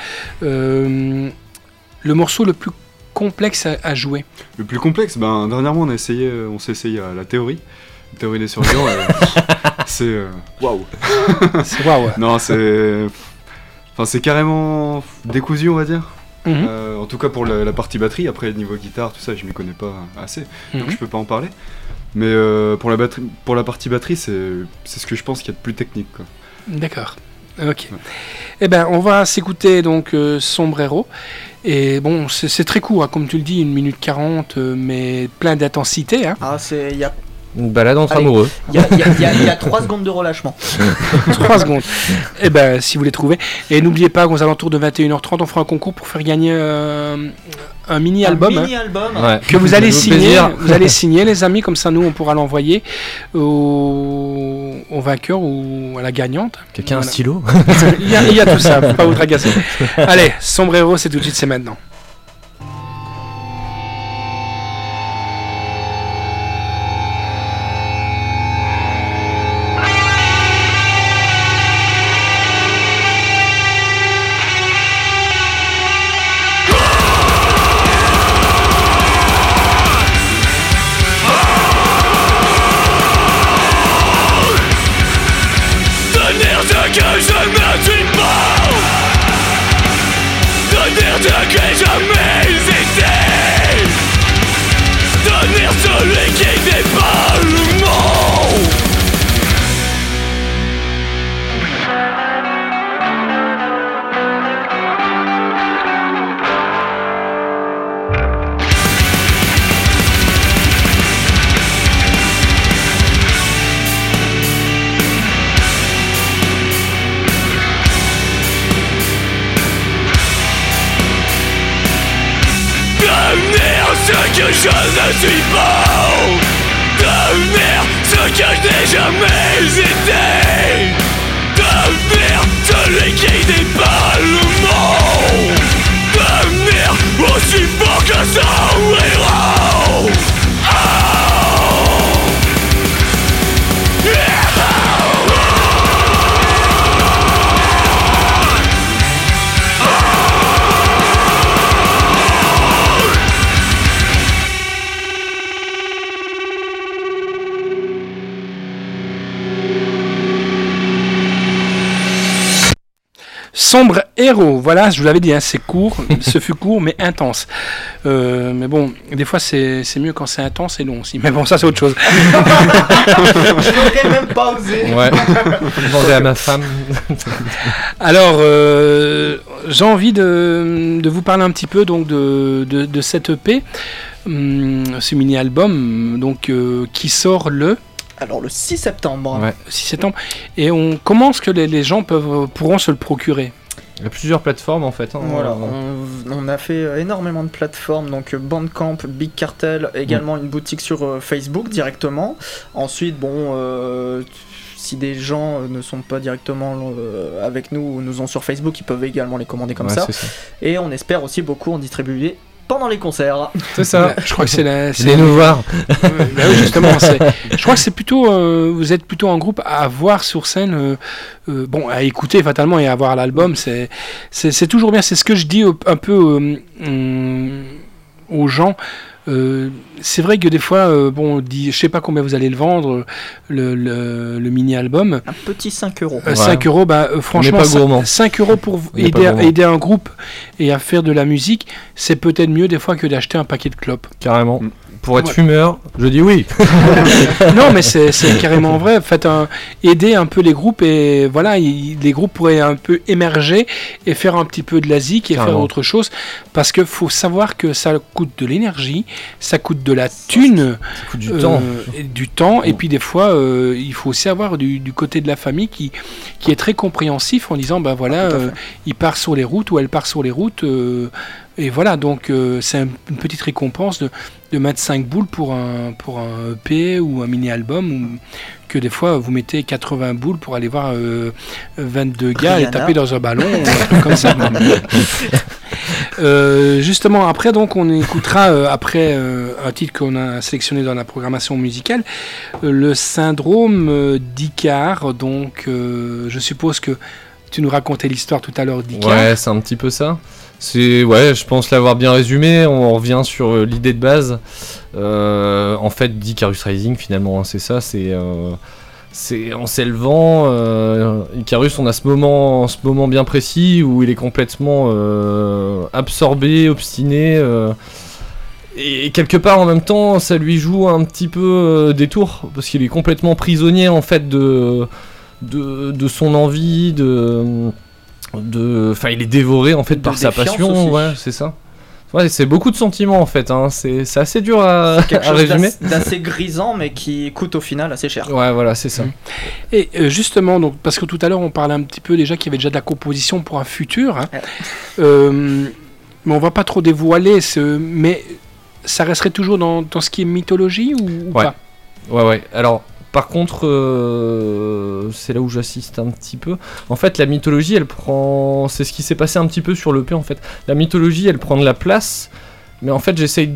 euh, le morceau le plus complexe à, à jouer? Le plus complexe, ben dernièrement on a essayé, euh, on s'est essayé à la théorie, la théorie des survivants. euh, c'est euh, waouh. C'est waouh. Non, c'est, enfin c'est carrément décousu on va dire. Mhm. Euh, en tout cas pour la, la partie batterie. Après niveau guitare tout ça, je m'y connais pas assez, donc Mhm. je peux pas en parler. Mais euh, pour la batterie, pour la partie batterie, c'est c'est ce que je pense qu'il y a de plus technique quoi. D'accord. Ok. Eh ben, on va s'écouter donc euh, Sombrero. Et bon, c'est c'est très court, hein, comme tu le dis, une minute quarante, euh, mais plein d'intensité. Hein. Ah, c'est. Il y a, Une balade entre Allez. amoureux. il y, a, il y, a, il y a- il y a trois secondes de relâchement. trois secondes. Eh ben, si vous les trouvez. Et n'oubliez pas qu'aux alentours de vingt et une heures trente, on fera un concours pour faire gagner euh, un mini-album. Un hein. mini-album. Ouais. Que vous allez Ça fait signer, plaisir. vous allez signer les amis, comme ça nous on pourra l'envoyer au, au vainqueur ou à la gagnante. Quelqu'un a un Voilà. stylo il, y a, il y a tout ça, faut pas vous tracasser. Allez, Sombrero, c'est tout de suite, c'est maintenant. Tenir de que je me suis pas Tenir de que je que je ne suis pas. Devenir ce que je n'ai jamais été. Devenir celui qui n'est pas le monde. Devenir aussi fort que son héros. Oh. Yeah. Sombre héros, voilà, je vous l'avais dit, hein, c'est court, ce fut court mais intense. Euh, mais bon, des fois c'est, c'est mieux quand c'est intense et long aussi. Mais bon, ça c'est autre chose. Je n'aurais même pas osé. Ouais. Demandez à ma femme. Alors, euh, j'ai envie de, de vous parler un petit peu donc de, de, de cette E P, hum, ce mini-album donc, euh, qui sort le... Alors le six septembre. Ouais. six septembre. Et on commence que les, les gens peuvent, pourront se le procurer. Il y a plusieurs plateformes en fait. Hein. Voilà, on, on a fait énormément de plateformes, donc Bandcamp, Big Cartel, également mmh. une boutique sur euh, Facebook directement. Ensuite, bon, euh, si des gens ne sont pas directement euh, avec nous ou nous ont sur Facebook, ils peuvent également les commander comme Ouais, ça. c'est ça. Et on espère aussi beaucoup en distribuer pendant les concerts. C'est ça. Je crois que c'est la. Venez nous voir. Bah oui, justement. C'est... Je crois que c'est plutôt. Euh, vous êtes plutôt en groupe à voir sur scène. Euh, euh, bon, à écouter fatalement et à voir l'album. C'est, c'est, c'est toujours bien. C'est ce que je dis un peu euh, euh, aux gens. Euh, c'est vrai que des fois, euh, bon, on dit, je sais pas combien vous allez le vendre, le, le, le mini-album. Un petit cinq euros. Euh, cinq euros, bah, euh, franchement, pas gourmand. cinq euros pour aider, à, aider un groupe et à faire de la musique, c'est peut-être mieux des fois que d'acheter un paquet de clopes. Carrément. Mm. Pour être Ouais. fumeur, je dis oui. Non, mais c'est, c'est carrément vrai. Faites un, aider un peu les groupes et voilà, il, les groupes pourraient un peu émerger et faire un petit peu de la zik et Carrément. faire autre chose. Parce que faut savoir que ça coûte de l'énergie, ça coûte de la thune, Ça coûte du euh, temps. et du temps. Et puis des fois, euh, il faut aussi avoir du, du côté de la famille qui, qui est très compréhensif en disant, ben voilà, tout à fait. euh, il part sur les routes ou elle part sur les routes. euh, et voilà, donc euh, c'est un- une petite récompense de, de mettre cinq boules pour un, pour un E P ou un mini-album, ou que des fois vous mettez quatre-vingts boules pour aller voir euh, vingt-deux gars et Rihanna. taper dans un ballon, un truc comme ça. Euh, justement, après, donc, on écoutera, euh, après euh, un titre qu'on a sélectionné dans la programmation musicale, euh, le syndrome euh, d'Icare. Donc, euh, je suppose que tu nous racontais l'histoire tout à l'heure d'Icare. Ouais, c'est un petit peu ça. C'est ouais, je pense l'avoir bien résumé. On revient sur euh, l'idée de base. Euh, en fait, d'Icarus Rising, finalement, hein, c'est ça. C'est euh, c'est en s'élevant. Euh, Icarus, on a ce moment, ce moment bien précis où il est complètement euh, absorbé, obstiné. Euh, et quelque part, en même temps, ça lui joue un petit peu euh, des tours parce qu'il est complètement prisonnier en fait de de, de son envie de de enfin il est dévoré en fait De par sa défiance passion. aussi. Ouais, c'est ça. Ouais, c'est beaucoup de sentiments en fait, hein. c'est, c'est assez dur à, Quelque à chose résumer. d'assez, d'assez grisant, mais qui coûte au final assez cher. Ouais, voilà, c'est ça. Mhm. Et euh, justement, donc, parce que tout à l'heure on parlait un petit peu déjà qu'il y avait déjà de la composition pour un futur, hein. Ouais. Euh, mais on va pas trop dévoiler, ce, mais ça resterait toujours dans, dans ce qui est mythologie ou, ou Ouais. pas? Ouais, ouais. Alors, par contre, euh, c'est là où j'assiste un petit peu. En fait, la mythologie, elle prend. C'est ce qui s'est passé un petit peu sur l'E P en fait. La mythologie, elle prend de la place. Mais en fait, j'essaye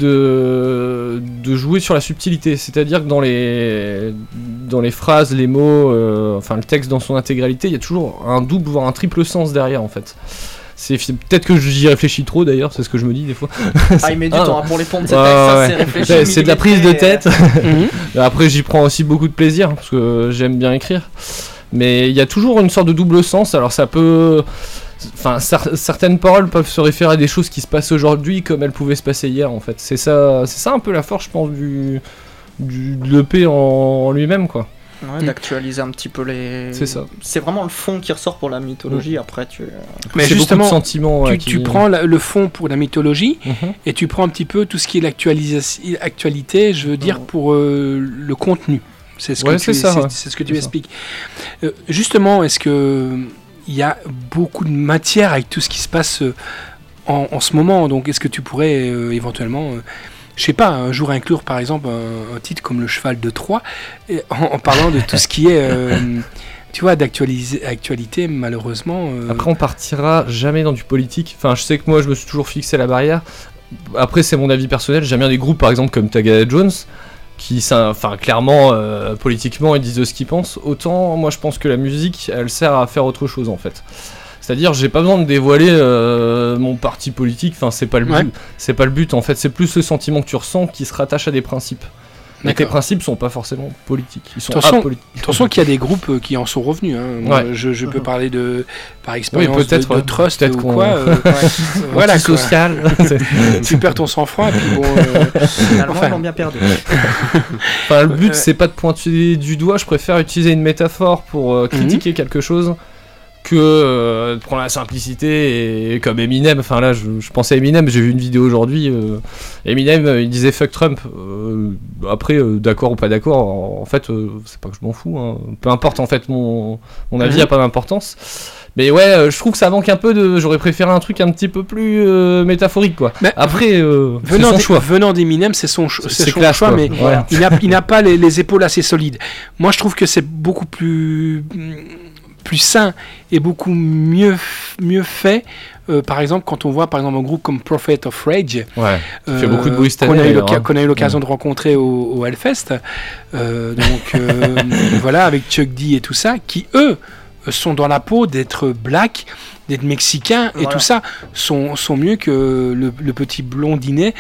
de, de jouer sur la subtilité. C'est-à-dire que dans les, dans les phrases, les mots, euh, enfin le texte dans son intégralité, il y a toujours un double, voire un triple sens derrière en fait. C'est peut-être que j'y réfléchis trop d'ailleurs, c'est ce que je me dis des fois. Ah, il met du Ah, temps hein, pour les ponts de ces ouais, textes, ça ouais. c'est réfléchi. C'est, c'est de la prise de millimétré, tête. Mhm. Après, j'y prends aussi beaucoup de plaisir parce que j'aime bien écrire. Mais il y a toujours une sorte de double sens. Alors, ça peut. Enfin, cer- certaines paroles peuvent se référer à des choses qui se passent aujourd'hui comme elles pouvaient se passer hier en fait. C'est ça, c'est ça un peu la force, je pense, du, du de l'E P en, en lui-même quoi. Ouais, d'actualiser un petit peu les. C'est ça. C'est vraiment le fond qui ressort pour la mythologie. Après, tu. Mais C'est justement, beaucoup de sentiments. tu, ouais, tu qui- prends la- le fond pour la mythologie Mhm. et tu prends un petit peu tout ce qui est l'actualisation, actualité, je veux dire, Mhm. pour euh, le contenu. C'est ce que Ouais, tu, c'est ça, c'est- ouais. c'est ce que tu C'est ça. expliques. Euh, justement, est-ce que il y a beaucoup de matière avec tout ce qui se passe euh, en, en ce moment? Donc, est-ce que tu pourrais euh, éventuellement euh, je sais pas, un jour inclure par exemple un, un titre comme Le Cheval de Troie, et en, en parlant de tout ce qui est, euh, tu vois, d'actualité, malheureusement. euh, Après, on partira jamais dans du politique. Enfin, je sais que moi, je me suis toujours fixé la barrière. Après, c'est mon avis personnel. J'aime bien des groupes, par exemple, comme Tagada Jones, qui, ça, enfin, clairement, euh, politiquement, ils disent ce qu'ils pensent. Autant, moi, je pense que la musique, elle sert à faire autre chose, en fait. C'est-à-dire, j'ai pas besoin de dévoiler euh, mon parti politique. Enfin, c'est pas le but. Ouais. C'est pas le but. En fait, c'est plus le sentiment que tu ressens qui se rattache à des principes. Mais tes D'accord. principes sont pas forcément politiques. Ils sont Attention, apolitiques. attention qu'il y a des groupes euh, qui en sont revenus. Hein. Moi, Ouais. je, je peux parler de, par expérience, Oui, peut-être, de, de ouais. Trust Peut-être ou qu'on- quoi. euh, voilà, quoi. Antisocial. Tu perds ton sang-froid et puis bon. euh, Finalement, Enfin. ils l'ont bien perdu. Enfin, le but, Euh, c'est pas de pointer du doigt, je préfère utiliser une métaphore pour euh, critiquer quelque chose que euh, de prendre la simplicité et comme Eminem. Enfin là, je, je pensais à Eminem, j'ai vu une vidéo aujourd'hui. euh, Eminem, euh, il disait fuck Trump. Euh, après, euh, d'accord ou pas d'accord, en, en fait, euh, c'est pas que je m'en fous. Hein. Peu importe, en fait, mon, mon avis Mhm. a pas d'importance. Mais ouais, euh, je trouve que ça manque un peu de. J'aurais préféré un truc un petit peu plus euh, métaphorique, quoi. Mais Après, euh, c'est venant son des- choix. venant d'Eminem, c'est son, cho- c'est C'est son classe, choix, quoi. mais Ouais. il n'a il n'a pas les, les épaules assez solides. Moi, je trouve que c'est beaucoup plus, plus sain et beaucoup mieux, mieux fait. Euh, par exemple, quand on voit par exemple un groupe comme Prophet of Rage, Ouais. Qui fait euh, beaucoup de bruit cette qu'on année, a eu d'ailleurs, l'oca- hein. qu'on a eu l'occasion de rencontrer au, au Hellfest, euh, donc euh, voilà, avec Chuck D et tout ça, qui eux sont dans la peau d'être black, d'être mexicains et Voilà. tout ça, sont, sont mieux que le, le petit blondinet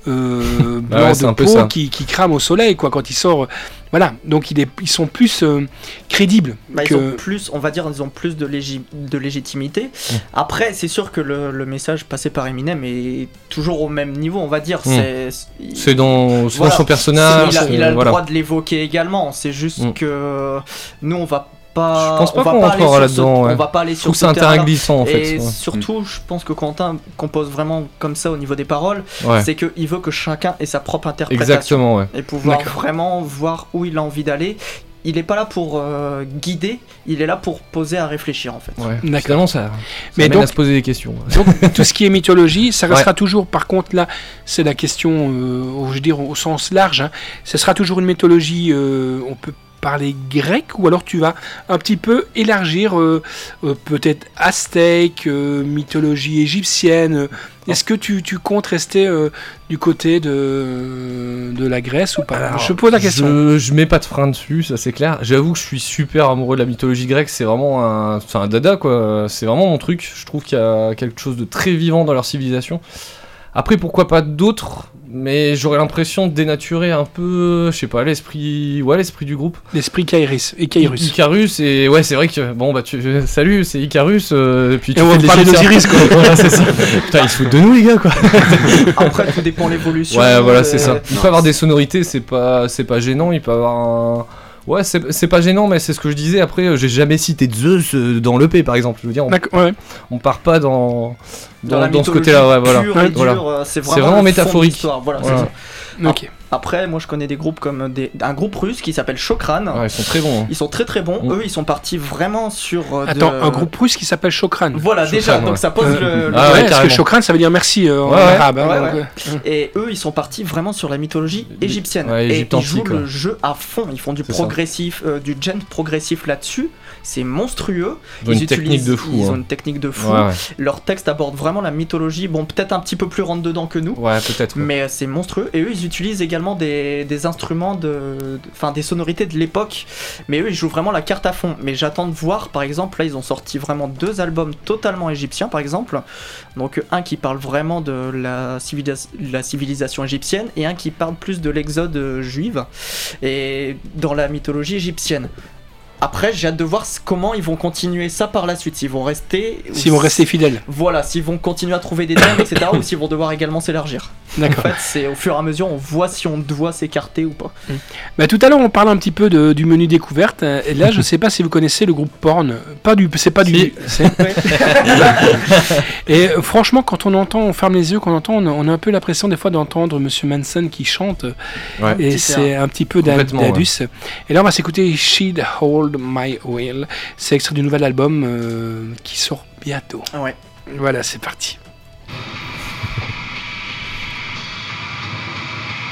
euh, Ah blanc ouais, c'est de un peu peau ça. qui, qui crame au soleil quoi quand il sort. Voilà, donc il est, ils sont plus euh, crédibles Bah, que... ils ont plus, on va dire, ils ont plus de, légi- de légitimité. Après, c'est sûr que le, le message passé par Eminem est toujours au même niveau, on va dire. Mm. C'est, C'est dans, c'est Voilà. dans son personnage. Il a, il a euh, le voilà. droit de l'évoquer également. C'est juste Mm. que nous, on va pas. Je pense pas on va qu'on pas aller rentrera sur ce- là-dedans, ouais. On va pas aller Je sur trouve que c'est ce un terrain terrain-là. glissant en fait. Et ouais. surtout, je pense que Quentin compose vraiment comme ça au niveau des paroles. Ouais. C'est qu'il veut que chacun ait sa propre interprétation. Exactement, ouais. Et pouvoir D'accord. vraiment voir où il a envie d'aller. Il n'est pas là pour euh, guider, il est là pour poser à réfléchir en fait. Ouais. D'accord. Finalement, ça, ça Mais amène donc- à se poser des questions. Donc tout ce qui est mythologie, ça restera Ouais. toujours, par contre là, c'est la question, euh, au- je veux dire au sens large, hein, ce sera toujours une mythologie, euh, on peut parler grec, ou alors tu vas un petit peu élargir, euh, euh, peut-être aztèque, euh, mythologie égyptienne. euh, Est-ce que tu, tu comptes rester euh, du côté de, de la Grèce ou pas? Alors, Je pose la question. Je, je mets pas de frein dessus, ça c'est clair. J'avoue que je suis super amoureux de la mythologie grecque, c'est vraiment un, c'est un dada quoi. C'est vraiment mon truc. Je trouve qu'il y a quelque chose de très vivant dans leur civilisation. Après, pourquoi pas d'autres, mais j'aurais l'impression de dénaturer un peu, je sais pas, l'esprit, ouais, l'esprit du groupe. L'esprit Kairis et Kairos. Icarus, et ouais, c'est vrai que bon bah tu, salut, c'est Icarus. Euh, puis Et tu on fais va de parler l'Égyptien. d'Osiris, quoi. Voilà, c'est ça. Putain, ils se foutent de nous les gars quoi. Après, tout dépend de l'évolution. Ouais, voilà, euh, c'est ça. Il peut avoir des sonorités, c'est pas, c'est pas gênant. Il peut avoir un. Ouais, c'est c'est pas gênant, mais c'est ce que je disais. Après, euh, j'ai jamais cité Zeus euh, dans l'E P, par exemple. Je veux dire, on, D'accord, ouais. on part pas dans Dans, dans, la dans ce mythologie côté-là. Ouais, voilà. pure Ouais, et voilà. dure, euh, c'est C'est vraiment, vraiment le fond de métaphorique. l'histoire, Voilà, c'est Voilà. ça. Ok. Après, moi je connais des groupes comme des, un groupe russe qui s'appelle Chokran. Ouais, ils sont très bons. hein. Ils sont très très bons. Mm. Eux, ils sont partis vraiment sur. euh, Attends, de- un groupe russe qui s'appelle Chokran. Voilà, déjà, Chokran, donc ouais. ça pose Euh, le. le- Ah ouais, ouais, parce que carrément. Chokran, ça veut dire merci euh, en Ouais, ouais. arabe. hein, Ouais, donc, ouais. euh, Et eux, ils sont partis vraiment sur la mythologie égyptienne. Ouais, et Égypte ils antique, jouent le ouais. jeu à fond. Ils font du C'est ça. progressif, euh, du gen progressif là-dessus. C'est monstrueux. Ils ont une technique utilisent- de fou. Ils hein. ont une technique de fou. Ouais, ouais. Leur texte aborde vraiment la mythologie. Bon, peut-être un petit peu plus rentre dedans que nous. Ouais, peut-être. ouais. Mais euh, c'est monstrueux. Et eux, ils utilisent également des, des instruments, de, enfin des sonorités de l'époque. Mais eux, ils jouent vraiment la carte à fond. Mais j'attends de voir, par exemple, là, ils ont sorti vraiment deux albums totalement égyptiens, par exemple. Donc un qui parle vraiment de la, civilis- la civilisation égyptienne et un qui parle plus de l'exode euh, juive et dans la mythologie égyptienne. Après, j'ai hâte de voir c- comment ils vont continuer ça par la suite. S'ils vont rester. S'ils vont rester fidèles. Voilà, s'ils vont continuer à trouver des thèmes, et cetera. Ou s'ils vont devoir également s'élargir. En D'accord. fait, c'est au fur et à mesure, on voit si on doit s'écarter ou pas. Bah, tout à l'heure, on parlait un petit peu de- du menu découverte. euh, Et là, je sais pas si vous connaissez le groupe Porn. Pas du, c'est pas du. Si. c'est- Et euh, franchement, quand on entend, on ferme les yeux, quand on entend, on a, on a un peu l'impression des fois d'entendre Monsieur Manson qui chante. Ouais. Et Petit c'est air. un petit peu d'A- Complètement, d'Adus. Et là, on va s'écouter She'd Hold My Will. C'est extrait du nouvel album euh, qui sort bientôt. Ouais. Voilà, c'est parti.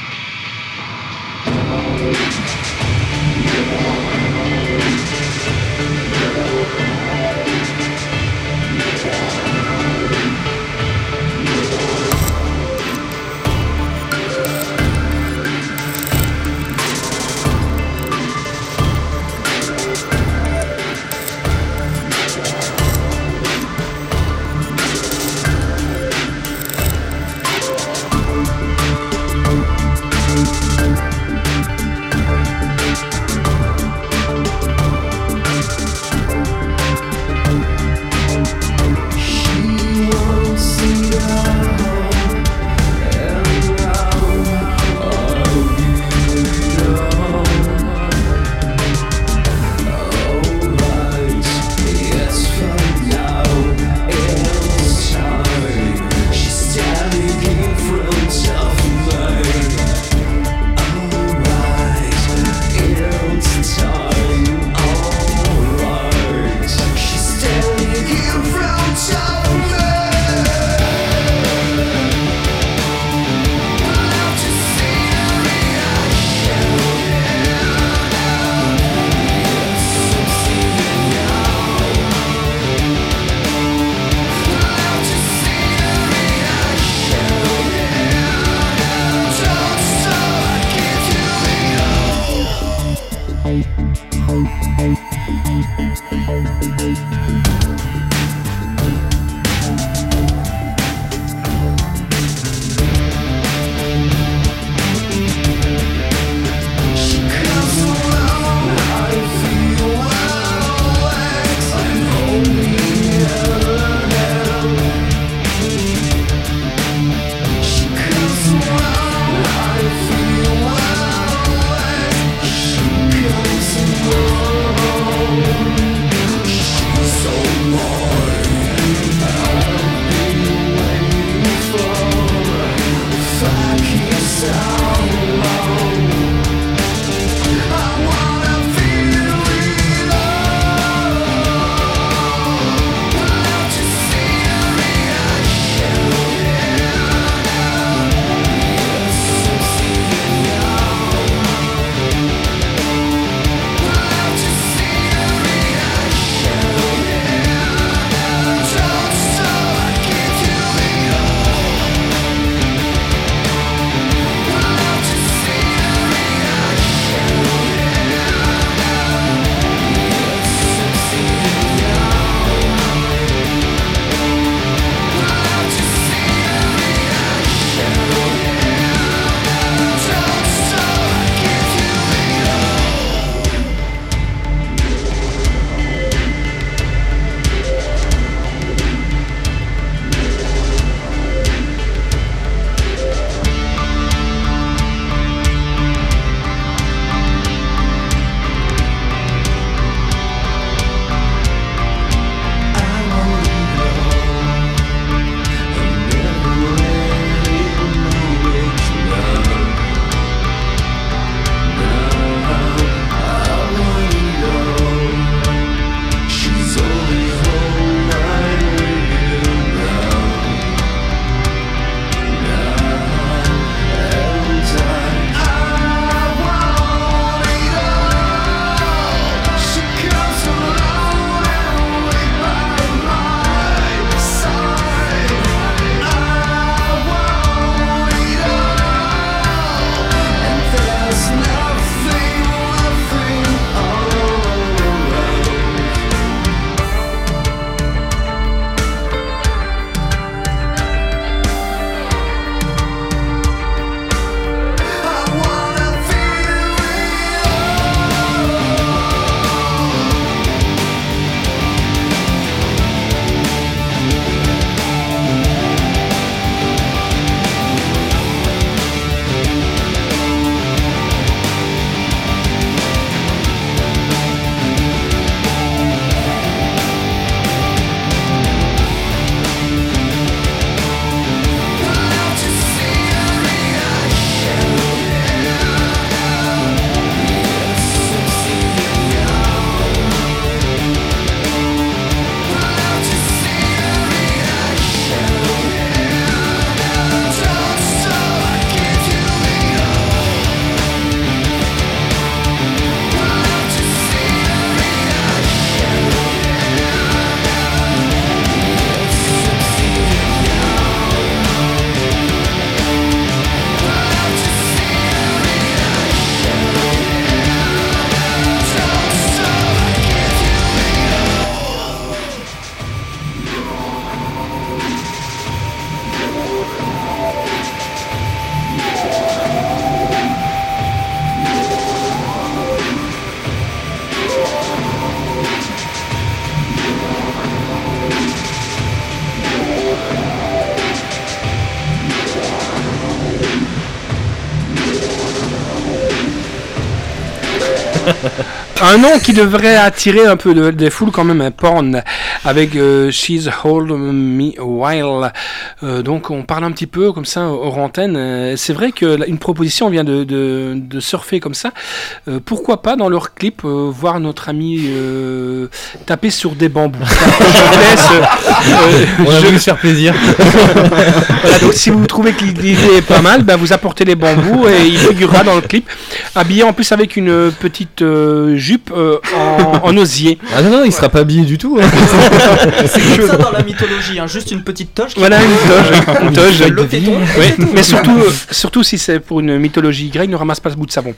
Un nom qui devrait attirer un peu de, des foules quand même, un porn, avec euh, She's Hold Me While. Euh, donc on parle un petit peu comme ça hors antenne. Euh, c'est vrai qu'une proposition vient de, de, de surfer comme ça. Euh, pourquoi pas dans leur clip euh, voir notre ami euh, taper sur des bambous. Je vous laisse. Euh, On a je- voulu se faire plaisir. Voilà, donc si vous trouvez que l'idée est pas mal, bah, vous apportez les bambous et il figurera dans le clip. Habillé en plus avec une petite euh, jupe euh, en, en osier. Ah non, non, il sera pas habillé du tout. hein. C'est comme ça dans la mythologie, hein, juste une petite toge. qui- Voilà une toge. Une toge. Le téton. Oui, mais surtout, euh, surtout si c'est pour une mythologie grecque, ne ramasse pas ce bout de savon.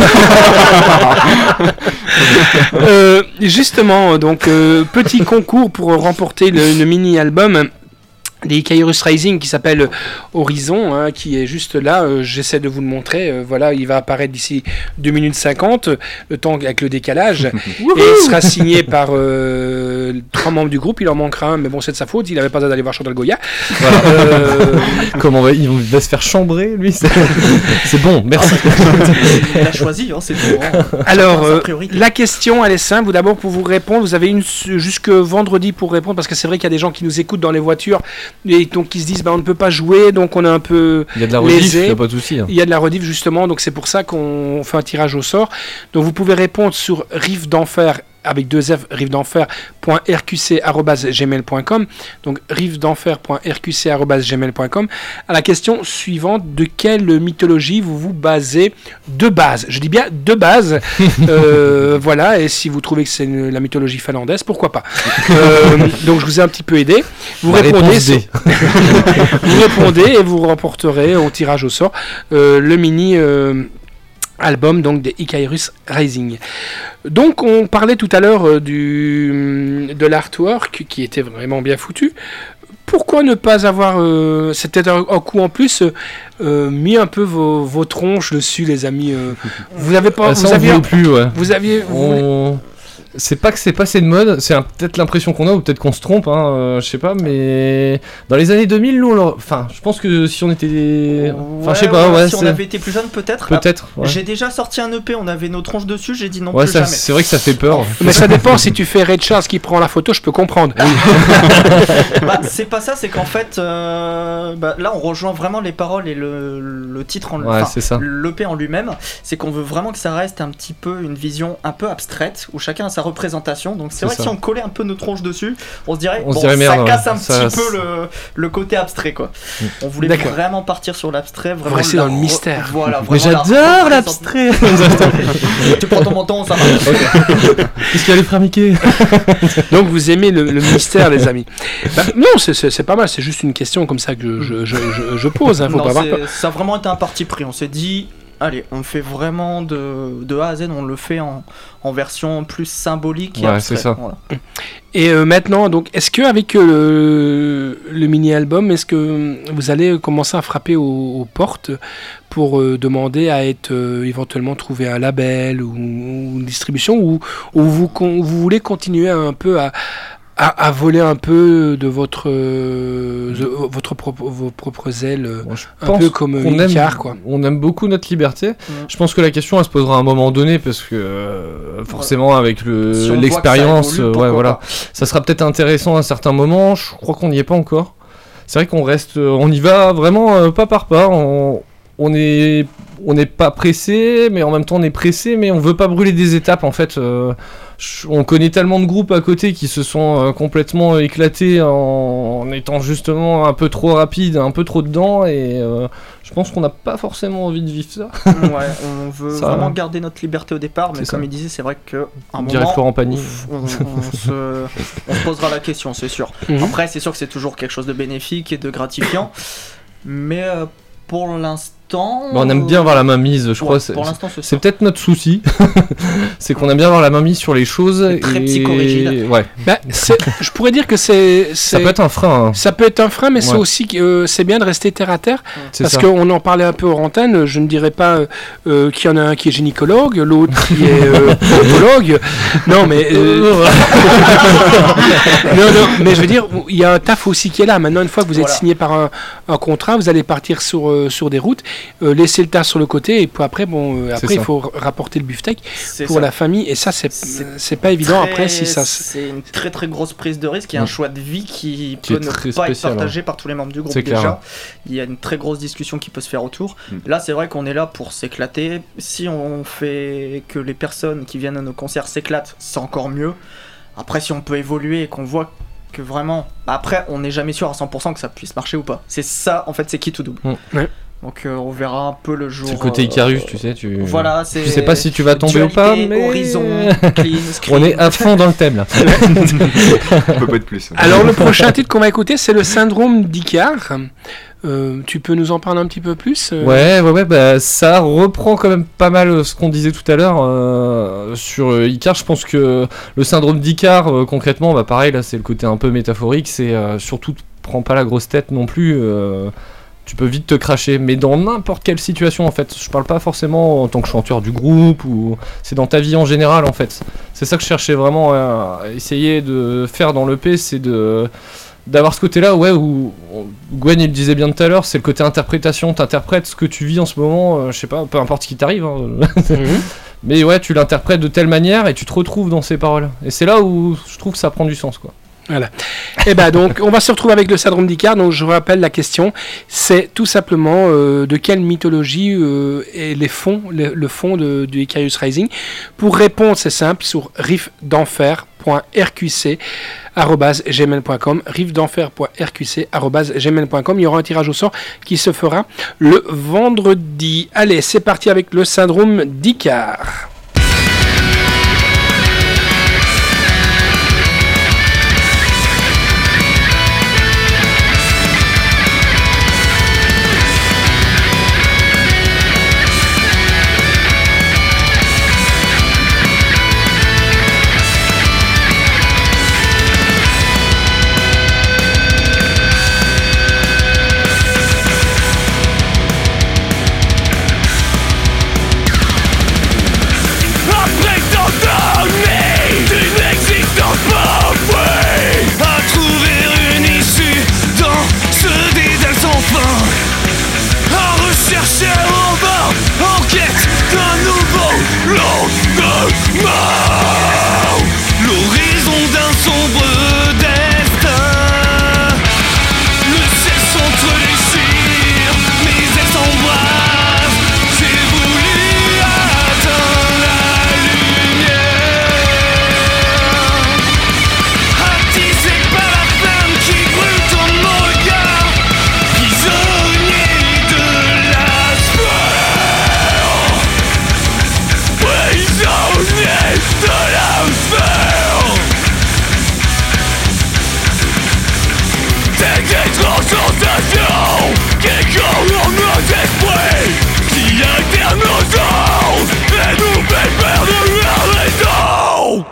Euh, justement, donc euh, petit concours pour remporter le, le mini-album des Icarus Rising qui s'appelle Horizon, hein, qui est juste là. Euh, j'essaie de vous le montrer. Euh, voilà, il va apparaître d'ici deux minutes cinquante, le temps avec le décalage. Et il sera signé par euh, trois membres du groupe. Il en manquera un, mais bon, c'est de sa faute. Il n'avait pas besoin d'aller voir Chantal Goya. Euh, Comment va, il va se faire chambrer, lui. C'est c'est bon, merci. Il a choisi, hein, c'est tout. hein. Alors, Sa euh, priorité. la question, elle est simple. Vous d'abord, pour vous répondre, vous avez une jusque vendredi pour répondre, parce que c'est vrai qu'il y a des gens qui nous écoutent dans les voitures et donc qui se disent, bah, on ne peut pas jouer, donc on est un peu Il y a de la rediff, lésé. il n'y a pas de souci. hein. Il y a de la rediff justement, donc c'est pour ça qu'on fait un tirage au sort. Donc vous pouvez répondre sur Rive d'Enfer avec deux F, rive d'enfer point r q c arobase gmail point com, donc rive d'enfer point r q c arobase gmail point com, à la question suivante: de quelle mythologie vous vous basez de base? Je dis bien de base. Euh, voilà, et si vous trouvez que c'est une- la mythologie finlandaise, pourquoi pas. Euh, donc je vous ai un petit peu aidé. Vous La répondez, réponse sur- D. vous répondez et vous remporterez au tirage au sort euh, le mini euh, album donc des Icarus Rising. Donc on parlait tout à l'heure euh, du de l'artwork qui était vraiment bien foutu. Pourquoi ne pas avoir, euh, c'est peut-être un, un coup en plus, euh, euh, mis un peu vos, vos tronches dessus, les amis. euh. Vous avez pas, Ah, ça, vous on aviez, voulait plus, ouais. vous aviez, vous voulez- On... C'est pas que c'est passé de mode, c'est un- peut-être l'impression qu'on a, ou peut-être qu'on se trompe, hein, euh, je sais pas, mais dans les années deux mille, nous, on leur- enfin, je pense que si on était. Enfin, je sais pas, ouais, Si on c'est- avait été plus jeune, peut-être. peut-être. Ah, Ouais, J'ai déjà sorti un E P, on avait nos tronches dessus, j'ai dit non ouais plus ça- jamais. c'est vrai que ça fait peur. Mais ça dépend. Si tu fais Red Charles qui prend la photo, je peux comprendre. Bah, c'est pas ça, c'est qu'en fait, euh, bah, là on rejoint vraiment les paroles et le, le titre en Ouais, enfin, c'est ça. l'E P en lui-même. C'est qu'on veut vraiment que ça reste un petit peu une vision un peu abstraite où chacun a sa représentation. Donc c'est C'est vrai ça. que si on collait un peu nos tronches dessus, on se dirait, On se bon, dirait merde, ça ouais. casse un Ça- petit peu le, le côté abstrait quoi. On voulait D'accord. vraiment partir sur l'abstrait, vraiment rester la dans le re- mystère. Voilà, Mais vraiment la j'adore représent- l'abstrait. Tu prends ton menton, ça marche. Qu'est-ce qu'il y a les frères Mickey? Donc vous aimez le, le mystère, les amis. Bah, non, c'est- c'est c'est pas mal. C'est juste une question comme ça que je, je, je, je pose. Hein, faut Non, pas avoir c'est- peur. ça a vraiment été un parti pris. On s'est dit, allez, on fait vraiment de, de A à Z, on le fait en, en version plus symbolique. et Ouais, abstraite, c'est ça. voilà. Et euh, maintenant, donc, est-ce que avec euh, le, le mini-album, est-ce que vous allez commencer à frapper aux, aux portes pour euh, demander à être euh, éventuellement trouver un label ou, ou une distribution, ou, ou vous, con- vous voulez continuer un peu à, à, à voler un peu de votre, euh, de votre propre, vos propres ailes, euh, Bon, je un pense peu comme qu'on Icar, aime, quoi. on aime beaucoup notre liberté. Mm. Je pense que la question elle se posera à un moment donné parce que euh, forcément avec le Si on voit que l'expérience, ça évolue, euh, pourquoi ouais voilà, pas. ça sera peut-être intéressant à un certain moment. Je crois qu'on n'y est pas encore. C'est vrai qu'on reste, euh, on y va vraiment euh, pas par pas. On, on est, on n'est pas pressé, mais en même temps on est pressé, mais on veut pas brûler des étapes en fait. euh, je- on connaît tellement de groupes à côté qui se sont euh, complètement éclatés en, en étant justement un peu trop rapide, un peu trop dedans, et euh, je pense qu'on n'a pas forcément envie de vivre ça. Ouais, on veut Ça- vraiment garder notre liberté au départ, mais C'est comme ça. il disait, c'est vrai qu'à un Direct moment, Florent Pagny. on, on se, on se posera la question, c'est sûr. Mhm. Après, c'est sûr que c'est toujours quelque chose de bénéfique et de gratifiant, mais euh, pour l'instant... Bah, on aime bien avoir la main mise, je Ouais, crois. c'est- pour l'instant, c'est C'est ça. peut-être notre souci, c'est qu'on aime bien avoir la main mise sur les choses. C'est très et- psychorigide. Ouais, Bah, c'est- je pourrais dire que c'est... ça c'est- peut être un frein. hein. ça peut être un frein, mais c'est Ouais. aussi que euh, c'est bien de rester terre à terre. C'est Parce ça. qu'on en parlait un peu aux antennes, je ne dirais pas euh, euh, qu'il y en a un qui est gynécologue, l'autre qui est euh, podologue. Non, mais. euh, non, non, mais je veux dire, il y a un taf aussi qui est là. Maintenant, une fois que vous êtes Voilà. signé par un, un contrat, vous allez partir sur, euh, sur des routes. euh, laisser le tas sur le côté et puis après, bon, euh, C'est après il ça. faut r- rapporter le beefsteak C'est pour ça. la famille et ça c'est C'est c'est pas évident Très- après si ça se- C'est une très très grosse prise de risque. Il y a un Mm. choix de vie qui, Qui peut est ne très pas spécial, être partagé par tous les membres du groupe C'est clair, déjà. ouais. Il y a une très grosse discussion qui peut se faire autour. Mm. Là, c'est vrai qu'on est là pour s'éclater. Si on fait que les personnes qui viennent à nos concerts s'éclatent, c'est encore mieux. Après, si on peut évoluer et qu'on voit que vraiment... bah après, on n'est jamais sûr à cent pour cent que ça puisse marcher ou pas. C'est ça, en fait, c'est qui tout double. Mm. Ouais. Donc euh, on verra un peu le jour... C'est le côté euh, Icarus, tu sais. Tu... Voilà, c'est... Je sais pas si tu vas tomber ou pas, dualité, mais. horizon, clean, screen. On est à fond dans le thème là. On peut pas être plus. Alors le prochain titre qu'on va écouter c'est le syndrome d'Icare. Euh, tu peux nous en parler un petit peu plus euh Ouais, ouais, ouais, bah ça reprend quand même pas mal euh, ce qu'on disait tout à l'heure euh, sur euh, Icare. Je pense que le syndrome d'Icare, euh, concrètement, bah pareil, là c'est le côté un peu métaphorique, c'est euh, surtout prends pas la grosse tête non plus. Euh, tu peux vite te cracher, mais dans n'importe quelle situation en fait. Je parle pas forcément en tant que chanteur du groupe ou c'est dans ta vie en général en fait. C'est ça que je cherchais vraiment à essayer de faire dans l'E P, c'est de d'avoir ce côté-là, ouais, où où Gwen il le disait bien tout à l'heure, c'est le côté interprétation. T'interprètes ce que tu vis en ce moment, euh, je sais pas, peu importe ce qui t'arrive. Hein. Mhm. Mais ouais, tu l'interprètes de telle manière et tu te retrouves dans ces paroles. Et c'est là où je trouve que ça prend du sens, quoi. Et bah donc on va se retrouver avec le syndrome d'Icare. Donc je vous rappelle la question, c'est tout simplement euh, de quelle mythologie euh, est les fonds, le, le fond de, du Icarus Rising. Pour répondre c'est simple sur riff d'enfer point r q c arobase gmail point com riff d'enfer point r q c arobase gmail point com. Il y aura un tirage au sort qui se fera le vendredi. Allez c'est parti avec le syndrome d'Icare. Après tant d'années d'une existence bafouée, à trouver une issue dans ce dédale sans fin, à rechercher en vain, en quête d'un nouveau lendemain, l'horizon d'un sombre destin, le ciel s'entredéchire, mais elle s'embrase, j'ai voulu atteindre la lumière, attisé par la flamme qui brûle dans mon regard, prisonnier de la sphère, prisonnier de la sphère. C'est d'étranges sensations qui courent en nos esprits, qui alternent nos sens et nous fait perdre la raison.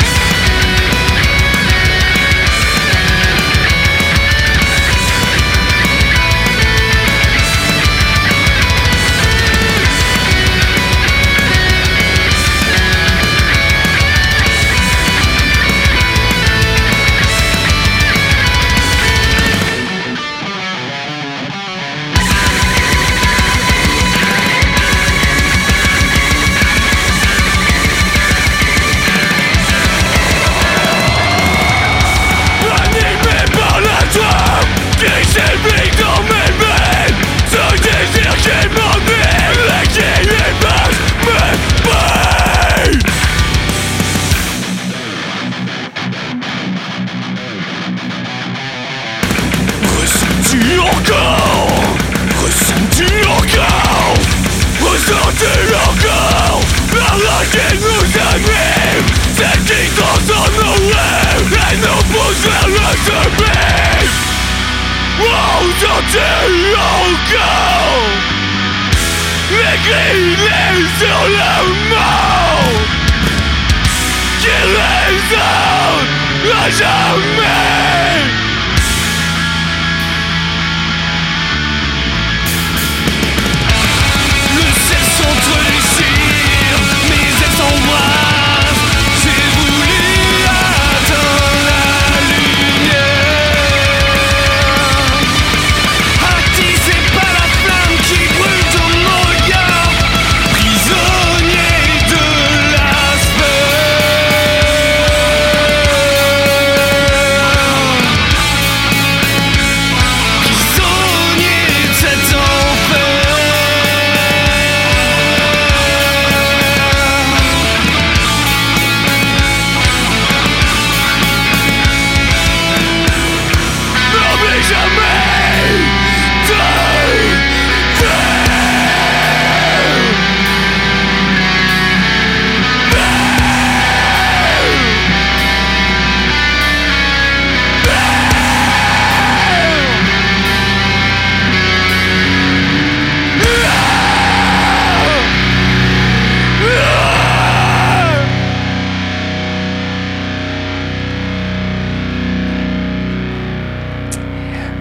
Animé par la soif qui s'éblit dans mes veines, ce désir qui m'emmène et qui efface mes peines. Ressens-tu encore, ressens-tu encore, ressens-tu encore la rage qui nous anime, celle qui transforme nos rêves et nous pousse vers le sommet. Ressens-tu encore les grillés sur la mort qui résonne à jamais. Le ciel s'entredéchire, mais elle s'embrase, j'ai voulu atteindre la lumière, attisé par la flamme qui brûle dans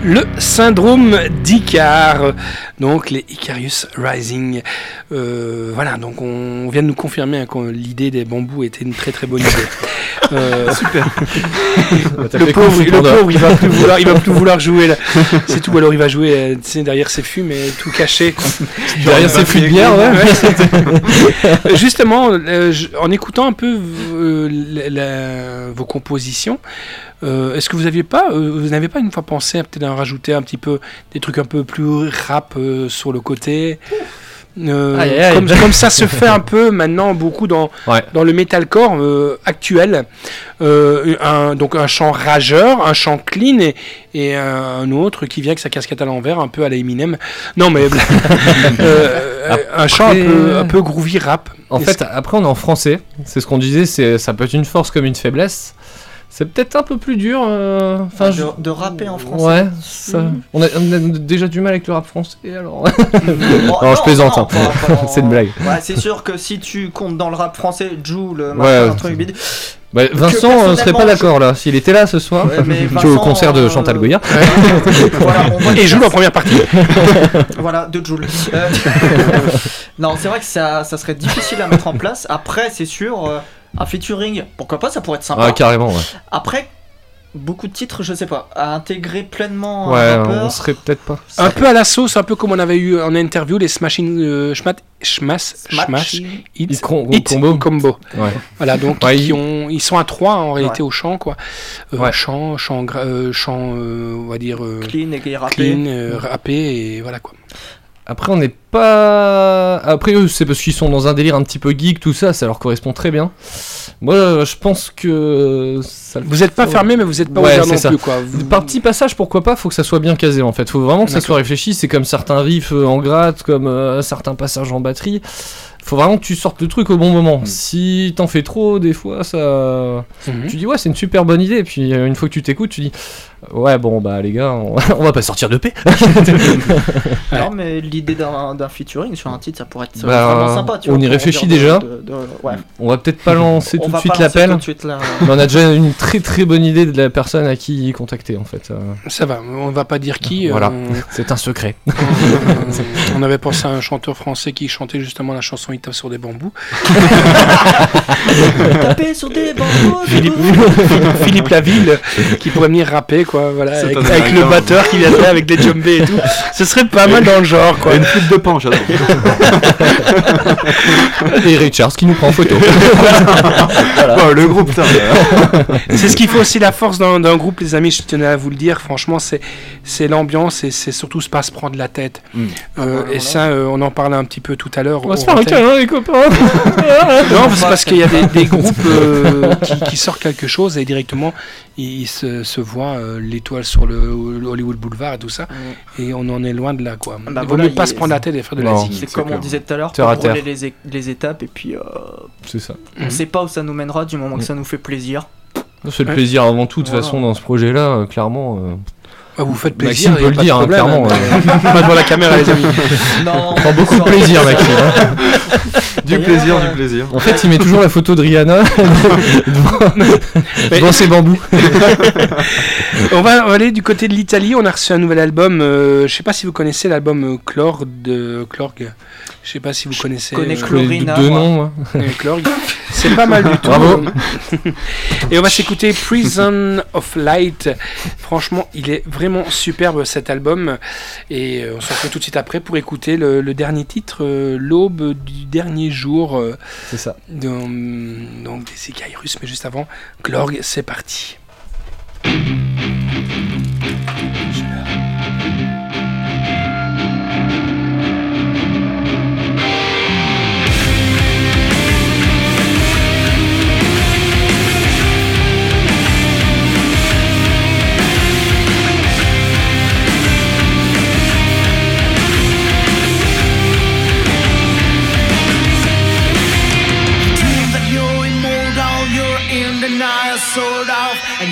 Le syndrome d'Icar, donc les Icarus Rising. Euh, voilà, donc on vient de nous confirmer hein, que l'idée des bambous était une très très bonne idée. Euh, Super. le pauvre, le pauvre, il va plus vouloir, il va plus vouloir jouer là. C'est tout. Alors il va jouer euh, tu sais, derrière ses fûts, mais tout caché. Derrière ses fûts de bière, ouais. Ouais, justement, euh, je, en écoutant un peu euh, la, la, vos compositions. Euh, est-ce que vous aviez pas, euh, vous n'avez pas une fois pensé à peut-être en rajouter un petit peu des trucs un peu plus rap euh, sur le côté euh, aïe, aïe. Comme, comme ça se fait un peu maintenant beaucoup dans, Ouais. dans le metalcore euh, actuel. Euh, un, donc un chant rageur, un chant clean et, et un autre qui vient avec sa casquette à l'envers, un peu à la Eminem. Non mais euh, un chant un peu, un peu groovy rap. En Est-ce fait, après, on est en français. C'est ce qu'on disait, c'est, ça peut être une force comme une faiblesse. C'est peut-être un peu plus dur. euh, Enfin, de, je... de rapper en français. Ouais, ça... on, a, on a déjà du mal avec le rap français, alors. Bon, Non, je plaisante, hein. pas- pas- C'est une blague. Ouais, c'est sûr que si tu comptes dans le rap français, Joule, le Ouais. machin, un truc bide. Bah, Vincent euh, serait pas personnellement, d'accord là. S'il était là ce soir, Ouais, mais tu es au Vincent, concert de euh, Chantal Goya. Voilà, on voit Et que joue ça- la première partie. Voilà, de Joule. Euh, non, c'est vrai que ça, ça serait difficile à mettre en place. Après, c'est sûr, euh, un featuring, pourquoi pas, ça pourrait être sympa. Ah, carrément, ouais. Après, beaucoup de titres, je sais pas, à intégrer pleinement Ouais, un rappeur. on serait peut-être pas. Un peu à la sauce, un peu comme on avait eu en interview les Smashing euh, Schmat, Schmas, Schmash Smashing. Hits, Ils con- Hits combo. combo. Ouais. Voilà, donc Ouais, qui ils- ont, ils sont à trois en réalité Ouais. au chant, quoi. Euh, Ouais. Chant, chant, gra- euh, chant euh, on va dire euh, Clean et gay rappé. clean, euh, rappé et voilà quoi. Après, on n'est pas. Après, eux, c'est parce qu'ils sont dans un délire un petit peu geek, tout ça, ça leur correspond très bien. Moi, euh, je pense que. Ça le Vous n'êtes pas faut- fermé, mais vous n'êtes pas Ouais, ouvert c'est non ça. plus, quoi. Vous- Par petit passage, pourquoi pas, faut que ça soit bien casé en fait. Faut vraiment que ça D'accord. soit réfléchi. C'est comme certains riffs euh, en gratte, comme euh, certains passages en batterie. Faut vraiment que tu sortes le truc au bon moment. Mm. Si t'en fais trop, des fois, ça. Mhm. Tu dis, ouais, c'est une super bonne idée. Et puis, euh, une fois que tu t'écoutes, tu dis, ouais, bon, bah, les gars, on, on va pas sortir de paix. Non, mais l'idée d'un d'un featuring sur un titre, ça pourrait être Bah, vraiment sympa. Tu on vois, y pour réfléchit dire de- déjà. de- de- ouais. On va peut-être pas lancer On tout de va suite pas lancer l'appel. tout de suite, là. Mais on a déjà une très très bonne idée de la personne à qui contacter en fait. Euh, Ça va, on va pas dire qui. Voilà. euh, c'est un secret. on, on avait pensé à un chanteur français qui chantait justement la chanson Il tape sur des bambous. Taper sur des bambous. Philippe, Philippe Laville qui pourrait venir rapper quoi, voilà, C'est avec, un avec le Américain. batteur qui viendrait avec des djembés et tout. Ce serait pas mal dans le genre quoi. Et une flûte de pan, j'adore. Et Richards qui nous prend en photo. Oh, le groupe, putain. C'est ce qui fait aussi la force d'un d'un groupe, les amis. Je tenais à vous le dire. Franchement, c'est c'est l'ambiance et c'est surtout se pas se prendre la tête. Mm. Euh, voilà, et voilà. ça, euh, on en parlait un petit peu tout à l'heure. On va au se faire un antenne. câlin les copains. Non, c'est parce qu'il y a des, des groupes euh, qui, qui sortent quelque chose et directement ils, ils se, se voient euh, l'étoile sur le, le Hollywood Boulevard et tout ça. Et on en est loin de là quoi. Bah il vaut voilà, mieux pas il- se prendre la tête et faire de la Non. zik. C'est C'est comme clair. on disait tout à l'heure, Terre à pour rouler terre. les, é- les étapes et puis euh, C'est ça. on Mhm. sait pas où ça nous mènera du moment que Mhm. ça nous fait plaisir. C'est le Ouais. plaisir avant tout de toute Voilà. façon dans ce projet là, clairement. euh, Ah, vous faites plaisir. Maxime y a peut le pas de dire, hein, problème, clairement, hein. Pas devant la caméra les amis. Non, prend beaucoup de plaisir Maxime. hein. Du D'ailleurs, plaisir, euh, du plaisir. En fait il met toujours la photo de Rihanna devant, devant ses bambous. On va aller du côté de l'Italie. On a reçu un nouvel album. euh, je sais pas si vous connaissez l'album euh, Clorg de Clorg. Je sais pas si vous connaissez. connais euh, Je connais Chlorina, deux moi. noms. moi. euh, Clorg. C'est pas mal du tout. Bravo. Et on va s'écouter Prison of Light. Franchement, il est vraiment superbe cet album. Et euh, on s'en fait tout de suite après pour écouter le, le dernier titre, euh, L'aube du dernier jour. euh, C'est ça. de- donc des Icarus. Mais juste avant, Clorg, c'est parti. Dream that you're immortal, you're in denial, sort of.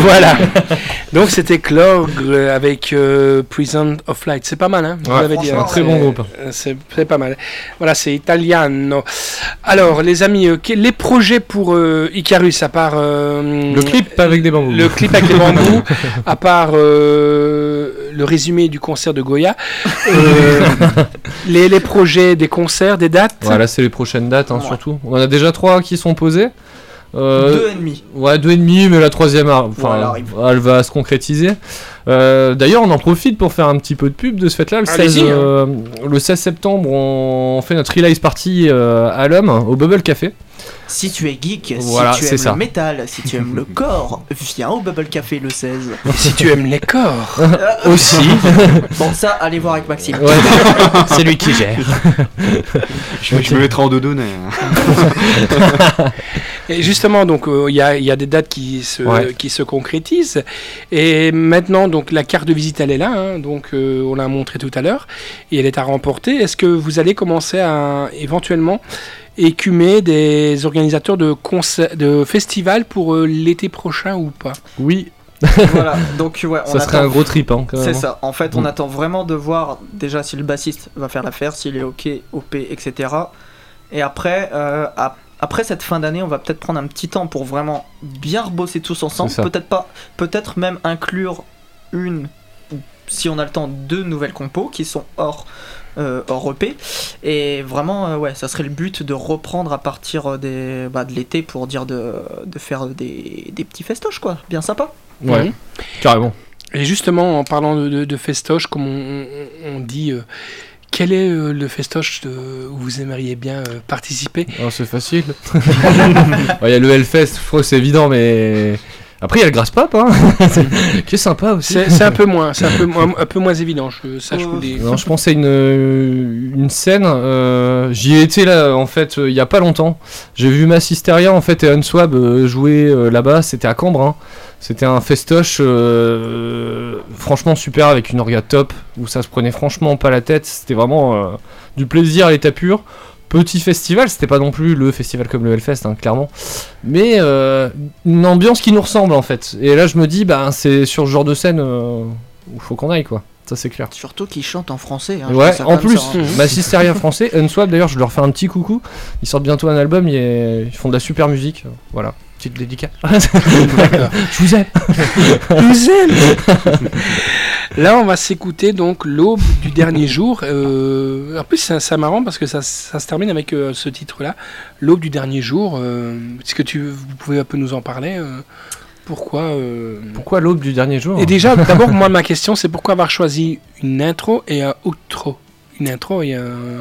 Voilà. Donc c'était Clog euh, avec euh, Prison of Light. C'est pas mal, hein. Vous Ouais, l'avez dit, franchement, hein. très bon C'est- groupe. euh, C'est c'est pas mal. Voilà, c'est Italiano. Alors, les amis, euh, que- les projets pour euh, Icarus, à part euh, Le clip avec des bambous. le clip avec les bambous, à part euh, le résumé du concert de Goya, euh, les, les projets des concerts, des dates. Voilà, c'est les prochaines dates, hein, Ouais. surtout. On en a déjà trois qui sont posées. Euh, Deux ennemis. Ouais, deux et demi, mais la troisième, a- enfin, Ouais, elle arrive. elle va se concrétiser. Euh, D'ailleurs, on en profite pour faire un petit peu de pub de ce fait-là. Le, Allez-y, seize, hein. euh, le seize septembre, on fait notre release party euh, à l'Homme, au Bubble Café. Si tu es geek, Voilà, si tu c'est aimes ça. le métal, si tu aimes le corps, viens au Bubble Café le seize. Si tu aimes les corps. Aussi. Bon, ça, allez voir avec Maxime. Ouais, c'est lui qui gère. Je, je me mettrai en dodonnet. Et justement, donc euh, il y, a, il y a des dates qui se, Ouais. qui se concrétisent. Et maintenant, donc la carte de visite, elle est là. hein, donc euh, on l'a montré tout à l'heure. Et elle est à remporter. Est-ce que vous allez commencer à éventuellement écumer des organisateurs de, concer- de festivals pour euh, l'été prochain ou pas? Oui, Voilà, donc ouais, on ça serait attend. un gros trip, hein, quand même. C'est ça. En fait, on Mm. attend vraiment de voir déjà si le bassiste va faire l'affaire, s'il est OK, O P, et cetera. Et après, euh, ap- après cette fin d'année, on va peut-être prendre un petit temps pour vraiment bien rebosser tous ensemble. C'est ça. Peut-être pas, peut-être même inclure une, ou si on a le temps, deux nouvelles compos qui sont hors. Euh, hors E P et vraiment euh, ouais ça serait le but de reprendre à partir des, bah, de l'été pour dire de, de faire des, des petits festoches quoi, bien sympa. Ouais, Mhm. carrément. Et justement, en parlant de, de, de festoche, comme on, on- on dit, euh, quel est euh, le festoche de- où vous aimeriez bien euh, participer? Oh, c'est facile. Il y a le Hellfest, je crois que c'est évident, mais. Après, il y a le Grass Pop, hein, qui est sympa aussi. C'est c'est un peu moins, c'est un peu, moins- un peu moins évident. Je, ça, je vous le dis. Non, je pensais à une, euh, une scène. euh, J'y ai été là, en fait, euh, il y a pas longtemps. J'ai vu Massisteria en fait et Unswab euh, jouer euh, là-bas. C'était à Cambrin. C'était un festoche, euh, franchement super avec une orga top où ça se prenait franchement pas la tête. C'était vraiment euh, du plaisir à l'état pur. Petit festival, c'était pas non plus le festival comme le Hellfest, hein, clairement, mais euh, une ambiance qui nous ressemble en fait. Et là, je me dis, bah, c'est sur ce genre de scène euh, où faut qu'on aille, quoi. Ça, c'est clair. Surtout qu'ils chantent en français. hein, je Ouais, dis ça en comme plus, ça, hein. Massisteria français, Unswab d'ailleurs, je leur fais un petit coucou. Ils sortent bientôt un album, ils, ils font de la super musique. Voilà, petite dédicace. D'accord. Je vous aime. Je vous aime. Là, on va s'écouter donc l'aube du dernier jour. Euh, en plus, c'est c'est marrant parce que ça, ça se termine avec euh, ce titre-là, l'aube du dernier jour. Euh, Est-ce que tu, vous pouvez un peu nous en parler euh, Pourquoi euh, Pourquoi l'aube du dernier jour Et déjà, d'abord, moi, ma question, c'est pourquoi avoir choisi une intro et un outro? Une intro et un.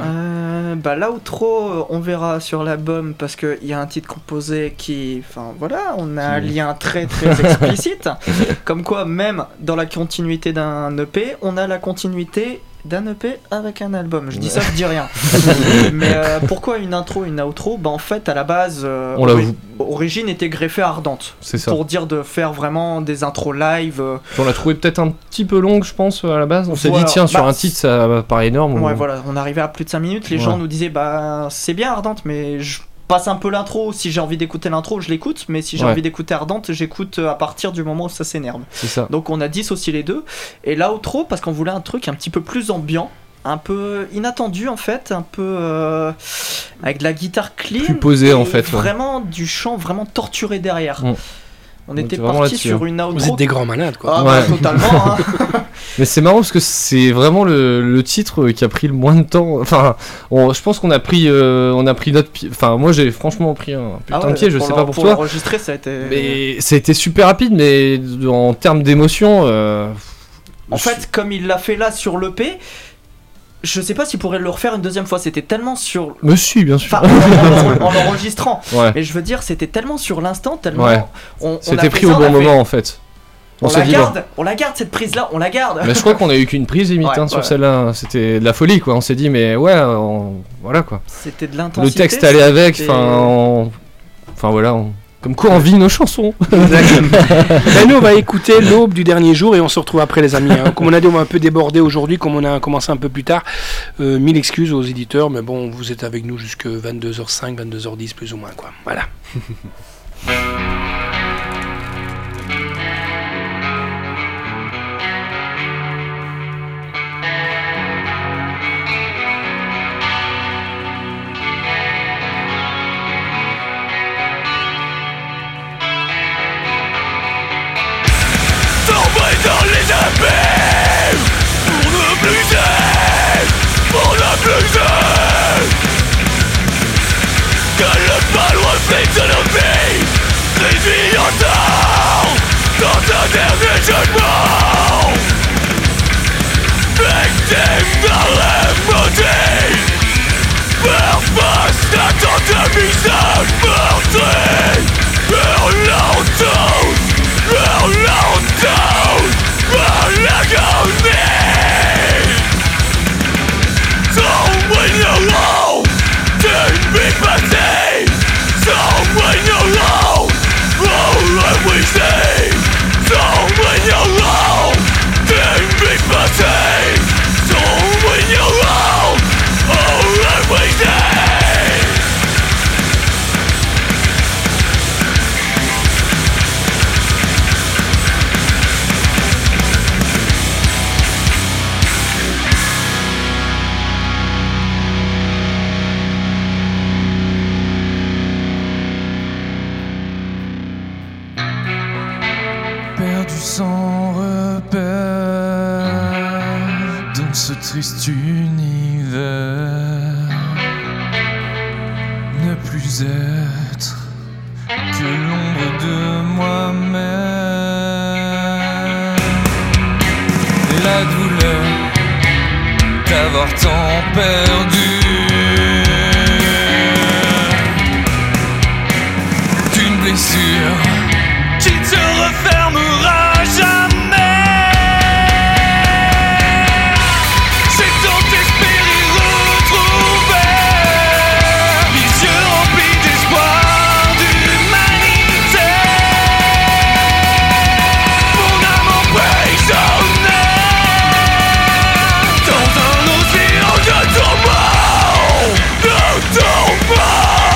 Euh, bah l'outro, euh, on verra sur l'album parce qu'il y a un titre composé qui, enfin voilà, on a un lien très très explicite. Comme quoi, même dans la continuité d'un E P, on a la continuité d'un E P avec un album. Je dis ça, je dis rien. Mais euh, pourquoi une intro, une outro? Bah en fait, à la base, euh, On l'avoue. Origine était greffée à Ardente. C'est ça. Pour dire de faire vraiment des intros live. euh, On l'a trouvé peut-être un petit peu longue, je pense, à la base. On s'est Voilà. dit, tiens, sur Bah, un titre, ça paraît énorme. Ouais, ou- voilà, on arrivait à plus de cinq minutes. Les Ouais. gens nous disaient, bah, c'est bien Ardente, mais je passe un peu l'intro. Si j'ai envie d'écouter l'intro, je l'écoute. Mais si j'ai Ouais. envie d'écouter Ardente, j'écoute euh, à partir du moment où ça s'énerve. C'est ça. Donc on a dissocié les deux. Et l'outro, parce qu'on voulait un truc un petit peu plus ambiant. Un peu inattendu en fait, un peu euh, avec de la guitare clean. Plus posé, et en fait, ouais. Vraiment du chant vraiment torturé derrière. Mm. On On était était vraiment parti là-dessus, sur hein. une outro. Vous êtes des grands malades, quoi. Ah bah, Ouais. totalement. hein. Mais c'est marrant parce que c'est vraiment le, le titre qui a pris le moins de temps. Enfin, on- je pense qu'on a pris, euh, on a pris notre pied. Enfin, moi j'ai franchement pris un putain Ah ouais, de pied, je pour sais l'en- pas pour, pour toi. l'enregistrer, ça a été. Mais ça a été super rapide, mais en termes d'émotion. euh, En je- fait, comme il l'a fait là sur l'E P, je sais pas s'il pourrait le refaire une deuxième fois. C'était tellement sur. me suis bien sûr. Enfin, en, en- en l'enregistrant. Ouais, Mais je veux dire, c'était tellement sur l'instant, tellement. Ouais. On, on a c'était fait pris ça, au on a bon fait- moment en fait. On, s'est la dit, garde, on la garde cette prise là, on la garde. Mais je crois qu'on a eu qu'une prise limite Ouais, hein, sur ouais. celle-là. C'était de la folie quoi. On s'est dit mais ouais, on- voilà quoi. C'était de Le l'intensité. texte allait avec. c'était- Enfin, on- enfin voilà. on- Comme quoi on vit nos chansons. Ben, nous, on va écouter l'aube du dernier jour et on se retrouve après, les amis. hein. Comme on a dit, on va un peu déborder aujourd'hui, comme on a commencé un peu plus tard. Euh, mille excuses aux éditeurs, mais bon, vous êtes avec nous jusque vingt-deux heures cinq, vingt-deux heures dix, plus ou moins, quoi. Voilà. Perdu sans repère dans ce triste univers, ne plus être que l'ombre de moi-même. La douleur d'avoir tant perdu d'une blessure qui te refermera jamais. J'ai tant espéré retrouver les yeux remplis d'espoir, d'humanité. Mon âme emprisonnée dans un océan de tourments, de tourments.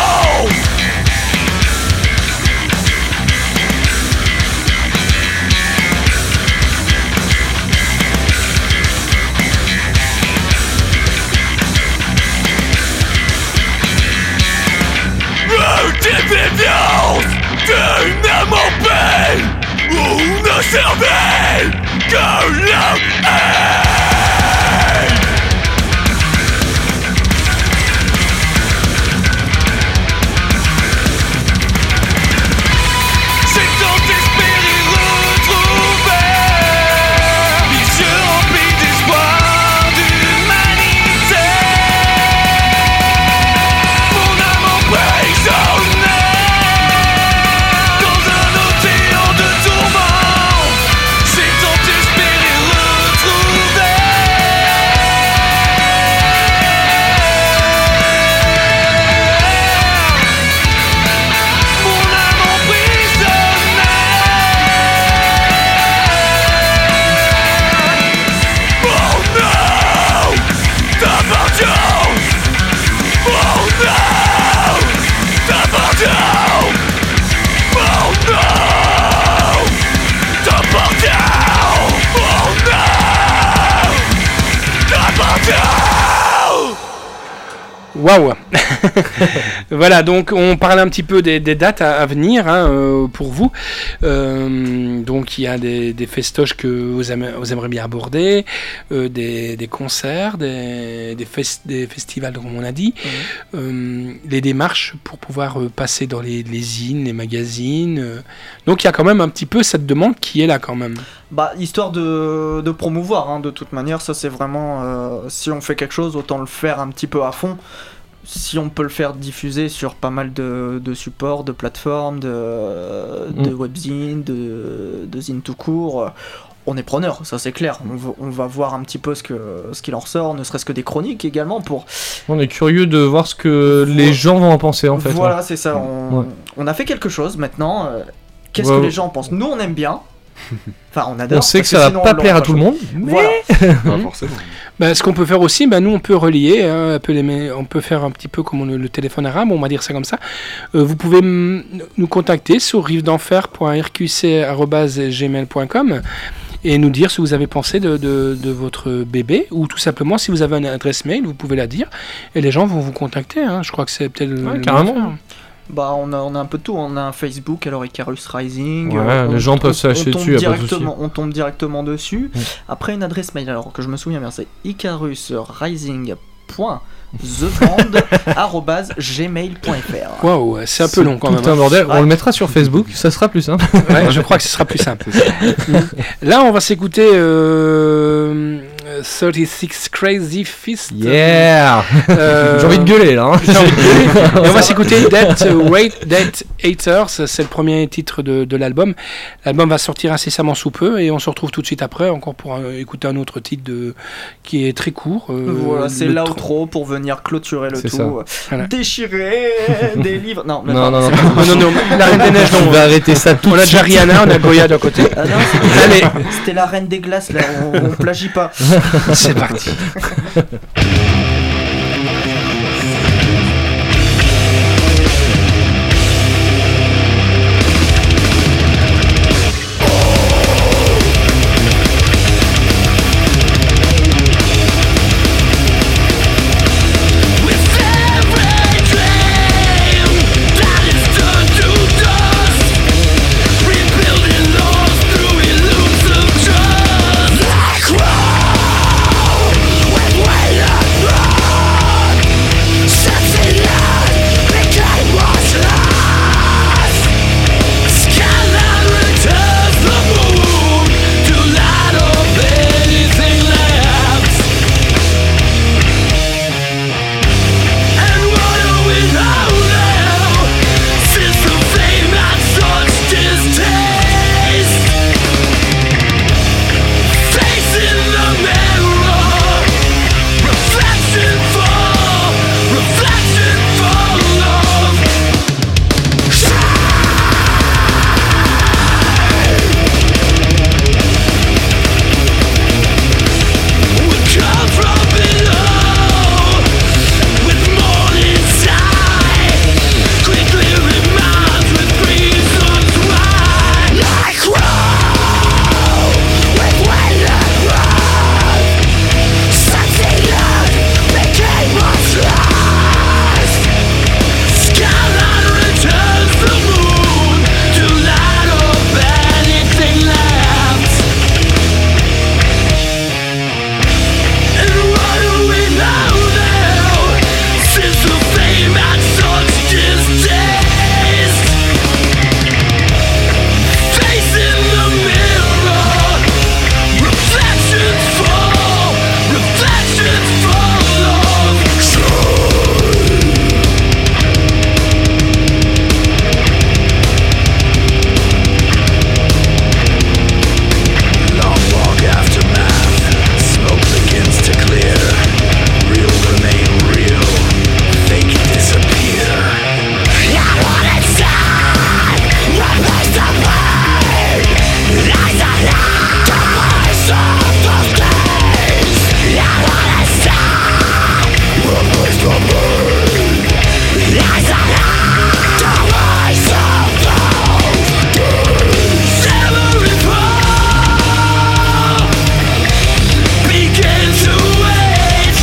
Déviance d'une âme en peine, où ne servait que la haine. J'ai tant espéré retrouver les yeux remplis d'espoir, d'humanité. Mon âme emprisonnée Waouh. Voilà, donc on parle un petit peu des, des dates à, à venir hein, euh, pour vous. Euh, donc il y a des, des festoches que vous, aimez, vous aimeriez bien aborder, euh, des, des concerts, des, des, fest, des festivals comme on a dit, mmh. euh, les démarches pour pouvoir euh, passer dans les, les zines, les magazines. Euh. Donc il y a quand même un petit peu cette demande qui est là quand même. Bah, histoire de, de promouvoir, hein, de toute manière, ça c'est vraiment, euh, si on fait quelque chose, autant le faire un petit peu à fond. Si on peut le faire diffuser sur pas mal de, de supports, de plateformes, de, de mmh. webzines, de, de zines tout court, on est preneur, ça c'est clair. On va, on va voir un petit peu ce, que, ce qu'il en ressort, ne serait-ce que des chroniques également. Pour... On est curieux de voir ce que voilà. les gens vont en penser en fait. Voilà, ouais. c'est ça. On, ouais. on a fait quelque chose maintenant. Qu'est-ce ouais, que ouais. les gens pensent ? Nous on aime bien. Enfin, on adore. On sait que ça va pas plaire à tout le monde, mais voilà. Pas forcément. Bah, ce qu'on peut faire aussi, bah, nous on peut relier, hein, un peu les, on peut faire un petit peu comme le, le téléphone arabe, on va dire ça comme ça. Euh, vous pouvez m- nous contacter sur rive d'enfer point r q c arobase gmail point com et nous dire ce que vous avez pensé de, de, de votre bébé, ou tout simplement si vous avez une adresse mail, vous pouvez la dire et les gens vont vous contacter. Hein. Je crois que c'est peut-être ouais, le carrément. Bah on a, on a un peu de tout, on a un Facebook, alors Icarus Rising, ouais, euh, on, les gens peuvent s'acheter dessus, on tombe directement dessus. Mmh. Après une adresse mail, alors que je me souviens bien, c'est icarus rising point the band arobase gmail point f r. Waouh, c'est un peu c'est long quand tout même. Un bordel. Ouais. On le mettra sur Facebook, ça sera plus simple. Ouais, je crois que ce sera plus simple. Là, on va s'écouter euh, trente-six Crazy Fist. Yeah. Euh, J'ai envie de gueuler là. Hein. J'ai envie de gueuler. Et on va s'écouter Death Wait Death Haters, c'est le premier titre de, de l'album. L'album va sortir incessamment sous peu et on se retrouve tout de suite après encore pour euh, écouter un autre titre de, qui est très court. Euh, Voilà, c'est le l'outro pour venir clôturer le C'est tout. ça. Voilà. Déchirer des livres. Non, même Non, pas. non, non. Non, non, non, la Reine des Neiges, On non. va arrêter ça tout On de a déjà suite. Rihanna, on a Goya d'un côté. Ah non, c'était- Allez, c'était la Reine des Glaces, là, on, on plagie pas. c'est parti. With every dream that is turned to dust, rebuilding laws through illusive trust. I crawl with weight and blood, sensing light became what's lost. Skyline returns the moon to light up anything left. And what do we know now? Since the fame had such distaste, facing the mirror, reflection for, reflection for love. We come from below. With morning side, quickly reminds with reasons why. I crawl with weight and wrath, sensing light became what's lost. Skyline returns the moon to light up anything left. And what do we know now? Since the fame had such distaste, facing the mirror, reflections fall, reflections fall of long walk aftermath, smoke begins to clear. Real remain real, fake disappear. I wanna start, replace the pain. Lies a lie, the voice of those days. I wanna start, replace the pain. Lies a lie, the voice of those days. Every fall begin to wait.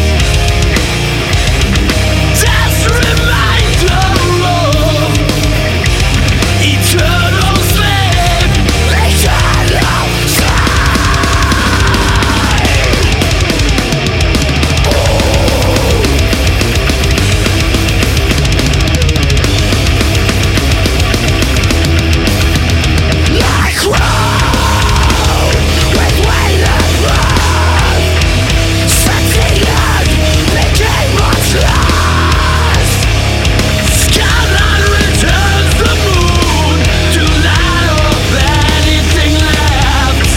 Death's reminder of eternal slave, eternal slave. I crawl with weight and wrath, sensing light became what's lost. Skyline returns the moon to light up anything left.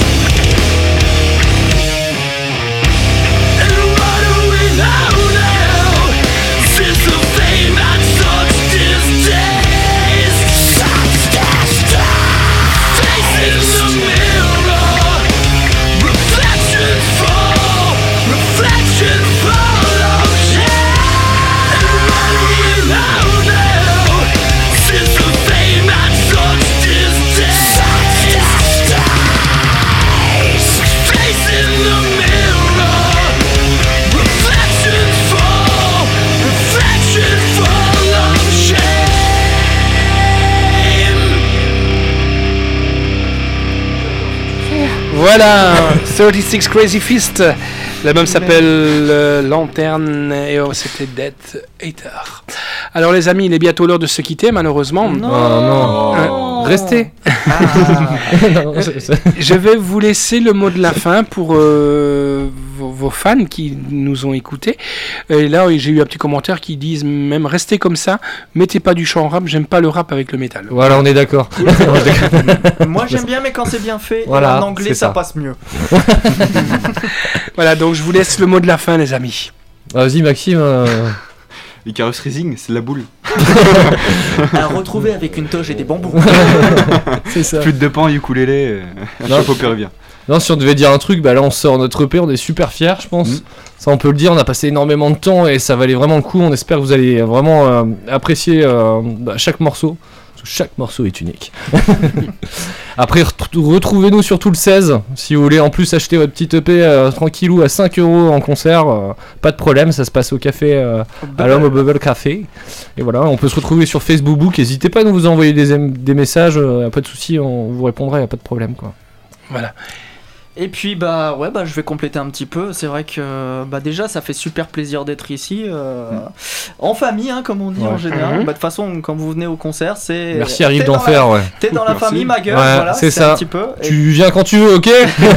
And what do we know now? Since the fame had such distaste, such distaste, facing the mirror, reflections fall, reflections fall of shame. And what do we know now? Since the fame had such distaste, such distaste, facing the mirror, reflections fall, reflections fall of shame. Voilà, trente-six Crazy Fist. L'album s'appelle euh, Lanterne et oh, c'était Death Hater. Alors les amis, il est bientôt l'heure de se quitter malheureusement. Non. Oh non. Euh, Restez. Ah. Non, c'est- c'est- Je vais vous laisser le mot de la fin pour euh, vos, vos fans qui nous ont écoutés. Et là, j'ai eu un petit commentaire qui disent même restez comme ça, mettez pas du chant rap, j'aime pas le rap avec le métal. Voilà, on est d'accord. Moi j'aime bien, mais quand c'est bien fait, Voilà, en anglais c'est ça. ça. passe mieux. Voilà, donc je vous laisse le mot de la fin, les amis. Vas-y, Maxime. euh, Icarus Rising, c'est la boule. À retrouver avec une toge et des bambous. C'est ça. Flûte de pan, ukulélé, euh, Non. chapeau péruvien. Non, si on devait dire un truc, bah là on sort notre E P, on est super fiers, je pense. Mm. Ça, on peut le dire, on a passé énormément de temps et ça valait vraiment le coup. On espère que vous allez vraiment euh, apprécier euh, bah, chaque morceau. Parce que chaque morceau est unique. Après, ret- retrouvez-nous surtout le seize. Si vous voulez en plus acheter votre petit E P euh, tranquillou à cinq euros en concert, euh, pas de problème, ça se passe au café, euh, à l'homme au Bubble Café. Et voilà, on peut se retrouver sur Facebook. N'hésitez pas à nous envoyer des, em- des messages, euh, pas de soucis, on vous répondra, y a pas de problème, quoi. Voilà. Et puis bah ouais bah je vais compléter un petit peu. C'est vrai que bah déjà ça fait super plaisir d'être ici euh, en famille hein, comme on dit Ouais. en général. Mhm. Bah de toute façon quand vous venez au concert c'est Merci Arrive t'es dans d'Enfer, ouais. la- T'es dans la Merci. famille ma gueule Ouais, voilà c'est c'est ça. un petit peu. Et Tu viens quand tu veux, ok?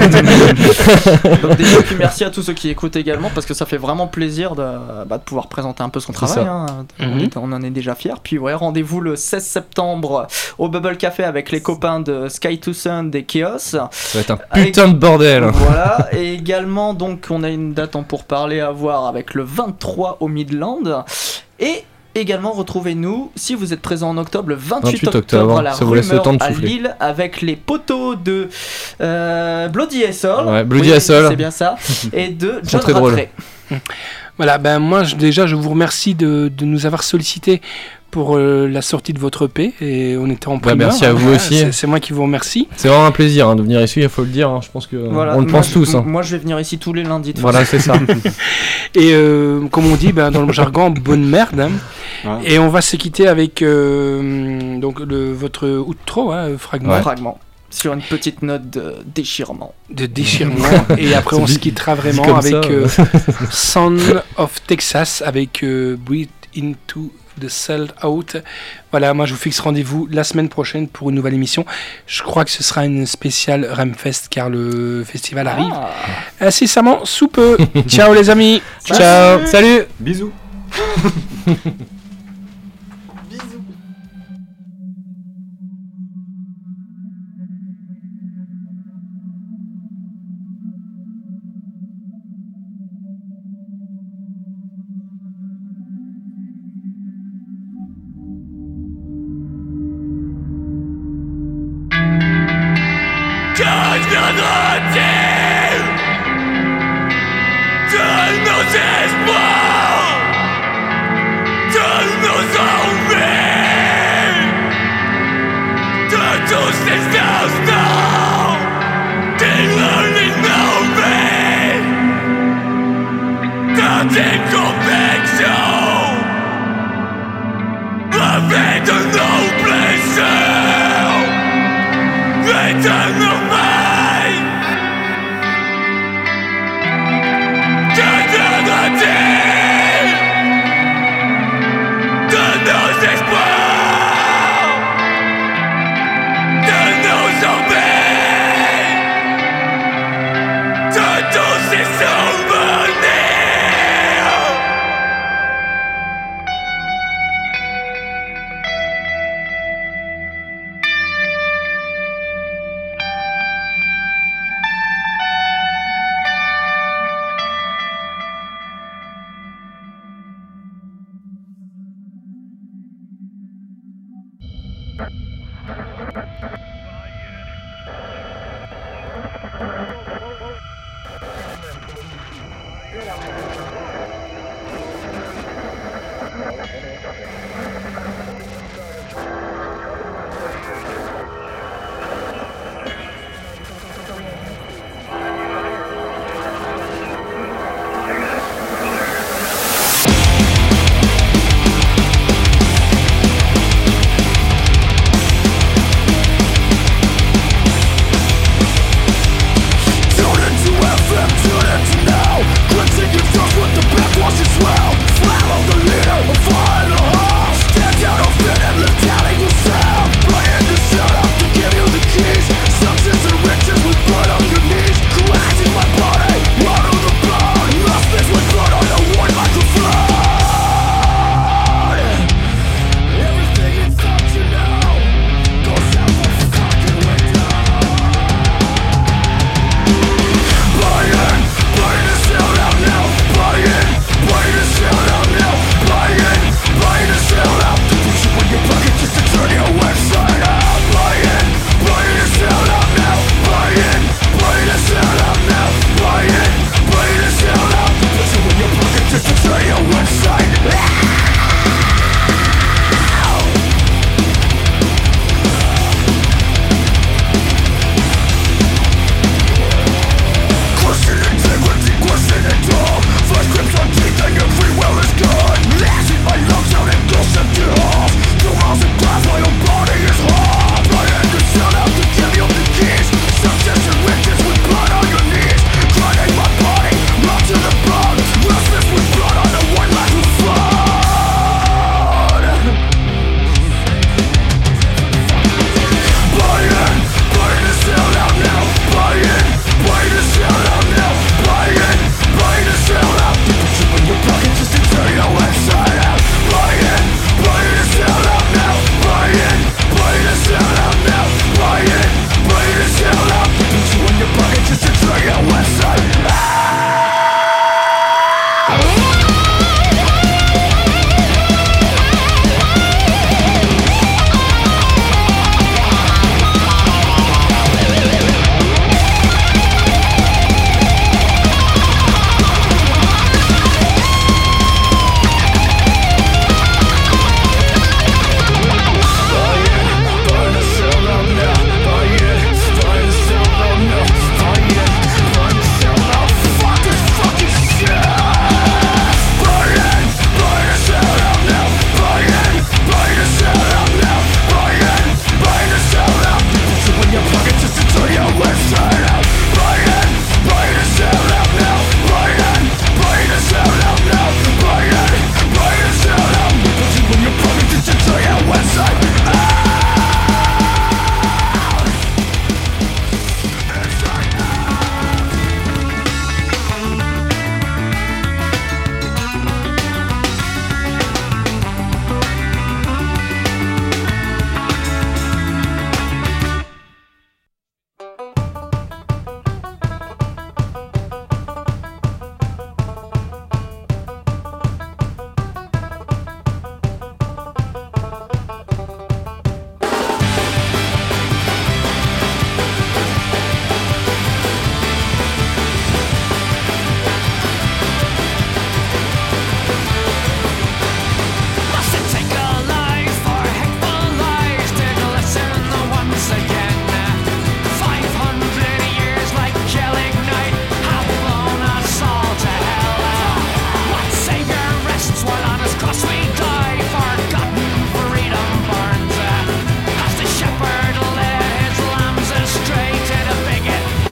donc déjà puis merci à tous ceux qui écoutent également parce que ça fait vraiment plaisir de, bah, de pouvoir présenter un peu son C'est travail. ça. Hein. On, Mhm. est- on en est déjà fiers. Puis ouais rendez-vous le seize septembre au Bubble Café avec les copains de Sky to Sun et Chaos. Ça va être un putain de bordel. Voilà, et également, donc, on a une date en pourparlers à voir avec le vingt-trois au Midland. Et également, retrouvez-nous, si vous êtes présent en octobre, le vingt-huit octobre, octobre, à la ça vous laisse le Rumeur temps de à souffler. Lille avec les poteaux de euh, Bloody Asshole. Ouais, Bloody Oui, Asshole. c'est bien ça. Et de Ils sont John très drôles. Rattray. Voilà, ben moi je- déjà je vous remercie de, de nous avoir sollicité pour euh, la sortie de votre E P et on était en Bah, primeur. merci à vous Voilà, aussi. C'est, c'est moi qui vous remercie. C'est vraiment un plaisir hein, de venir ici, il faut le dire. hein. Je pense que Voilà, on le moi, pense je- tous. hein. Moi, je vais venir ici tous les lundis. De toute Voilà, c'est ça. Et euh, comme on dit ben, dans le jargon, bonne merde. hein. Ah. Et on va se quitter avec euh, donc le, votre outro, hein, fragment façon. Fragment. Sur une petite note de déchirement. de déchirement. Et après on C'est se dit- quittera dit vraiment comme avec ça, euh, Son of Texas, avec euh, Breathe Into the Cell Out. Voilà, moi je vous fixe rendez-vous la semaine prochaine pour une nouvelle émission. Je crois que ce sera une spéciale Remfest car le festival arrive Ah. incessamment sous peu. Ciao les amis. Ciao, salut. Bisous.